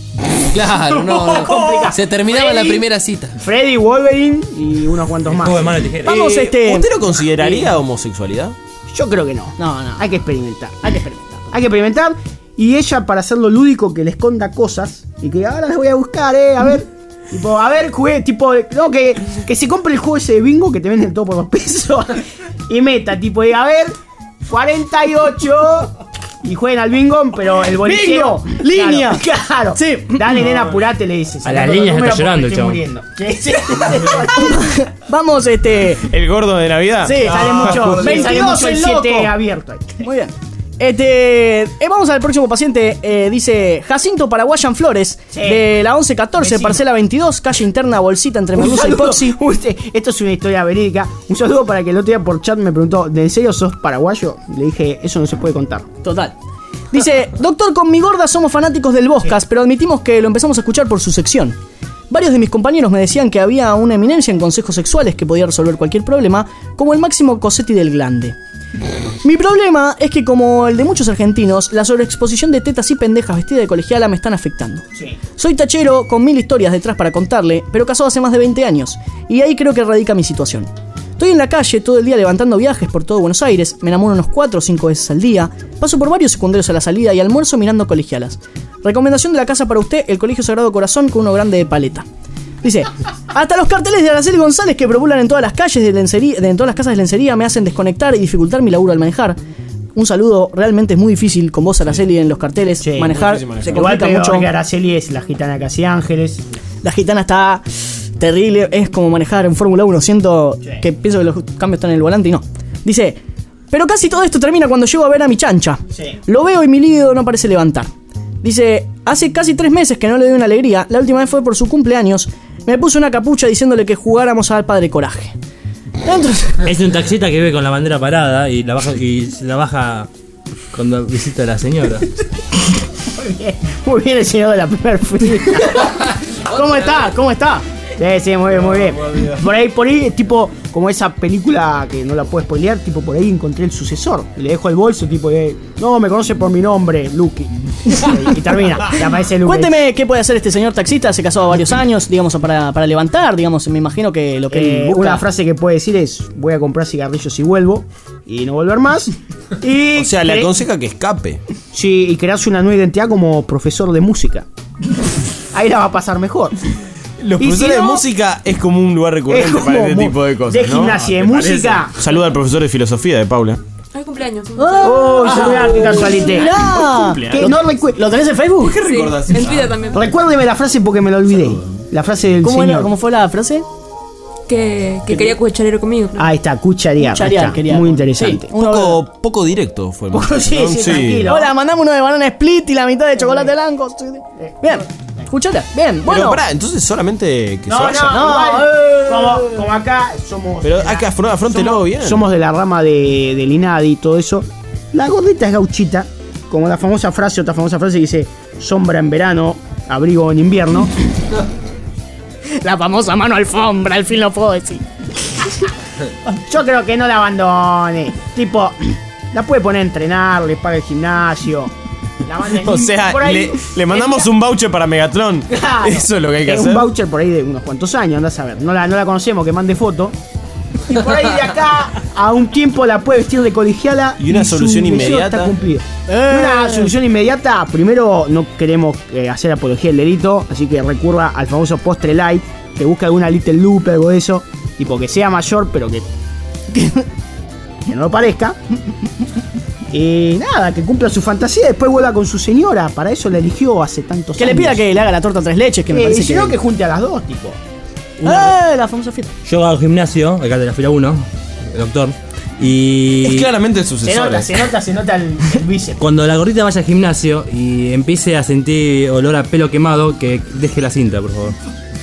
Claro, no, no. Complicado. Se terminaba la Freddy. primera cita. Freddy, Wolverine y unos cuantos más. Juego de mano y tijera. Vamos, Eh, este... ¿Usted lo consideraría homosexualidad? Yo creo que no. No, no, Hay que experimentar. hay que experimentar. Hay que experimentar. Y ella, para hacerlo lúdico, que le esconda cosas. Y que ahora las voy a buscar, eh. A ver. Tipo, a ver, jugué, tipo. No, que, que se compre el juego ese de bingo que te venden todo por dos pesos. Y meta, tipo, de, a ver, cuarenta y ocho. Y jueguen al bingo, pero el bolicero. ¡Bingo! ¡Línea! Claro. claro. Sí. Dale, nena, apurate, le dices. A la línea está llorando el chabón. muriendo. Sí, sí. Vamos, este... ¿El gordo de Navidad? Sí, Sale mucho, veintidós sale mucho el el loco. siete abierto ahí. Muy bien. Este, eh, vamos al próximo paciente. eh, dice Jacinto Paraguayan Flores, Sí. de la once catorce, Vecino. parcela veintidós, calle interna, bolsita entre Un merluza y saludo. Poxy. Usted- esto es una historia verídica. Un saludo para que el otro día por chat me preguntó, ¿de en serio sos paraguayo? Le dije, eso no se puede contar. Total. Dice, doctor, con mi gorda somos fanáticos del Boscas, pero admitimos que lo empezamos a escuchar por su sección. Varios de mis compañeros me decían que había una eminencia en consejos sexuales que podía resolver cualquier problema, como el Máximo Cosetti del glande. Mi problema es que, como el de muchos argentinos, la sobreexposición de tetas y pendejas vestidas de colegiala me están afectando. Soy tachero con mil historias detrás para contarle, pero casado hace más de veinte años, y ahí creo que radica mi situación. Estoy en la calle todo el día levantando viajes por todo Buenos Aires, me enamoro unos cuatro o cinco veces al día, paso por varios secundarios a la salida y almuerzo mirando colegialas. Recomendación de la casa para usted, el Colegio Sagrado Corazón con uno grande de paleta. Dice, hasta los carteles de Araceli González que populan en todas las calles de lencería, de en todas las casas de lencería me hacen desconectar y dificultar mi laburo al manejar. Un saludo, realmente es muy difícil con vos, Araceli, en los carteles manejar. Se Igual complica que mucho. que Araceli es la gitana casi Ángeles. La gitana está terrible, es como manejar en Fórmula uno. Siento que pienso que los cambios están en el volante y no. Dice, pero casi todo esto termina cuando llego a ver a mi chancha. Lo veo y mi líbido no parece levantar. Dice, hace casi tres meses que no le doy una alegría. La última vez fue por su cumpleaños. Me puso una capucha diciéndole que jugáramos al Padre Coraje. Entonces, Es un taxista que vive con la bandera parada y la baja, y se la baja cuando visita a la señora. Muy bien, muy bien el señor de la primer fila. ¿Cómo está? ¿Cómo está? Sí, sí, muy bien, muy bien. Por ahí, por ahí, tipo, como esa película que no la puedo spoilear, tipo, por ahí encontré el sucesor. Le dejo el bolso, tipo, de, no, me conoce por mi nombre, Lucky. Y, y termina, y aparece Lucky. cuénteme qué puede hacer este señor taxista. Se casó a varios años, digamos, para, para levantar, digamos, me imagino que lo que él Eh, busca. una frase que puede decir es, voy a comprar cigarrillos y vuelvo, y no volver más. Y O sea, le cre- aconseja que escape. Sí, y crearse una nueva identidad como profesor de música. Ahí la va a pasar mejor. Los Y profesores si no, de música es como un lugar recurrente es como para este mu- tipo de cosas. de ¿no? gimnasia, de ¿Te parece? música. Saluda al profesor de filosofía de Paula. Ay, cumpleaños. ¡Oh, mirá, qué casualité! Mirá, Que no recu- ¿Lo tenés en Facebook? ¿Qué recordás? En Twitter también. Recuérdeme la frase porque me la olvidé. La frase del ¿Cómo, era- señor. ¿Cómo fue la frase? Que, que quería cucharero conmigo. Ahí está, cucharear. ahí Cucharear, está. quería. Muy interesante. Sí, uno- Poco, poco directo fue el Poco- mensaje, sí, ¿no? sí, tranquilo. Hola, mandame uno de banana split y la mitad de chocolate blanco. Bien, escuchate. Bien, Pero bueno. pará, entonces solamente que No, se no, vaya. igual, como, como acá somos. Pero hay que afron- afrontelo somos, bien. somos de la rama de, del INADI y todo eso. La gordita es gauchita, como la famosa frase, otra famosa frase que dice: sombra en verano, abrigo en invierno. La famosa mano alfombra, al fin lo puedo decir. Yo creo que no la abandone. Tipo, la puede poner a entrenar, le paga el gimnasio. La manda en- O sea, por ahí- le, le mandamos un voucher para Megatron. Claro. Eso es lo que hay que Es hacer. un voucher por ahí de unos cuantos años, andás a ver. No la, no la conocemos, que mande foto. Y por ahí de acá a un tiempo la puede vestir de colegiala. ¿Y una su solución deseo inmediata? Está cumplido. Eh. Y una solución inmediata, primero no queremos eh, hacer apología del delito, así que recurra al famoso postre light, que busque alguna Little Loop, algo de eso. Tipo que sea mayor, pero que, que, que no lo parezca. Y nada, que cumpla su fantasía y después vuelva con su señora. Para eso la eligió hace tantos Que años. le pida que le haga la torta tres leches, que me Eh, parece y si que. no, que junte a las dos, tipo. ¡Eh! La famosa fiesta. Yo hago gimnasio, acá de la fila uno, el doctor. Y. Es claramente el Se sucesor. nota, se nota, se nota el, el bíceps. Cuando la gordita vaya al gimnasio y empiece a sentir olor a pelo quemado, que deje la cinta, por favor.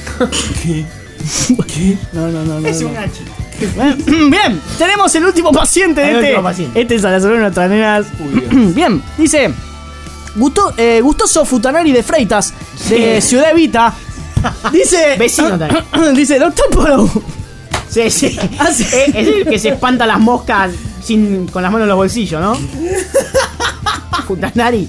No, no, no, no. Es no. una chica. Bien, tenemos el último paciente de El este. último paciente. Este es a la sobrina de nuestras nenas. Bien, dice. Gusto, eh, gustoso Futanari de Freitas, de Ciudad Evita. Dice. Vecino también. Dice, doctor Polo. Sí, sí. Ah, sí. Es, es el que se espanta las moscas sin, con las manos en los bolsillos, ¿no? Futanari.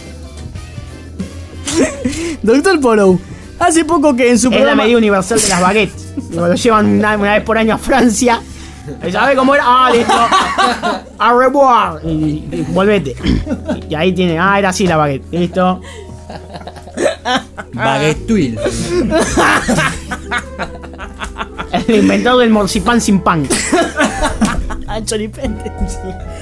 Doctor Polo. Hace poco que en su Es la programa. medida universal de las baguettes. Lo llevan una, una vez por año a Francia. ¿Sabe cómo era? Ah, listo. Au revoir. Y, y volvete. Y ahí tiene. Ah, era así la baguette. Listo. Baguette Twill. El inventor del morcipán sin pan. Ancho ni pente.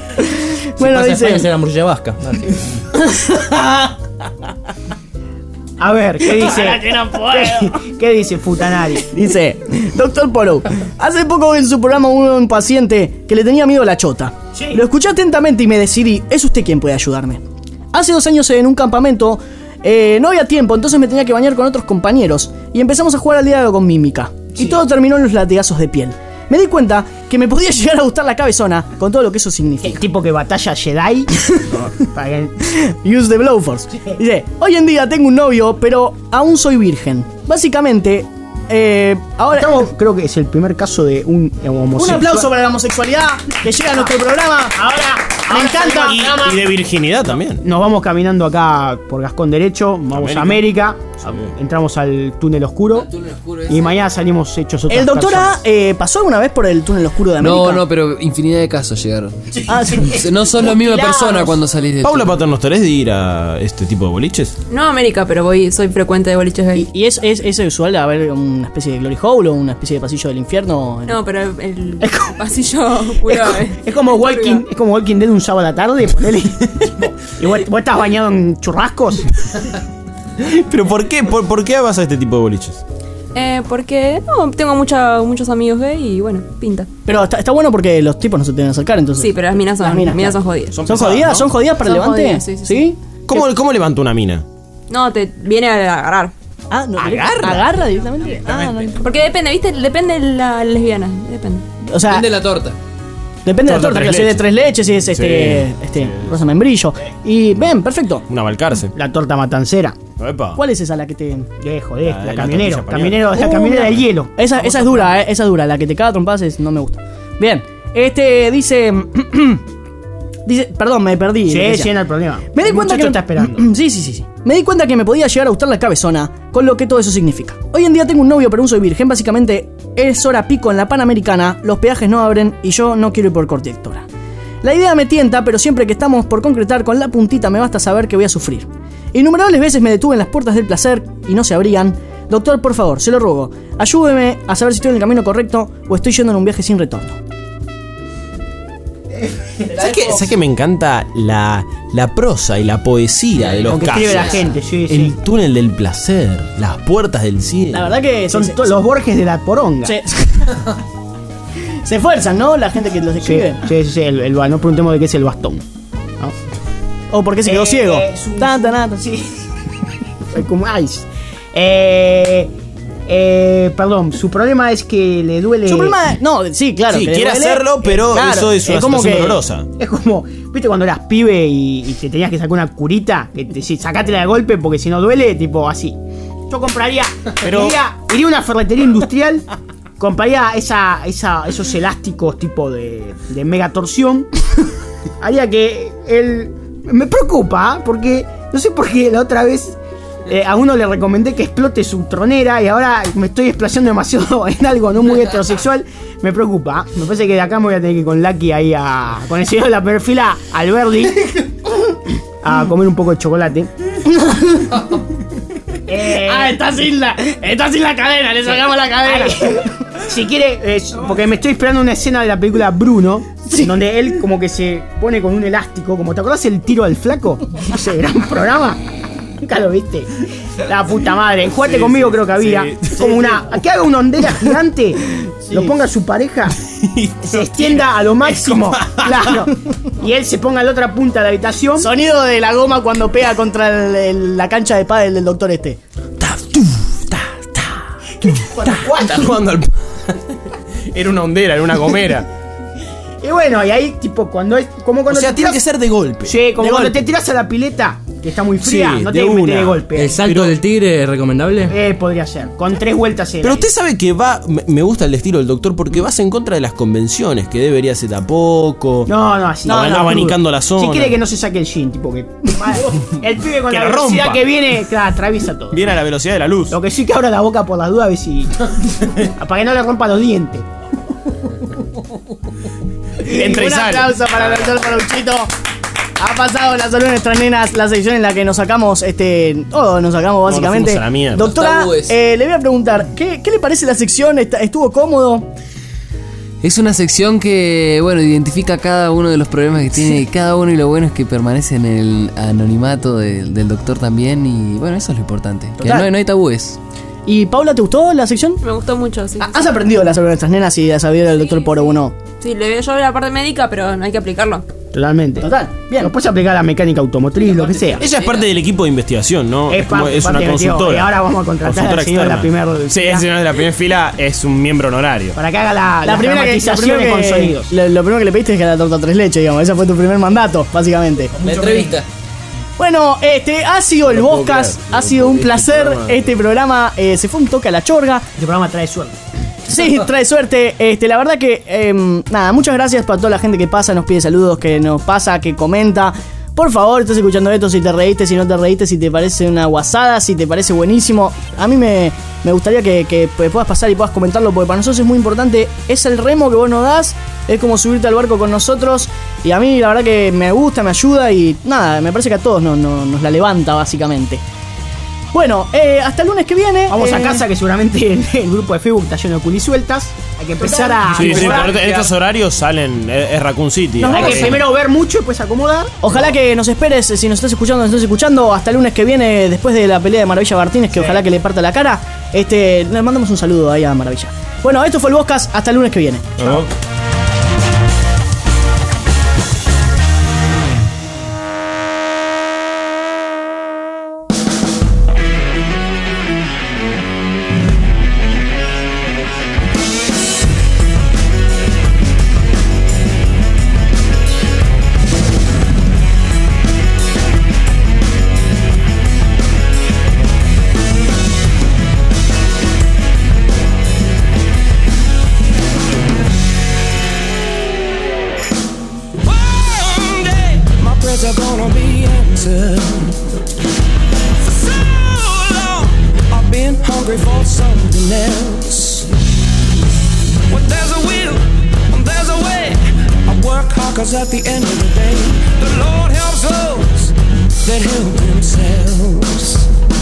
Bueno, Bueno, dice. dice. la morcilla vasca. A ver, ¿qué dice? Para que no puedo. ¿Qué, qué dice Futanari? Dice, doctor Polo, hace poco en su programa hubo un paciente que le tenía miedo a la chota. Sí. Lo escuché atentamente y me decidí, ¿es usted quien puede ayudarme? Hace dos años en un campamento eh, no había tiempo, entonces me tenía que bañar con otros compañeros y empezamos a jugar al diálogo con mímica. Y todo terminó en los latigazos de piel. Me di cuenta que me podía llegar a gustar la cabezona con todo lo que eso significa. El tipo que batalla Jedi. Para que- Use the Blowforce. Dice, hoy en día tengo un novio, pero aún soy virgen. Básicamente, eh, ahora... Estamos- creo que es el primer caso de un homosexual. Un aplauso para la homosexualidad que llega a nuestro programa. Ahora, me encanta. Y de virginidad también. Nos vamos caminando acá por Gascón Derecho, vamos a América, entramos al túnel oscuro, y mañana salimos hechos otras ¿El doctor A personas. eh, pasó alguna vez por el túnel oscuro de América? No, no, pero infinidad de casos llegaron. Ah, sí. No son la misma persona cuando salís de Paula Paterno, ¿estarés de ir a este tipo de boliches? No América, pero voy, soy frecuente de boliches gay. ¿Y es, es, es usual haber una especie de glory hole o una especie de pasillo del infierno? No, pero el, el pasillo puro. eh. Es como Walking, es como Walking Dead un sábado a la tarde, ponele. Y vos, vos estás bañado en churrascos. ¿Pero por qué? ¿Por, por qué vas a este tipo de boliches? Eh, porque no, tengo mucha, muchos amigos gay y bueno, pinta. Pero está, está bueno porque los tipos no se te van a acercar, entonces. Sí, pero las minas son, Las minas, minas, son claro. jodidas. ¿Son, jodidas? ¿Son jodidas para el Son levante? jodidas, sí, sí, sí. ¿Cómo, ¿Cómo levanta una mina? No, te viene a agarrar. Ah, no, ¿Agarra? ¿Agarra directamente? Ah, no. Porque depende, ¿viste? Depende de la lesbiana. Depende. O sea, Depende de la torta. depende de la Torta torta, tres que si es de leches. tres leches, si es este, Sí, este rosa membrillo. Y ven, perfecto. Una balcarce. La torta matancera. Epa. ¿Cuál es esa la que te...? De joder, La la, de la camionero. tortilla camionero española. la camionera Uh, del hielo. Esa, esa es dura, eh, esa es dura. La que te caga trompadas es- no me gusta. Bien, este dice... dice, perdón, me perdí. Sí, Decía. sí, no hay problema. Me di El cuenta muchacho que está esperando. Sí, sí, sí, sí. Me di cuenta que me podía llegar a gustar la cabezona, con lo que todo eso significa. Hoy en día tengo un novio, pero aún soy virgen. Básicamente es hora pico en la Panamericana, los peajes no abren y yo no quiero ir por cortectora. La idea me tienta, pero siempre que estamos por concretar con la puntita me basta saber que voy a sufrir. Innumerables veces me detuve en las puertas del placer y no se abrían. Doctor, por favor, se lo ruego, ayúdeme a saber si estoy en el camino correcto o estoy yendo en un viaje sin retorno. ¿Sabes qué, ¿Sabes qué me encanta la, la prosa y la poesía de los Lo que casos? escribe la gente, sí, sí. El túnel del placer, las puertas del cielo. La verdad que Son se, to- los Borges de la poronga. se, se esfuerzan, ¿no? La gente que los Sí, escribe. sí, sí, sí, el, el- no preguntemos de qué es el bastón. ¿no? O porque se quedó Eh, ciego. eh, su- Tan, tan, tan. Sí. Soy como ice. Eh, eh, perdón, su problema es que le duele. Su problema es- no, sí, claro. Sí, que le quiere duele. hacerlo, pero Claro, eso es una como situación que- dolorosa. Es como, ¿viste cuando eras pibe y, y te tenías que sacar una curita? Que te decís, sacátela de golpe porque si no duele, tipo así. Yo compraría, Pero- iría, iría a una ferretería industrial, compraría esa, esa, esos elásticos tipo de, de mega torsión. Haría que él. Me preocupa, ¿eh? Porque no sé por qué la otra vez eh, a uno le recomendé que explote su tronera y ahora me estoy explayando demasiado en algo no muy heterosexual. Me preocupa. ¿eh? Me parece que de acá me voy a tener que ir con Lucky ahí a. Con el señor de la perfila al Verdi a comer un poco de chocolate. Eh, Ah, está sin la. Está sin la cadena, le sacamos la cadena. Ay, si quiere, eh, porque me estoy esperando una escena de la película Bruno, donde él como que se pone con un elástico, como ¿te acordás el tiro al flaco? Ese gran programa. Nunca lo viste. La puta madre. En Jugate Sí, conmigo sí, creo que había. sí. Como una. Que haga una ondera gigante, lo ponga a su pareja, se extienda a lo máximo. Claro. Y él se ponga a la otra punta de la habitación. Sonido de la goma cuando pega contra el- el- la cancha de pádel del doctor este. Está jugando al... Era una hondera, era una gomera. Y bueno, y ahí, tipo, cuando es. Como cuando O sea, te tiene tirás- que ser de golpe. Sí, como De cuando golpe. te tiras a la pileta, que está muy fría, Sí, no de te metes una. de golpe. ¿El salto Pero- del tigre es recomendable? Eh, podría ser. Con tres vueltas en Pero usted sabe que va, me- me gusta el estilo del doctor porque vas en contra de las convenciones, que debería ser tampoco. No, no, así. No, no, no, no, abanicando crudo. la zona. Si quiere que no se saque el jean, tipo que. El pibe con Que la la velocidad rompa. que viene, claro, atraviesa todo. Viene a la velocidad de la luz. Lo que sí que abra la boca por las dudas, a ver si. para que no le rompa los dientes. Entra y Un sale. aplauso para el doctor Paluchito. Ha pasado la salud de nuestras nenas, la sección en la que nos sacamos, este, todo nos sacamos básicamente. fuimos a la mierda. Doctora, Los tabúes. eh, le voy a preguntar, ¿qué, qué le parece la sección? ¿Está- ¿Estuvo cómodo? Es una sección que, bueno, identifica cada uno de los problemas que tiene cada uno y lo bueno es que permanece en el anonimato de- del doctor también y bueno, eso es lo importante. Que Total. no, hay- no hay tabúes. ¿Y Paula, te gustó la sección? Me gustó mucho, sí. ¿Has aprendido las sobre nuestras nenas y has sabido del doctor Poro o no? Sí, le veo yo la parte médica, pero no hay que aplicarlo. Totalmente. Total. Bien. Lo puedes aplicar a la mecánica automotriz, lo que sea. Ella es parte del equipo de investigación, ¿no? Es Es, como- parte- es una parte de- consultora. y ahora vamos a contratar Consultora al señor de la externa. primer- Sí, el señor de la primera fila es un miembro honorario. Para que haga la, La las primera que, la dramatizaciones primera con que- sonidos. Lo, lo primero que le pediste es que la torta tres leches, digamos. Ese fue tu primer mandato, básicamente. La entrevista. Bueno, este ha sido el Boscas, ha sido un placer. Este programa eh, se fue un toque a la chorga. Este programa trae suerte. Sí, trae suerte. Este, la verdad que, em, nada, muchas gracias para toda la gente que pasa, nos pide saludos, que nos pasa, que comenta. Por favor, estás escuchando esto, si te reíste, si no te reíste, si te parece una guasada, si te parece buenísimo. A mí me, me gustaría que, que puedas pasar y puedas comentarlo, porque para nosotros es muy importante. Es el remo que vos nos das, es como subirte al barco con nosotros. Y a mí la verdad que me gusta, me ayuda y nada, me parece que a todos nos, nos, nos la levanta básicamente. Bueno, eh, hasta el lunes que viene. Vamos a eh, casa que seguramente el, el grupo de Facebook está lleno de culisueltas. Hay que empezar a... Sí, sí, empezar- pero en estos horarios salen. Es, es Raccoon City. Nos Hay vamos que a- primero ver mucho y después acomodar. Ojalá que nos esperes, si nos estás escuchando, nos estás escuchando hasta el lunes que viene, después de la pelea de Maravilla Martínez, que ojalá que le parta la cara. Este, le mandamos un saludo ahí a Maravilla. Bueno, esto fue el Boscas, hasta el lunes que viene. ¿No? One day my prayers are gonna be answered. For so long I've been hungry for something else. When there's a will, when there's a way, I work hard 'cause at the end of the day, the Lord helps those that help themselves.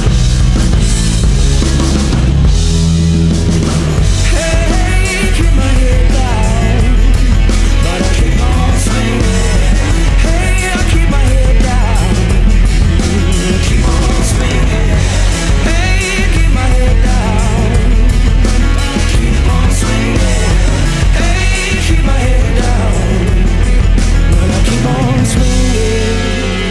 Hey, keep my head down, but I keep on swinging. Hey, I keep my head down, keep on swinging. Hey, keep my head down, keep on swinging. Hey, keep my head down, but I keep on swinging.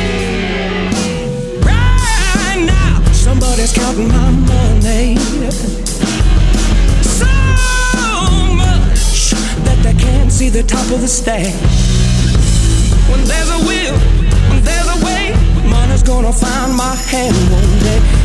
Right now, somebody's counting my money. So much that they can't see the top of the stack. When there's a will, when there's a way, money's gonna find my hand one day.